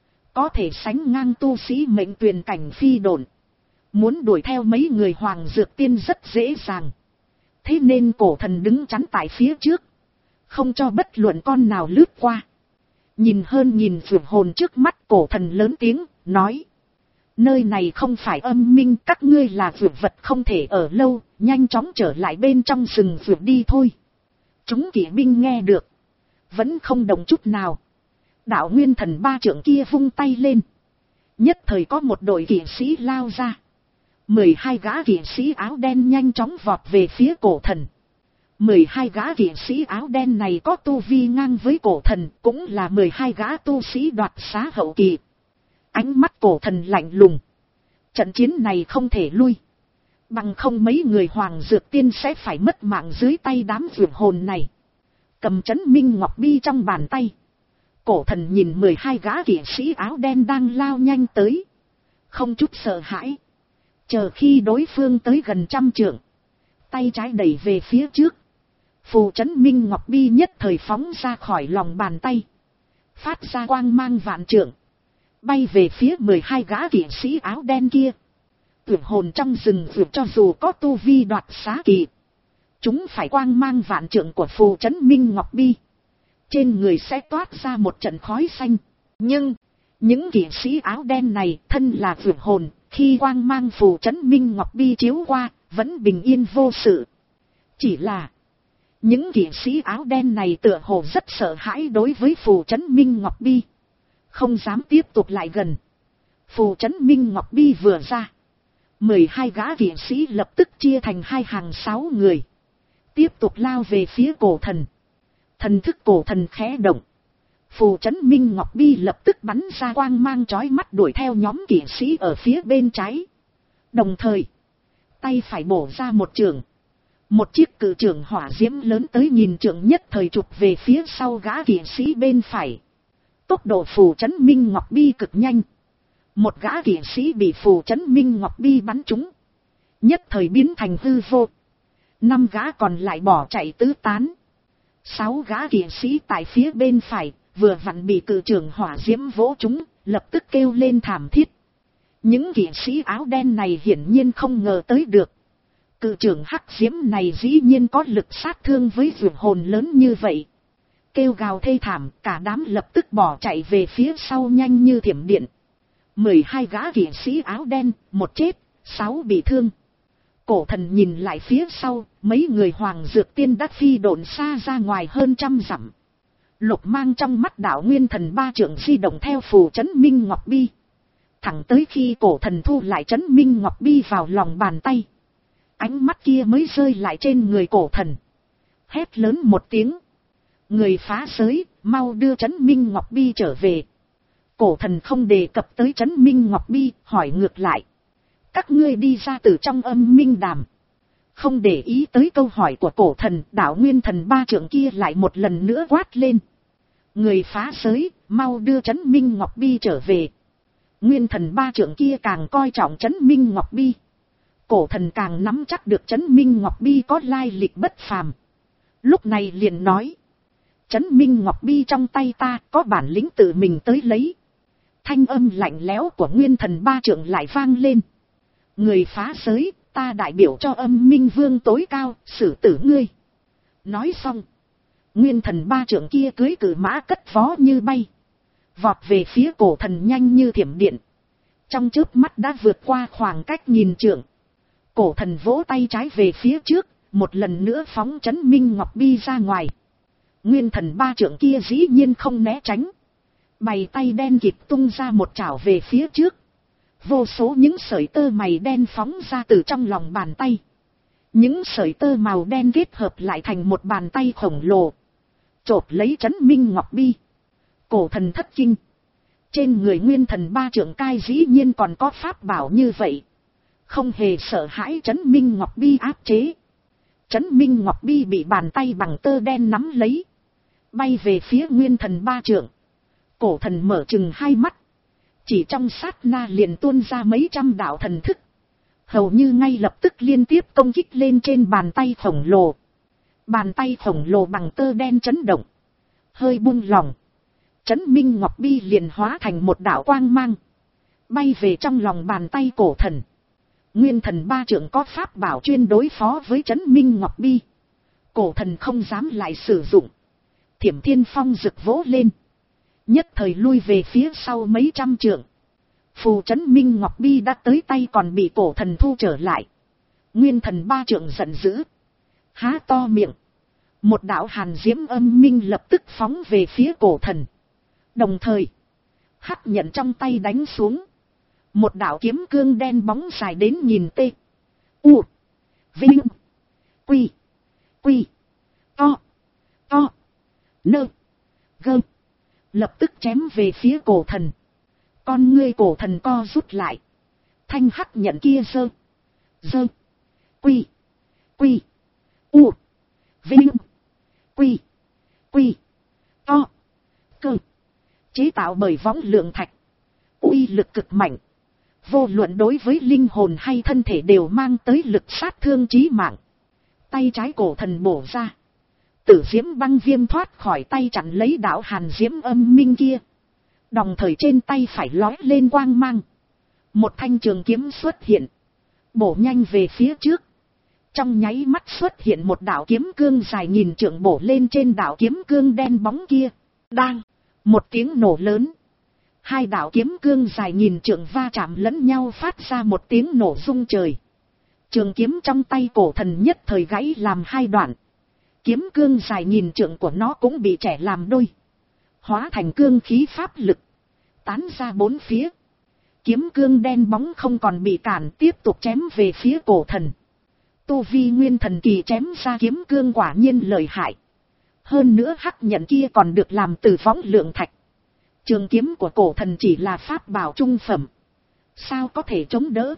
Có thể sánh ngang tu sĩ mệnh tuyền cảnh phi độn. Muốn đuổi theo mấy người Hoàng Dược Tiên rất dễ dàng. Thế nên cổ thần đứng chắn tại phía trước. Không cho bất luận con nào lướt qua. Nhìn hơn nhìn vượt hồn trước mắt, cổ thần lớn tiếng, nói. Nơi này không phải âm minh, các ngươi là vượt vật không thể ở lâu, nhanh chóng trở lại bên trong rừng vượt đi thôi. Chúng kỵ binh nghe được. Vẫn không động chút nào. Đạo nguyên thần ba trưởng kia vung tay lên. Nhất thời có một đội kỵ sĩ lao ra. Mười hai gã kỵ sĩ áo đen nhanh chóng vọt về phía cổ thần. Mười hai gã kỵ sĩ áo đen này có tu vi ngang với cổ thần, cũng là mười hai gã tu sĩ đoạt xá hậu kỳ. Ánh mắt cổ thần lạnh lùng. Trận chiến này không thể lui. Bằng không mấy người Hoàng Dược Tiên sẽ phải mất mạng dưới tay đám vượt hồn này. Cầm chấn minh ngọc bi trong bàn tay. Cổ thần nhìn mười hai gã kỵ sĩ áo đen đang lao nhanh tới. Không chút sợ hãi. Chờ khi đối phương tới gần trăm trượng. Tay trái đẩy về phía trước. Phù chấn minh ngọc bi nhất thời phóng ra khỏi lòng bàn tay. Phát ra quang mang vạn trượng. Bay về phía mười hai gã kỵ sĩ áo đen kia. Tuyệt hồn trong rừng vượt cho dù có tu vi đoạt xá kỳ. Chúng phải quang mang vạn trượng của phù chấn minh ngọc bi. Trên người sẽ toát ra một trận khói xanh. Nhưng, những kỵ sĩ áo đen này thân là vượt hồn. Khi quang mang phù chấn minh ngọc bi chiếu qua, vẫn bình yên vô sự. Chỉ là, những kỵ sĩ áo đen này tựa hồ rất sợ hãi đối với phù chấn minh ngọc bi. Không dám tiếp tục lại gần. Phù chấn minh ngọc bi vừa ra. Mười hai gã kỵ sĩ lập tức chia thành hai hàng sáu người. Tiếp tục lao về phía cổ thần. Thần thức cổ thần khẽ động. Phù chấn minh ngọc bi lập tức bắn ra quang mang chói mắt đuổi theo nhóm kỵ sĩ ở phía bên trái. Đồng thời, tay phải bổ ra một trường. Một chiếc cự trường hỏa diễm lớn tới nghìn trượng nhất thời chụp về phía sau gã kỵ sĩ bên phải. Tốc độ phù chấn minh ngọc bi cực nhanh. Một gã kỵ sĩ bị phù chấn minh ngọc bi bắn trúng. Nhất thời biến thành hư vô. Năm gã còn lại bỏ chạy tứ tán. Sáu gã kỵ sĩ tại phía bên phải, vừa vặn bị cự trường hỏa diễm vỗ trúng, lập tức kêu lên thảm thiết. Những kỵ sĩ áo đen này hiển nhiên không ngờ tới được. Cự trường hắc diễm này dĩ nhiên có lực sát thương với vượt hồn lớn như vậy. Kêu gào thê thảm, cả đám lập tức bỏ chạy về phía sau nhanh như thiểm điện. Mười hai gã kỵ sĩ áo đen, một chết, sáu bị thương. Cổ thần nhìn lại phía sau, mấy người Hoàng Dược Tiên đã phi độn xa ra ngoài hơn trăm dặm. Lục mang trong mắt đạo nguyên thần ba trưởng di động theo phù chấn minh ngọc bi. Thẳng tới khi cổ thần thu lại chấn minh ngọc bi vào lòng bàn tay. Ánh mắt kia mới rơi lại trên người cổ thần. Hét lớn một tiếng. Người phá giới, mau đưa chấn minh ngọc bi trở về. Cổ thần không đề cập tới chấn minh ngọc bi, hỏi ngược lại. Các ngươi đi ra từ trong âm minh đàm. Không để ý tới câu hỏi của cổ thần, đạo nguyên thần ba trưởng kia lại một lần nữa quát lên. Người phá giới, mau đưa chấn minh ngọc bi trở về. Nguyên thần ba trưởng kia càng coi trọng chấn minh ngọc bi. Cổ thần càng nắm chắc được chấn minh ngọc bi có lai lịch bất phàm. Lúc này liền nói. Chấn minh ngọc bi trong tay ta, có bản lĩnh tự mình tới lấy. Thanh âm lạnh lẽo của nguyên thần ba trưởng lại vang lên. Người phá giới, ta đại biểu cho âm minh vương tối cao, xử tử ngươi. Nói xong. Nguyên thần ba trưởng kia cưới cử mã cất vó như bay. Vọt về phía cổ thần nhanh như thiểm điện. Trong chớp mắt đã vượt qua khoảng cách nghìn trượng. Cổ thần vỗ tay trái về phía trước, một lần nữa phóng chấn minh ngọc bi ra ngoài. Nguyên thần ba trưởng kia dĩ nhiên không né tránh. Bày tay đen kịp tung ra một chảo về phía trước. Vô số những sợi tơ mày đen phóng ra từ trong lòng bàn tay. Những sợi tơ màu đen kết hợp lại thành một bàn tay khổng lồ, chộp lấy Trấn Minh Ngọc Bi. Cổ thần thất kinh. Trên người nguyên thần ba trượng cai dĩ nhiên còn có pháp bảo như vậy. Không hề sợ hãi Trấn Minh Ngọc Bi áp chế. Trấn Minh Ngọc Bi bị bàn tay bằng tơ đen nắm lấy, bay về phía nguyên thần ba trượng. Cổ thần mở chừng hai mắt. Chỉ trong sát na liền tuôn ra mấy trăm đạo thần thức. Hầu như ngay lập tức liên tiếp công kích lên trên bàn tay khổng lồ. Bàn tay khổng lồ bằng tơ đen chấn động. Hơi buông lỏng. Trấn Minh Ngọc Bi liền hóa thành một đạo quang mang, bay về trong lòng bàn tay cổ thần. Nguyên thần ba trượng có pháp bảo chuyên đối phó với Trấn Minh Ngọc Bi. Cổ thần không dám lại sử dụng. Thiểm Thiên Phong rực vỗ lên, nhất thời lui về phía sau mấy trăm trượng. Phù Trấn Minh Ngọc Bi đã tới tay còn bị cổ thần thu trở lại. Nguyên thần ba trượng giận dữ, há to miệng. Một đạo hàn diễm âm minh lập tức phóng về phía cổ thần. Đồng thời, hắc nhận trong tay đánh xuống. Một đạo kiếm cương đen bóng dài đến nhìn tê. U. Vinh. Quy. Quy. To. To. Nơ. Gơ. Lập tức chém về phía cổ thần. Con ngươi cổ thần co rút lại. Thanh hắc nhận kia dơ. Dơ. Quy. Quy. U. Vinh. Quy. Quy. To. Cơ. Chế tạo bởi võng lượng thạch. Uy lực cực mạnh. Vô luận đối với linh hồn hay thân thể đều mang tới lực sát thương chí mạng. Tay trái cổ thần bổ ra. Tử diễm băng viêm thoát khỏi tay chặn lấy đạo hàn diễm âm minh kia. Đồng thời trên tay phải lói lên quang mang. Một thanh trường kiếm xuất hiện. Bổ nhanh về phía trước. Trong nháy mắt xuất hiện một đạo kiếm cương dài nghìn trượng bổ lên trên đạo kiếm cương đen bóng kia. Đang. Một tiếng nổ lớn. Hai đạo kiếm cương dài nghìn trượng va chạm lẫn nhau phát ra một tiếng nổ rung trời. Trường kiếm trong tay cổ thần nhất thời gãy làm hai đoạn. Kiếm cương dài nghìn trượng của nó cũng bị chẻ làm đôi. Hóa thành cương khí pháp lực. Tán ra bốn phía. Kiếm cương đen bóng không còn bị cản, tiếp tục chém về phía cổ thần. Tu vi nguyên thần kỳ chém ra kiếm cương quả nhiên lợi hại. Hơn nữa hắc nhận kia còn được làm từ võng lượng thạch. Trường kiếm của cổ thần chỉ là pháp bảo trung phẩm. Sao có thể chống đỡ?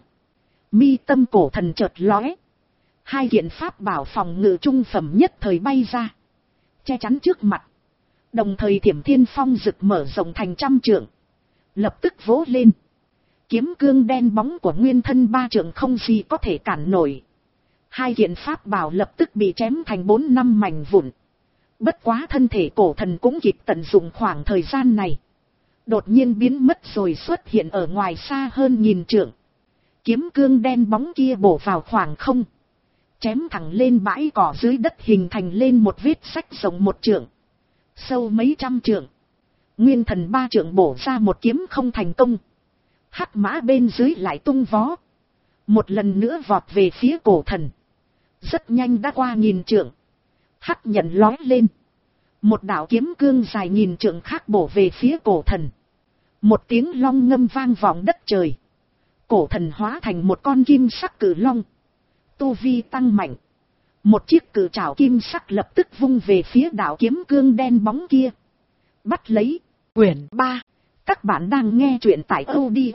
Mi tâm cổ thần chợt lóe. Hai kiện pháp bảo phòng ngự trung phẩm nhất thời bay ra. Che chắn trước mặt. Đồng thời Thiểm Thiên Phong rực mở rộng thành trăm trượng. Lập tức vỗ lên. Kiếm cương đen bóng của nguyên thân ba trượng không gì có thể cản nổi. Hai kiện pháp bảo lập tức bị chém thành bốn năm mảnh vụn. Bất quá thân thể cổ thần cũng kịp tận dụng khoảng thời gian này. Đột nhiên biến mất rồi xuất hiện ở ngoài xa hơn nghìn trượng. Kiếm cương đen bóng kia bổ vào khoảng không. Chém thẳng lên bãi cỏ dưới đất hình thành lên một vết sách rộng một trượng. Sâu mấy trăm trượng. Nguyên thần ba trượng bổ ra một kiếm không thành công. Hắc mã bên dưới lại tung vó. Một lần nữa vọt về phía cổ thần. Rất nhanh đã qua nghìn trượng. Hắc nhận lói lên. Một đạo kiếm cương dài nghìn trượng khác bổ về phía cổ thần. Một tiếng long ngâm vang vọng đất trời. Cổ thần hóa thành một con kim sắc cử long. Tu vi tăng mạnh. Một chiếc cử trảo kim sắc lập tức vung về phía đạo kiếm cương đen bóng kia. Bắt lấy. Quyển ba. Các bạn đang nghe truyện tại audio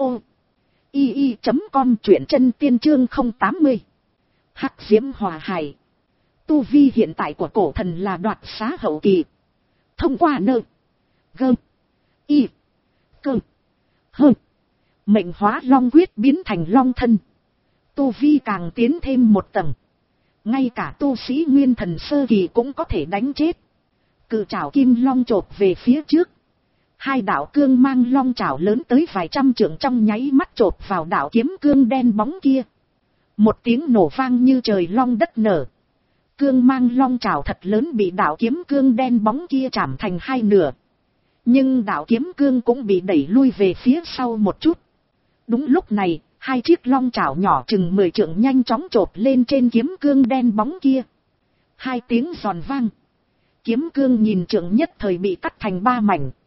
i i chấm com, truyện chân tiên chương không tám mươi. Hắc diễm hòa hải. Tu vi hiện tại của cổ thần là đoạt xá hậu kỳ. Thông qua nơ. Gơ. Y. Cơ. Hơ. Mệnh hóa long quyết biến thành long thân. Tu vi càng tiến thêm một tầng. Ngay cả tu sĩ nguyên thần sơ kỳ cũng có thể đánh chết. Cự trảo kim long chộp về phía trước. Hai đạo cương mang long trảo lớn tới vài trăm trượng trong nháy mắt chộp vào đạo kiếm cương đen bóng kia. Một tiếng nổ vang như trời long đất nở. Cương mang long trảo thật lớn bị đạo kiếm cương đen bóng kia chạm thành hai nửa. Nhưng đạo kiếm cương cũng bị đẩy lui về phía sau một chút. Đúng lúc này, hai chiếc long trảo nhỏ chừng mười trượng nhanh chóng chộp lên trên kiếm cương đen bóng kia. Hai tiếng giòn vang. Kiếm cương nhìn trượng nhất thời bị cắt thành ba mảnh.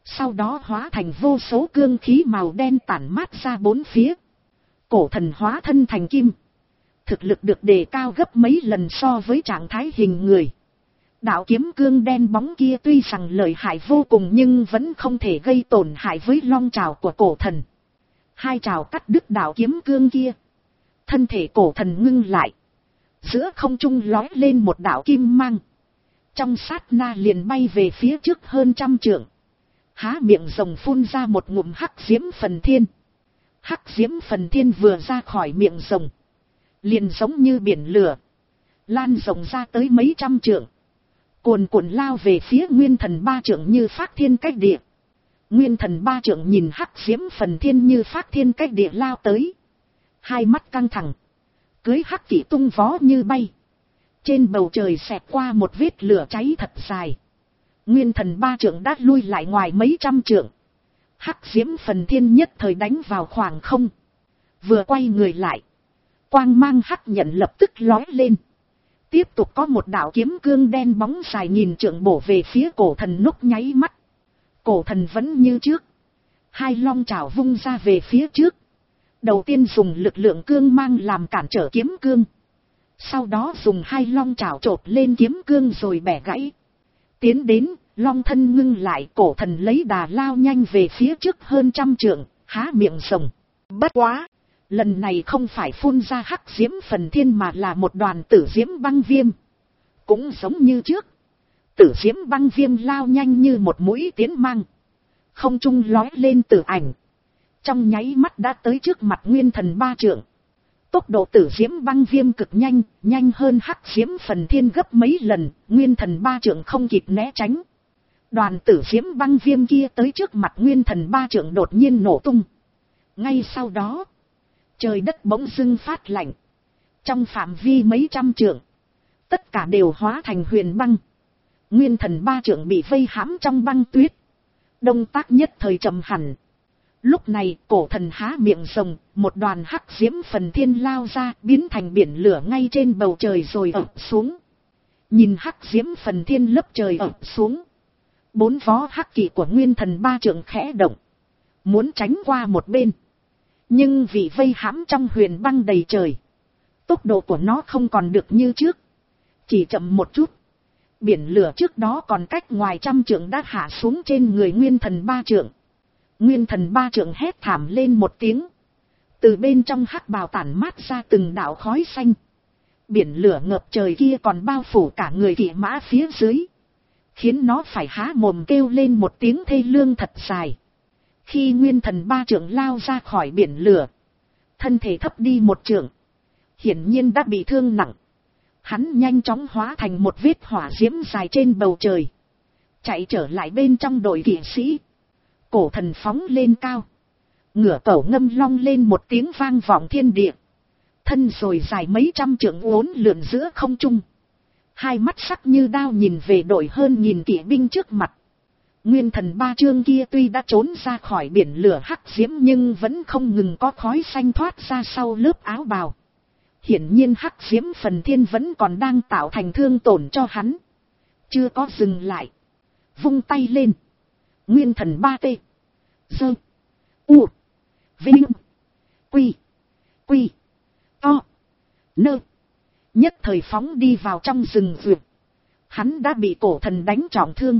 Sau đó hóa thành vô số cương khí màu đen tản mát ra bốn phía. Cổ thần hóa thân thành kim. Thực lực được đề cao gấp mấy lần so với trạng thái hình người. Đạo kiếm cương đen bóng kia tuy rằng lợi hại vô cùng nhưng vẫn không thể gây tổn hại với long trảo của cổ thần. Hai trảo cắt đứt đạo kiếm cương kia. Thân thể cổ thần ngưng lại. Giữa không trung lói lên một đạo kim mang. Trong sát na liền bay về phía trước hơn trăm trượng. Há miệng rồng phun ra một ngụm hắc diễm phần thiên. Hắc diễm phần thiên vừa ra khỏi miệng rồng. Liền giống như biển lửa. Lan rộng ra tới mấy trăm trượng. Cuồn cuộn lao về phía nguyên thần ba trượng như phát thiên cách địa. Nguyên thần ba trượng nhìn hắc diễm phần thiên như phát thiên cách địa lao tới. Hai mắt căng thẳng. Cưới hắc kỵ tung vó như bay. Trên bầu trời xẹt qua một vết lửa cháy thật dài. Nguyên thần ba trượng đã lui lại ngoài mấy trăm trượng. Hắc diễm phần thiên nhất thời đánh vào khoảng không. Vừa quay người lại. Quang mang hắc nhận lập tức lói lên. Tiếp tục có một đạo kiếm cương đen bóng dài nghìn trượng bổ về phía cổ thần núc nháy mắt. Cổ thần vẫn như trước. Hai long chảo vung ra về phía trước. Đầu tiên dùng lực lượng cương mang làm cản trở kiếm cương. Sau đó dùng hai long chảo chộp lên kiếm cương rồi bẻ gãy. Tiến đến, long thân ngưng lại, cổ thần lấy đà lao nhanh về phía trước hơn trăm trượng, há miệng rồng. Bất quá! Lần này không phải phun ra hắc diễm phần thiên mà là một đoàn tử diễm băng viêm. Cũng giống như trước. Tử diễm băng viêm lao nhanh như một mũi tiến mang. Không trung lói lên tử ảnh. Trong nháy mắt đã tới trước mặt nguyên thần ba trượng. Tốc độ tử diễm băng viêm cực nhanh, nhanh hơn hắc diễm phần thiên gấp mấy lần, nguyên thần ba trượng không kịp né tránh. Đoàn tử diễm băng viêm kia tới trước mặt nguyên thần ba trượng đột nhiên nổ tung. Ngay sau đó, trời đất bỗng dưng phát lạnh. Trong phạm vi mấy trăm trượng, tất cả đều hóa thành huyền băng. Nguyên thần ba trượng bị vây hãm trong băng tuyết. Động tác nhất thời trầm hẳn. Lúc này cổ thần há miệng rồng, một đoàn hắc diễm phần thiên lao ra, biến thành biển lửa ngay trên bầu trời rồi ập xuống. Nhìn hắc diễm phần thiên lấp trời ập xuống. Bốn vó hắc kỵ của nguyên thần ba trượng khẽ động. Muốn tránh qua một bên. Nhưng vì vây hãm trong huyền băng đầy trời. Tốc độ của nó không còn được như trước. Chỉ chậm một chút. Biển lửa trước đó còn cách ngoài trăm trượng đã hạ xuống trên người nguyên thần ba trượng. Nguyên thần ba trượng hét thảm lên một tiếng. Từ bên trong hắc bào tản mát ra từng đạo khói xanh. Biển lửa ngập trời kia còn bao phủ cả người kỵ mã phía dưới. Khiến nó phải há mồm kêu lên một tiếng thê lương thật dài. Khi nguyên thần ba trượng lao ra khỏi biển lửa. Thân thể thấp đi một trượng. Hiển nhiên đã bị thương nặng. Hắn nhanh chóng hóa thành một vết hỏa diễm dài trên bầu trời. Chạy trở lại bên trong đội kỵ sĩ. Cổ thần phóng lên cao. Ngửa cẩu ngâm long lên một tiếng vang vọng thiên địa. Thân rồi dài mấy trăm trượng uốn lượn giữa không trung. Hai mắt sắc như đao nhìn về đội hơn nghìn kỵ binh trước mặt. Nguyên thần ba trương kia tuy đã trốn ra khỏi biển lửa hắc diễm nhưng vẫn không ngừng có khói xanh thoát ra sau lớp áo bào. Hiển nhiên hắc diễm phần thiên vẫn còn đang tạo thành thương tổn cho hắn. Chưa có dừng lại. Vung tay lên. Nguyên thần ba tê. Dơ. U. Vinh. Quy. Quy. To. Nơ. Nhất thời phóng đi vào trong rừng rượt. Hắn đã bị cổ thần đánh trọng thương.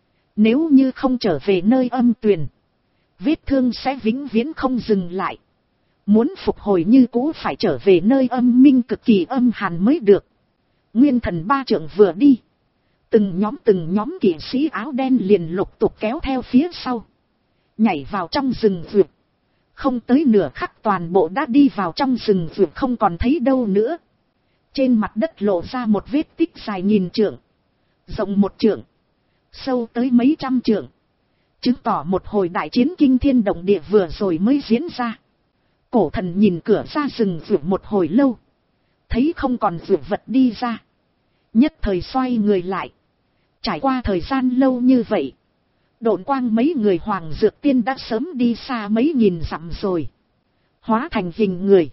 Nếu như không trở về nơi âm tuyền, vết thương sẽ vĩnh viễn không dừng lại. Muốn phục hồi như cũ phải trở về nơi âm minh cực kỳ âm hàn mới được. Nguyên thần ba trượng vừa đi. Từng nhóm từng nhóm kỵ sĩ áo đen liền lục tục kéo theo phía sau. Nhảy vào trong rừng rượt. Không tới nửa khắc toàn bộ đã đi vào trong rừng rượt không còn thấy đâu nữa. Trên mặt đất lộ ra một vết tích dài nghìn trượng. Rộng một trượng. Sâu tới mấy trăm trượng. Chứng tỏ một hồi đại chiến kinh thiên động địa vừa rồi mới diễn ra. Cổ thần nhìn cửa ra rừng rượt một hồi lâu. Thấy không còn rượt vật đi ra. Nhất thời xoay người lại. Trải qua thời gian lâu như vậy. Độn quang mấy người hoàng dược tiên đã sớm đi xa mấy nghìn dặm rồi. Hóa thành hình người.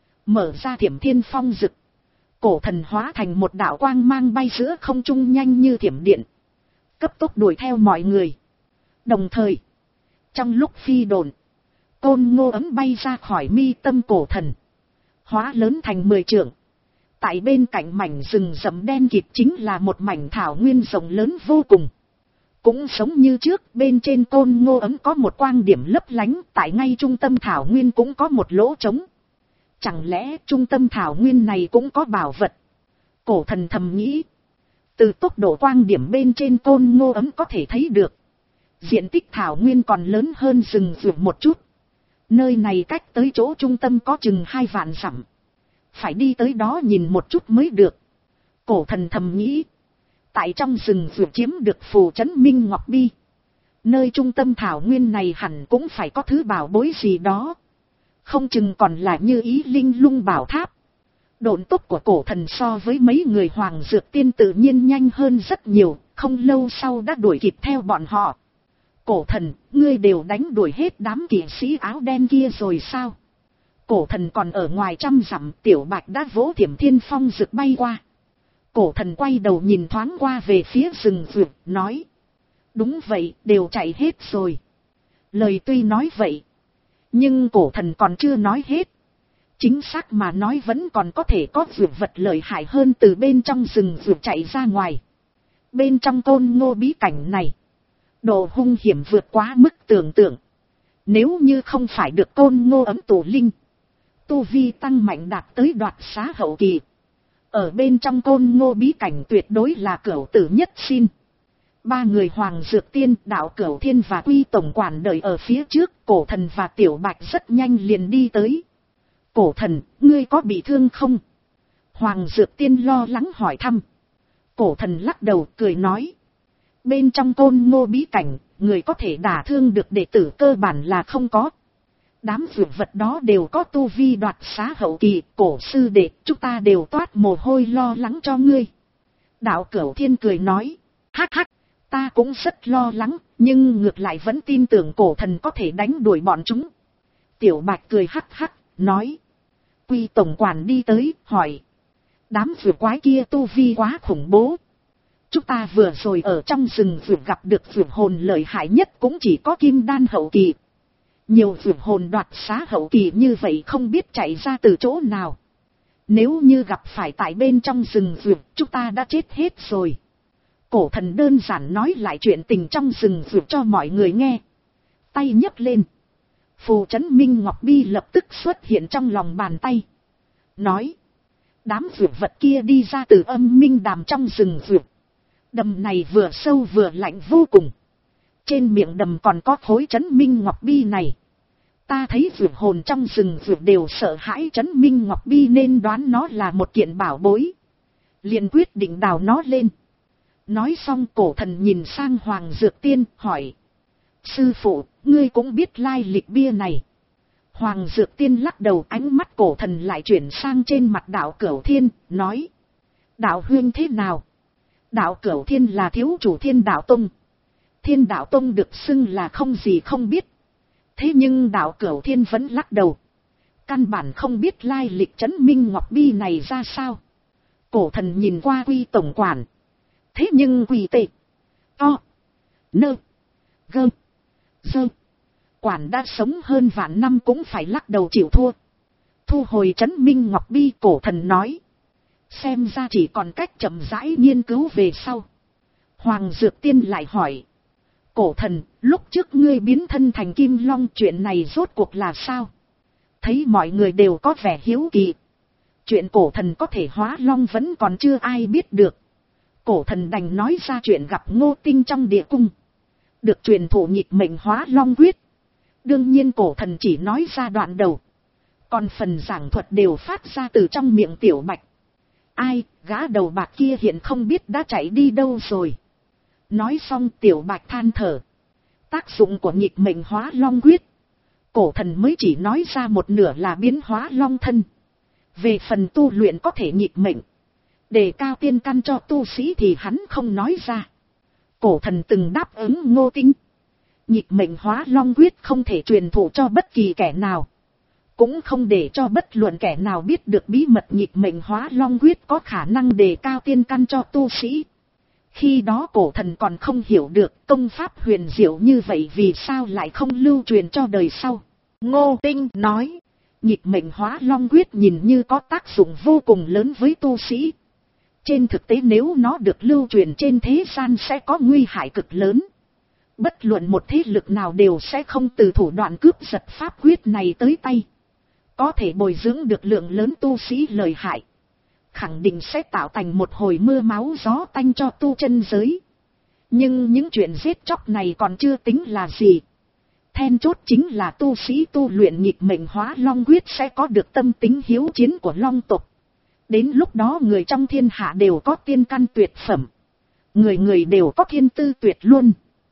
Mở ra thiểm thiên phong dực. Cổ thần hóa thành một đạo quang mang bay giữa không trung nhanh như thiểm điện. Cấp tốc đuổi theo mọi người. Đồng thời, trong lúc phi độn, côn ngô ấm bay ra khỏi mi tâm cổ thần, hóa lớn thành mười trượng. Tại bên cạnh mảnh rừng rậm đen kịt chính là một mảnh thảo nguyên rộng lớn vô cùng. Cũng giống như trước, bên trên côn ngô ấm có một quang điểm lấp lánh, tại ngay trung tâm thảo nguyên cũng có một lỗ trống. Chẳng lẽ trung tâm thảo nguyên này cũng có bảo vật? Cổ thần thầm nghĩ. Từ tốc độ quang điểm bên trên côn ngô ấm có thể thấy được, diện tích thảo nguyên còn lớn hơn rừng rượu một chút. Nơi này cách tới chỗ trung tâm có chừng hai vạn dặm. Phải đi tới đó nhìn một chút mới được. Cổ thần thầm nghĩ. Tại trong rừng rượu chiếm được phù trấn Minh Ngọc Bi. Nơi trung tâm thảo nguyên này hẳn cũng phải có thứ bảo bối gì đó. Không chừng còn là như ý linh lung bảo tháp. Độn tốc của cổ thần so với mấy người hoàng dược tiên tự nhiên nhanh hơn rất nhiều. Không lâu sau đã đuổi kịp theo bọn họ. Cổ thần, ngươi đều đánh đuổi hết đám kỵ sĩ áo đen kia rồi sao? Cổ thần còn ở ngoài trăm dặm, Tiểu Bạch đã vỗ Thiểm Thiên Phong rực bay qua. Cổ thần quay đầu nhìn thoáng qua về phía rừng rượu, nói. Đúng vậy, đều chạy hết rồi. Lời tuy nói vậy, nhưng cổ thần còn chưa nói hết. Chính xác mà nói vẫn còn có thể có rượu vật lợi hại hơn từ bên trong rừng rượu chạy ra ngoài. Bên trong côn ngô bí cảnh này, độ hung hiểm vượt quá mức tưởng tượng. Nếu như không phải được côn ngô ấm tổ linh, tu vi tăng mạnh đạt tới đoạt xá hậu kỳ, ở bên trong côn ngô bí cảnh tuyệt đối là cửu tử nhất sinh. Ba người hoàng dược tiên, đạo cửu thiên và quy tổng quản đợi ở phía trước. Cổ thần và Tiểu Bạch rất nhanh liền đi tới. Cổ thần, ngươi có bị thương không? Hoàng dược tiên lo lắng hỏi thăm. Cổ thần lắc đầu cười nói. Bên trong côn ngô bí cảnh, người có thể đả thương được đệ tử cơ bản là không có. Đám dược vật đó đều có tu vi đoạt xá hậu kỳ. Cổ sư đệ, chúng ta đều toát mồ hôi lo lắng cho ngươi. Đạo cửu thiên cười nói. Hắc hắc, ta cũng rất lo lắng, nhưng ngược lại vẫn tin tưởng cổ thần có thể đánh đuổi bọn chúng. Tiểu Bạch cười hắc hắc, nói. Quy tổng quản đi tới, hỏi. Đám dược quái kia tu vi quá khủng bố. Chúng ta vừa rồi ở trong rừng dược gặp được dược hồn lợi hại nhất cũng chỉ có kim đan hậu kỳ. Nhiều dược hồn đoạt xá hậu kỳ như vậy không biết chạy ra từ chỗ nào. Nếu như gặp phải tại bên trong rừng dược, chúng ta đã chết hết rồi. Cổ thần đơn giản nói lại chuyện tình trong rừng dược cho mọi người nghe. Tay nhấc lên. Phù trấn Minh Ngọc Bi lập tức xuất hiện trong lòng bàn tay. Nói. Đám dược vật kia đi ra từ âm minh đàm trong rừng dược. Đầm này vừa sâu vừa lạnh vô cùng. Trên miệng đầm còn có khối trấn Minh Ngọc Bi này. Ta thấy dược hồn trong rừng dược đều sợ hãi trấn Minh Ngọc Bi nên đoán nó là một kiện bảo bối. Liền quyết định đào nó lên. Nói xong cổ thần nhìn sang Hoàng Dược Tiên hỏi. Sư phụ, ngươi cũng biết lai lịch bia này. Hoàng Dược Tiên lắc đầu, ánh mắt cổ thần lại chuyển sang trên mặt đạo Cửu Thiên, nói. Đạo huynh thế nào? Đạo Cửu Thiên là thiếu chủ Thiên Đạo Tông. Thiên Đạo Tông được xưng là không gì không biết. Thế nhưng đạo Cửu Thiên vẫn lắc đầu. Căn bản không biết lai lịch trấn Minh Ngọc Bi này ra sao. Cổ thần nhìn qua Quy tổng quản. Thế nhưng Quy tệ. To. Nơ. Gơ. Dơ. Quản đã sống hơn vạn năm cũng phải lắc đầu chịu thua. Thu hồi trấn Minh Ngọc Bi, cổ thần nói. Xem ra chỉ còn cách chậm rãi nghiên cứu về sau. Hoàng Dược Tiên lại hỏi. Cổ thần, lúc trước ngươi biến thân thành Kim Long, chuyện này rốt cuộc là sao? Thấy mọi người đều có vẻ hiếu kỳ. Chuyện cổ thần có thể hóa long vẫn còn chưa ai biết được. Cổ thần đành nói ra chuyện gặp Ngô Tinh trong địa cung. Được truyền thụ nhịp mệnh hóa long quyết. Đương nhiên cổ thần chỉ nói ra đoạn đầu. Còn phần giảng thuật đều phát ra từ trong miệng Tiểu Bạch. Ai, gã đầu bạc kia hiện không biết đã chạy đi đâu rồi. Nói xong Tiểu Bạch than thở. Tác dụng của nhịp mệnh hóa long quyết. Cổ thần mới chỉ nói ra một nửa là biến hóa long thân. Về phần tu luyện có thể nhịp mệnh. Để cao tiên căn cho tu sĩ thì hắn không nói ra. Cổ thần từng đáp ứng Ngô Tinh. Nhịp mệnh hóa long quyết không thể truyền thụ cho bất kỳ kẻ nào. Cũng không để cho bất luận kẻ nào biết được bí mật nhịp mệnh hóa long quyết có khả năng đề cao tiên căn cho tu sĩ. Khi đó cổ thần còn không hiểu được công pháp huyền diệu như vậy vì sao lại không lưu truyền cho đời sau. Ngô Tinh nói, nhịp mệnh hóa long quyết nhìn như có tác dụng vô cùng lớn với tu sĩ. Trên thực tế nếu nó được lưu truyền trên thế gian sẽ có nguy hại cực lớn. Bất luận một thế lực nào đều sẽ không từ thủ đoạn cướp giật pháp quyết này tới tay. Có thể bồi dưỡng được lượng lớn tu sĩ lợi hại. Khẳng định sẽ tạo thành một hồi mưa máu gió tanh cho tu chân giới. Nhưng những chuyện giết chóc này còn chưa tính là gì. Then chốt chính là tu sĩ tu luyện nghịch mệnh hóa long quyết sẽ có được tâm tính hiếu chiến của long tộc. Đến lúc đó người trong thiên hạ đều có tiên căn tuyệt phẩm. Người người đều có thiên tư tuyệt luôn.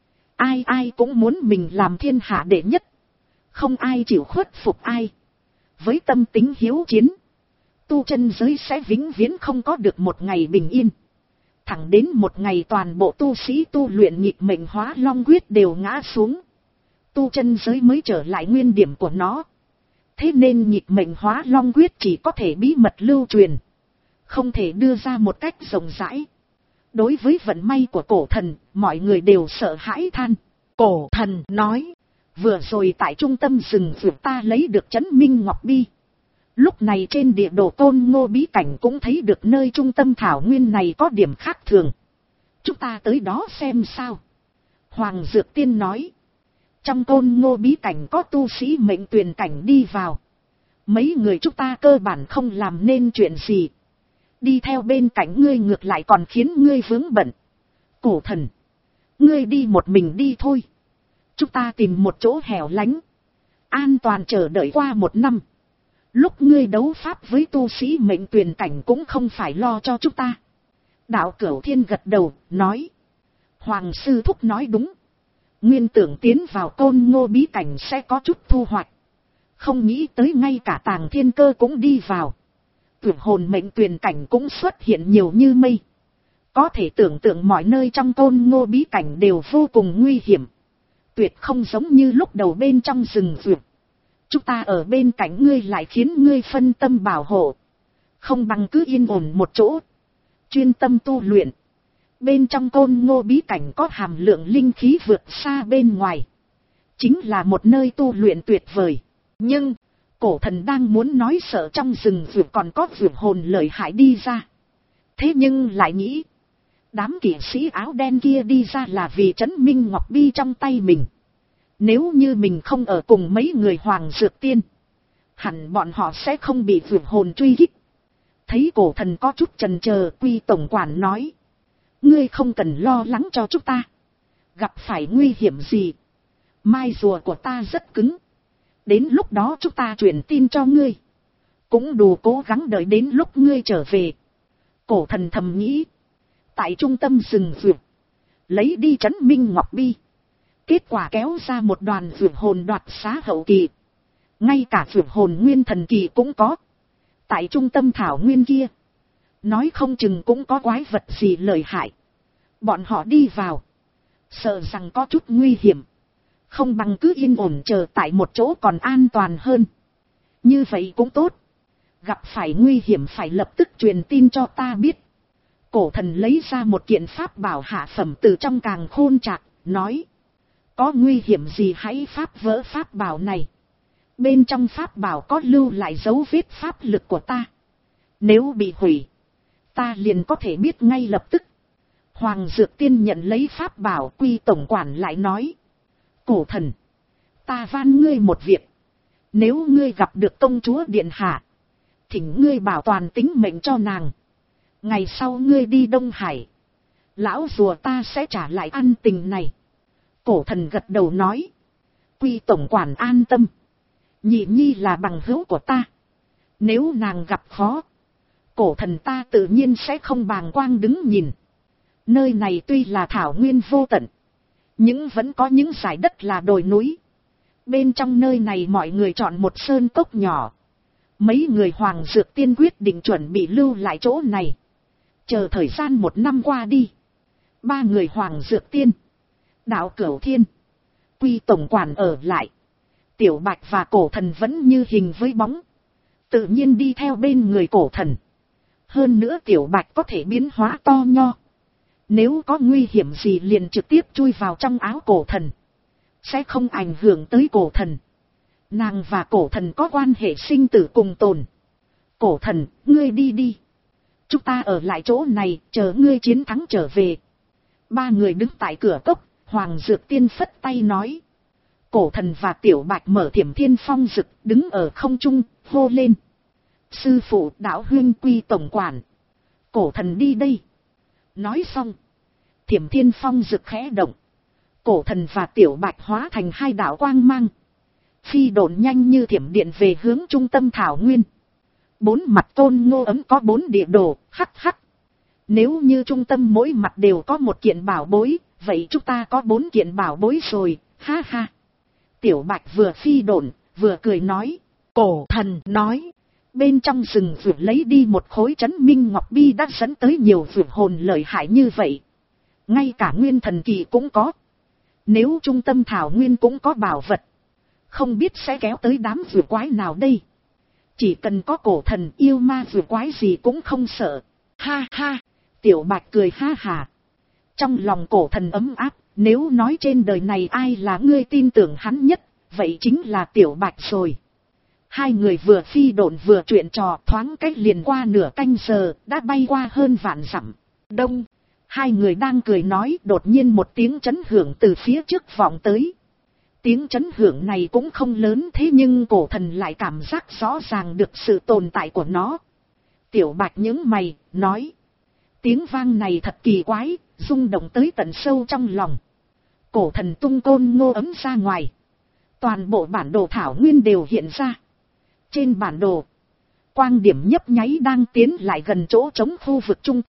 Ai ai cũng muốn mình làm thiên hạ đệ nhất. Không ai chịu khuất phục ai. Với tâm tính hiếu chiến, tu chân giới sẽ vĩnh viễn không có được một ngày bình yên. Thẳng đến một ngày toàn bộ tu sĩ tu luyện nghịch mệnh hóa long quyết đều ngã xuống. Tu chân giới mới trở lại nguyên điểm của nó. Thế nên nghịch mệnh hóa long quyết chỉ có thể bí mật lưu truyền. Không thể đưa ra một cách rộng rãi. Đối với vận may của cổ thần, mọi người đều sợ hãi than. Cổ thần nói, vừa rồi tại trung tâm rừng vượt ta lấy được Trấn Minh Ngọc Bi. Lúc này trên địa đồ Côn Ngô bí cảnh cũng thấy được nơi trung tâm thảo nguyên này có điểm khác thường. Chúng ta tới đó xem sao. Hoàng Dược Tiên nói. Trong Côn Ngô bí cảnh có tu sĩ mệnh tuyền cảnh đi vào. Mấy người chúng ta cơ bản không làm nên chuyện gì. Đi theo bên cạnh ngươi ngược lại còn khiến ngươi vướng bận. Cổ thần, ngươi đi một mình đi thôi. Chúng ta tìm một chỗ hẻo lánh, an toàn chờ đợi qua một năm. Lúc ngươi đấu pháp với tu sĩ mệnh tuyền cảnh cũng không phải lo cho chúng ta. Đạo Cửu Thiên gật đầu, nói. Hoàng sư thúc nói đúng. Nguyên tưởng tiến vào Côn Ngô bí cảnh sẽ có chút thu hoạch. Không nghĩ tới ngay cả Tàng Thiên Cơ cũng đi vào. Tuyệt hồn mệnh tuyền cảnh cũng xuất hiện nhiều như mây. Có thể tưởng tượng mọi nơi trong Côn Ngô bí cảnh đều vô cùng nguy hiểm. Tuyệt không giống như lúc đầu bên trong rừng rượt. Chúng ta ở bên cạnh ngươi lại khiến ngươi phân tâm bảo hộ. Không bằng cứ yên ổn một chỗ. Chuyên tâm tu luyện. Bên trong Côn Ngô bí cảnh có hàm lượng linh khí vượt xa bên ngoài. Chính là một nơi tu luyện tuyệt vời. Nhưng, cổ thần đang muốn nói sợ trong rừng rượt còn có vượt hồn lợi hại đi ra. Thế nhưng lại nghĩ, đám kỵ sĩ áo đen kia đi ra là vì Trấn Minh Ngọc Bi trong tay mình. Nếu như mình không ở cùng mấy người Hoàng Dược Tiên, hẳn bọn họ sẽ không bị vượt hồn truy kích. Thấy cổ thần có chút chần chờ, Quy tổng quản nói. Ngươi không cần lo lắng cho chúng ta. Gặp phải nguy hiểm gì, mai rùa của ta rất cứng. Đến lúc đó chúng ta truyền tin cho ngươi. Cũng đủ cố gắng đợi đến lúc ngươi trở về. Cổ thần thầm nghĩ. Tại trung tâm rừng rượt, lấy đi Trấn Minh Ngọc Bi. Kết quả kéo ra một đoàn vượt hồn đoạt xá hậu kỳ. Ngay cả vượt hồn nguyên thần kỳ cũng có. Tại trung tâm thảo nguyên kia, nói không chừng cũng có quái vật gì lợi hại. Bọn họ đi vào, sợ rằng có chút nguy hiểm. Không bằng cứ yên ổn chờ tại một chỗ còn an toàn hơn. Như vậy cũng tốt. Gặp phải nguy hiểm phải lập tức truyền tin cho ta biết. Cổ thần lấy ra một kiện pháp bảo hạ phẩm từ trong càng khôn trạc, nói. Có nguy hiểm gì hãy pháp vỡ pháp bảo này. Bên trong pháp bảo có lưu lại dấu vết pháp lực của ta. Nếu bị hủy, ta liền có thể biết ngay lập tức. Hoàng Dược Tiên nhận lấy pháp bảo, Quy tổng quản lại nói. Cổ thần, ta van ngươi một việc. Nếu ngươi gặp được công chúa điện hạ, thỉnh ngươi bảo toàn tính mệnh cho nàng. Ngày sau ngươi đi Đông Hải, lão rùa ta sẽ trả lại ân tình này. Cổ thần gật đầu nói. Quy tổng quản an tâm. Nhị nhi là bằng hữu của ta. Nếu nàng gặp khó, cổ thần ta tự nhiên sẽ không bàng quang đứng nhìn. Nơi này tuy là thảo nguyên vô tận, nhưng vẫn có những dải đất là đồi núi. Bên trong nơi này mọi người chọn một sơn cốc nhỏ. Mấy người Hoàng Dược Tiên quyết định chuẩn bị lưu lại chỗ này. Chờ thời gian một năm qua đi. Ba người Hoàng Dược Tiên, Đạo Cửu Thiên, Quy tổng quản ở lại. Tiểu Bạch và cổ thần vẫn như hình với bóng, tự nhiên đi theo bên người cổ thần. Hơn nữa Tiểu Bạch có thể biến hóa to nho. Nếu có nguy hiểm gì liền trực tiếp chui vào trong áo cổ thần. Sẽ không ảnh hưởng tới cổ thần. Nàng và cổ thần có quan hệ sinh tử cùng tồn. Cổ thần, ngươi đi đi. Chúng ta ở lại chỗ này, chờ ngươi chiến thắng trở về. Ba người đứng tại cửa cốc, Hoàng Dược Tiên phất tay nói. Cổ thần và Tiểu Bạch mở Thiểm Thiên Phong Dực, đứng ở không trung, hô lên. Sư phụ đạo huynh quy tổng quản. Cổ thần đi đây. Nói xong. Thiểm Thiên Phong Dực khẽ động. Cổ thần và Tiểu Bạch hóa thành hai đạo quang mang. Phi độn nhanh như thiểm điện về hướng trung tâm thảo nguyên. Bốn mặt Tôn Ngô ấm có bốn địa đồ, hắc hắc. Nếu như trung tâm mỗi mặt đều có một kiện bảo bối, vậy chúng ta có bốn kiện bảo bối rồi, ha ha. Tiểu Bạch vừa phi độn, vừa cười nói. Cổ thần nói. Bên trong rừng vượt lấy đi một khối trấn minh ngọc bi đã dẫn tới nhiều vượt hồn lợi hại như vậy. Ngay cả nguyên thần kỳ cũng có. Nếu trung tâm thảo nguyên cũng có bảo vật, không biết sẽ kéo tới đám vượt quái nào đây. Chỉ cần có cổ thần yêu ma vượt quái gì cũng không sợ. Ha ha, Tiểu Bạch cười ha hà. Trong lòng cổ thần ấm áp, nếu nói trên đời này ai là ngươi tin tưởng hắn nhất, vậy chính là Tiểu Bạch rồi. Hai người vừa phi độn vừa chuyện trò, thoáng cách liền qua nửa canh giờ, đã bay qua hơn vạn dặm. Đông, hai người đang cười nói, đột nhiên một tiếng chấn hưởng từ phía trước vọng tới. Tiếng chấn hưởng này cũng không lớn, thế nhưng cổ thần lại cảm giác rõ ràng được sự tồn tại của nó. Tiểu Bạch nhướng mày, nói. Tiếng vang này thật kỳ quái, rung động tới tận sâu trong lòng. Cổ thần tung Côn Ngô ấm ra ngoài. Toàn bộ bản đồ thảo nguyên đều hiện ra. Trên bản đồ, quang điểm nhấp nháy đang tiến lại gần chỗ trống khu vực trung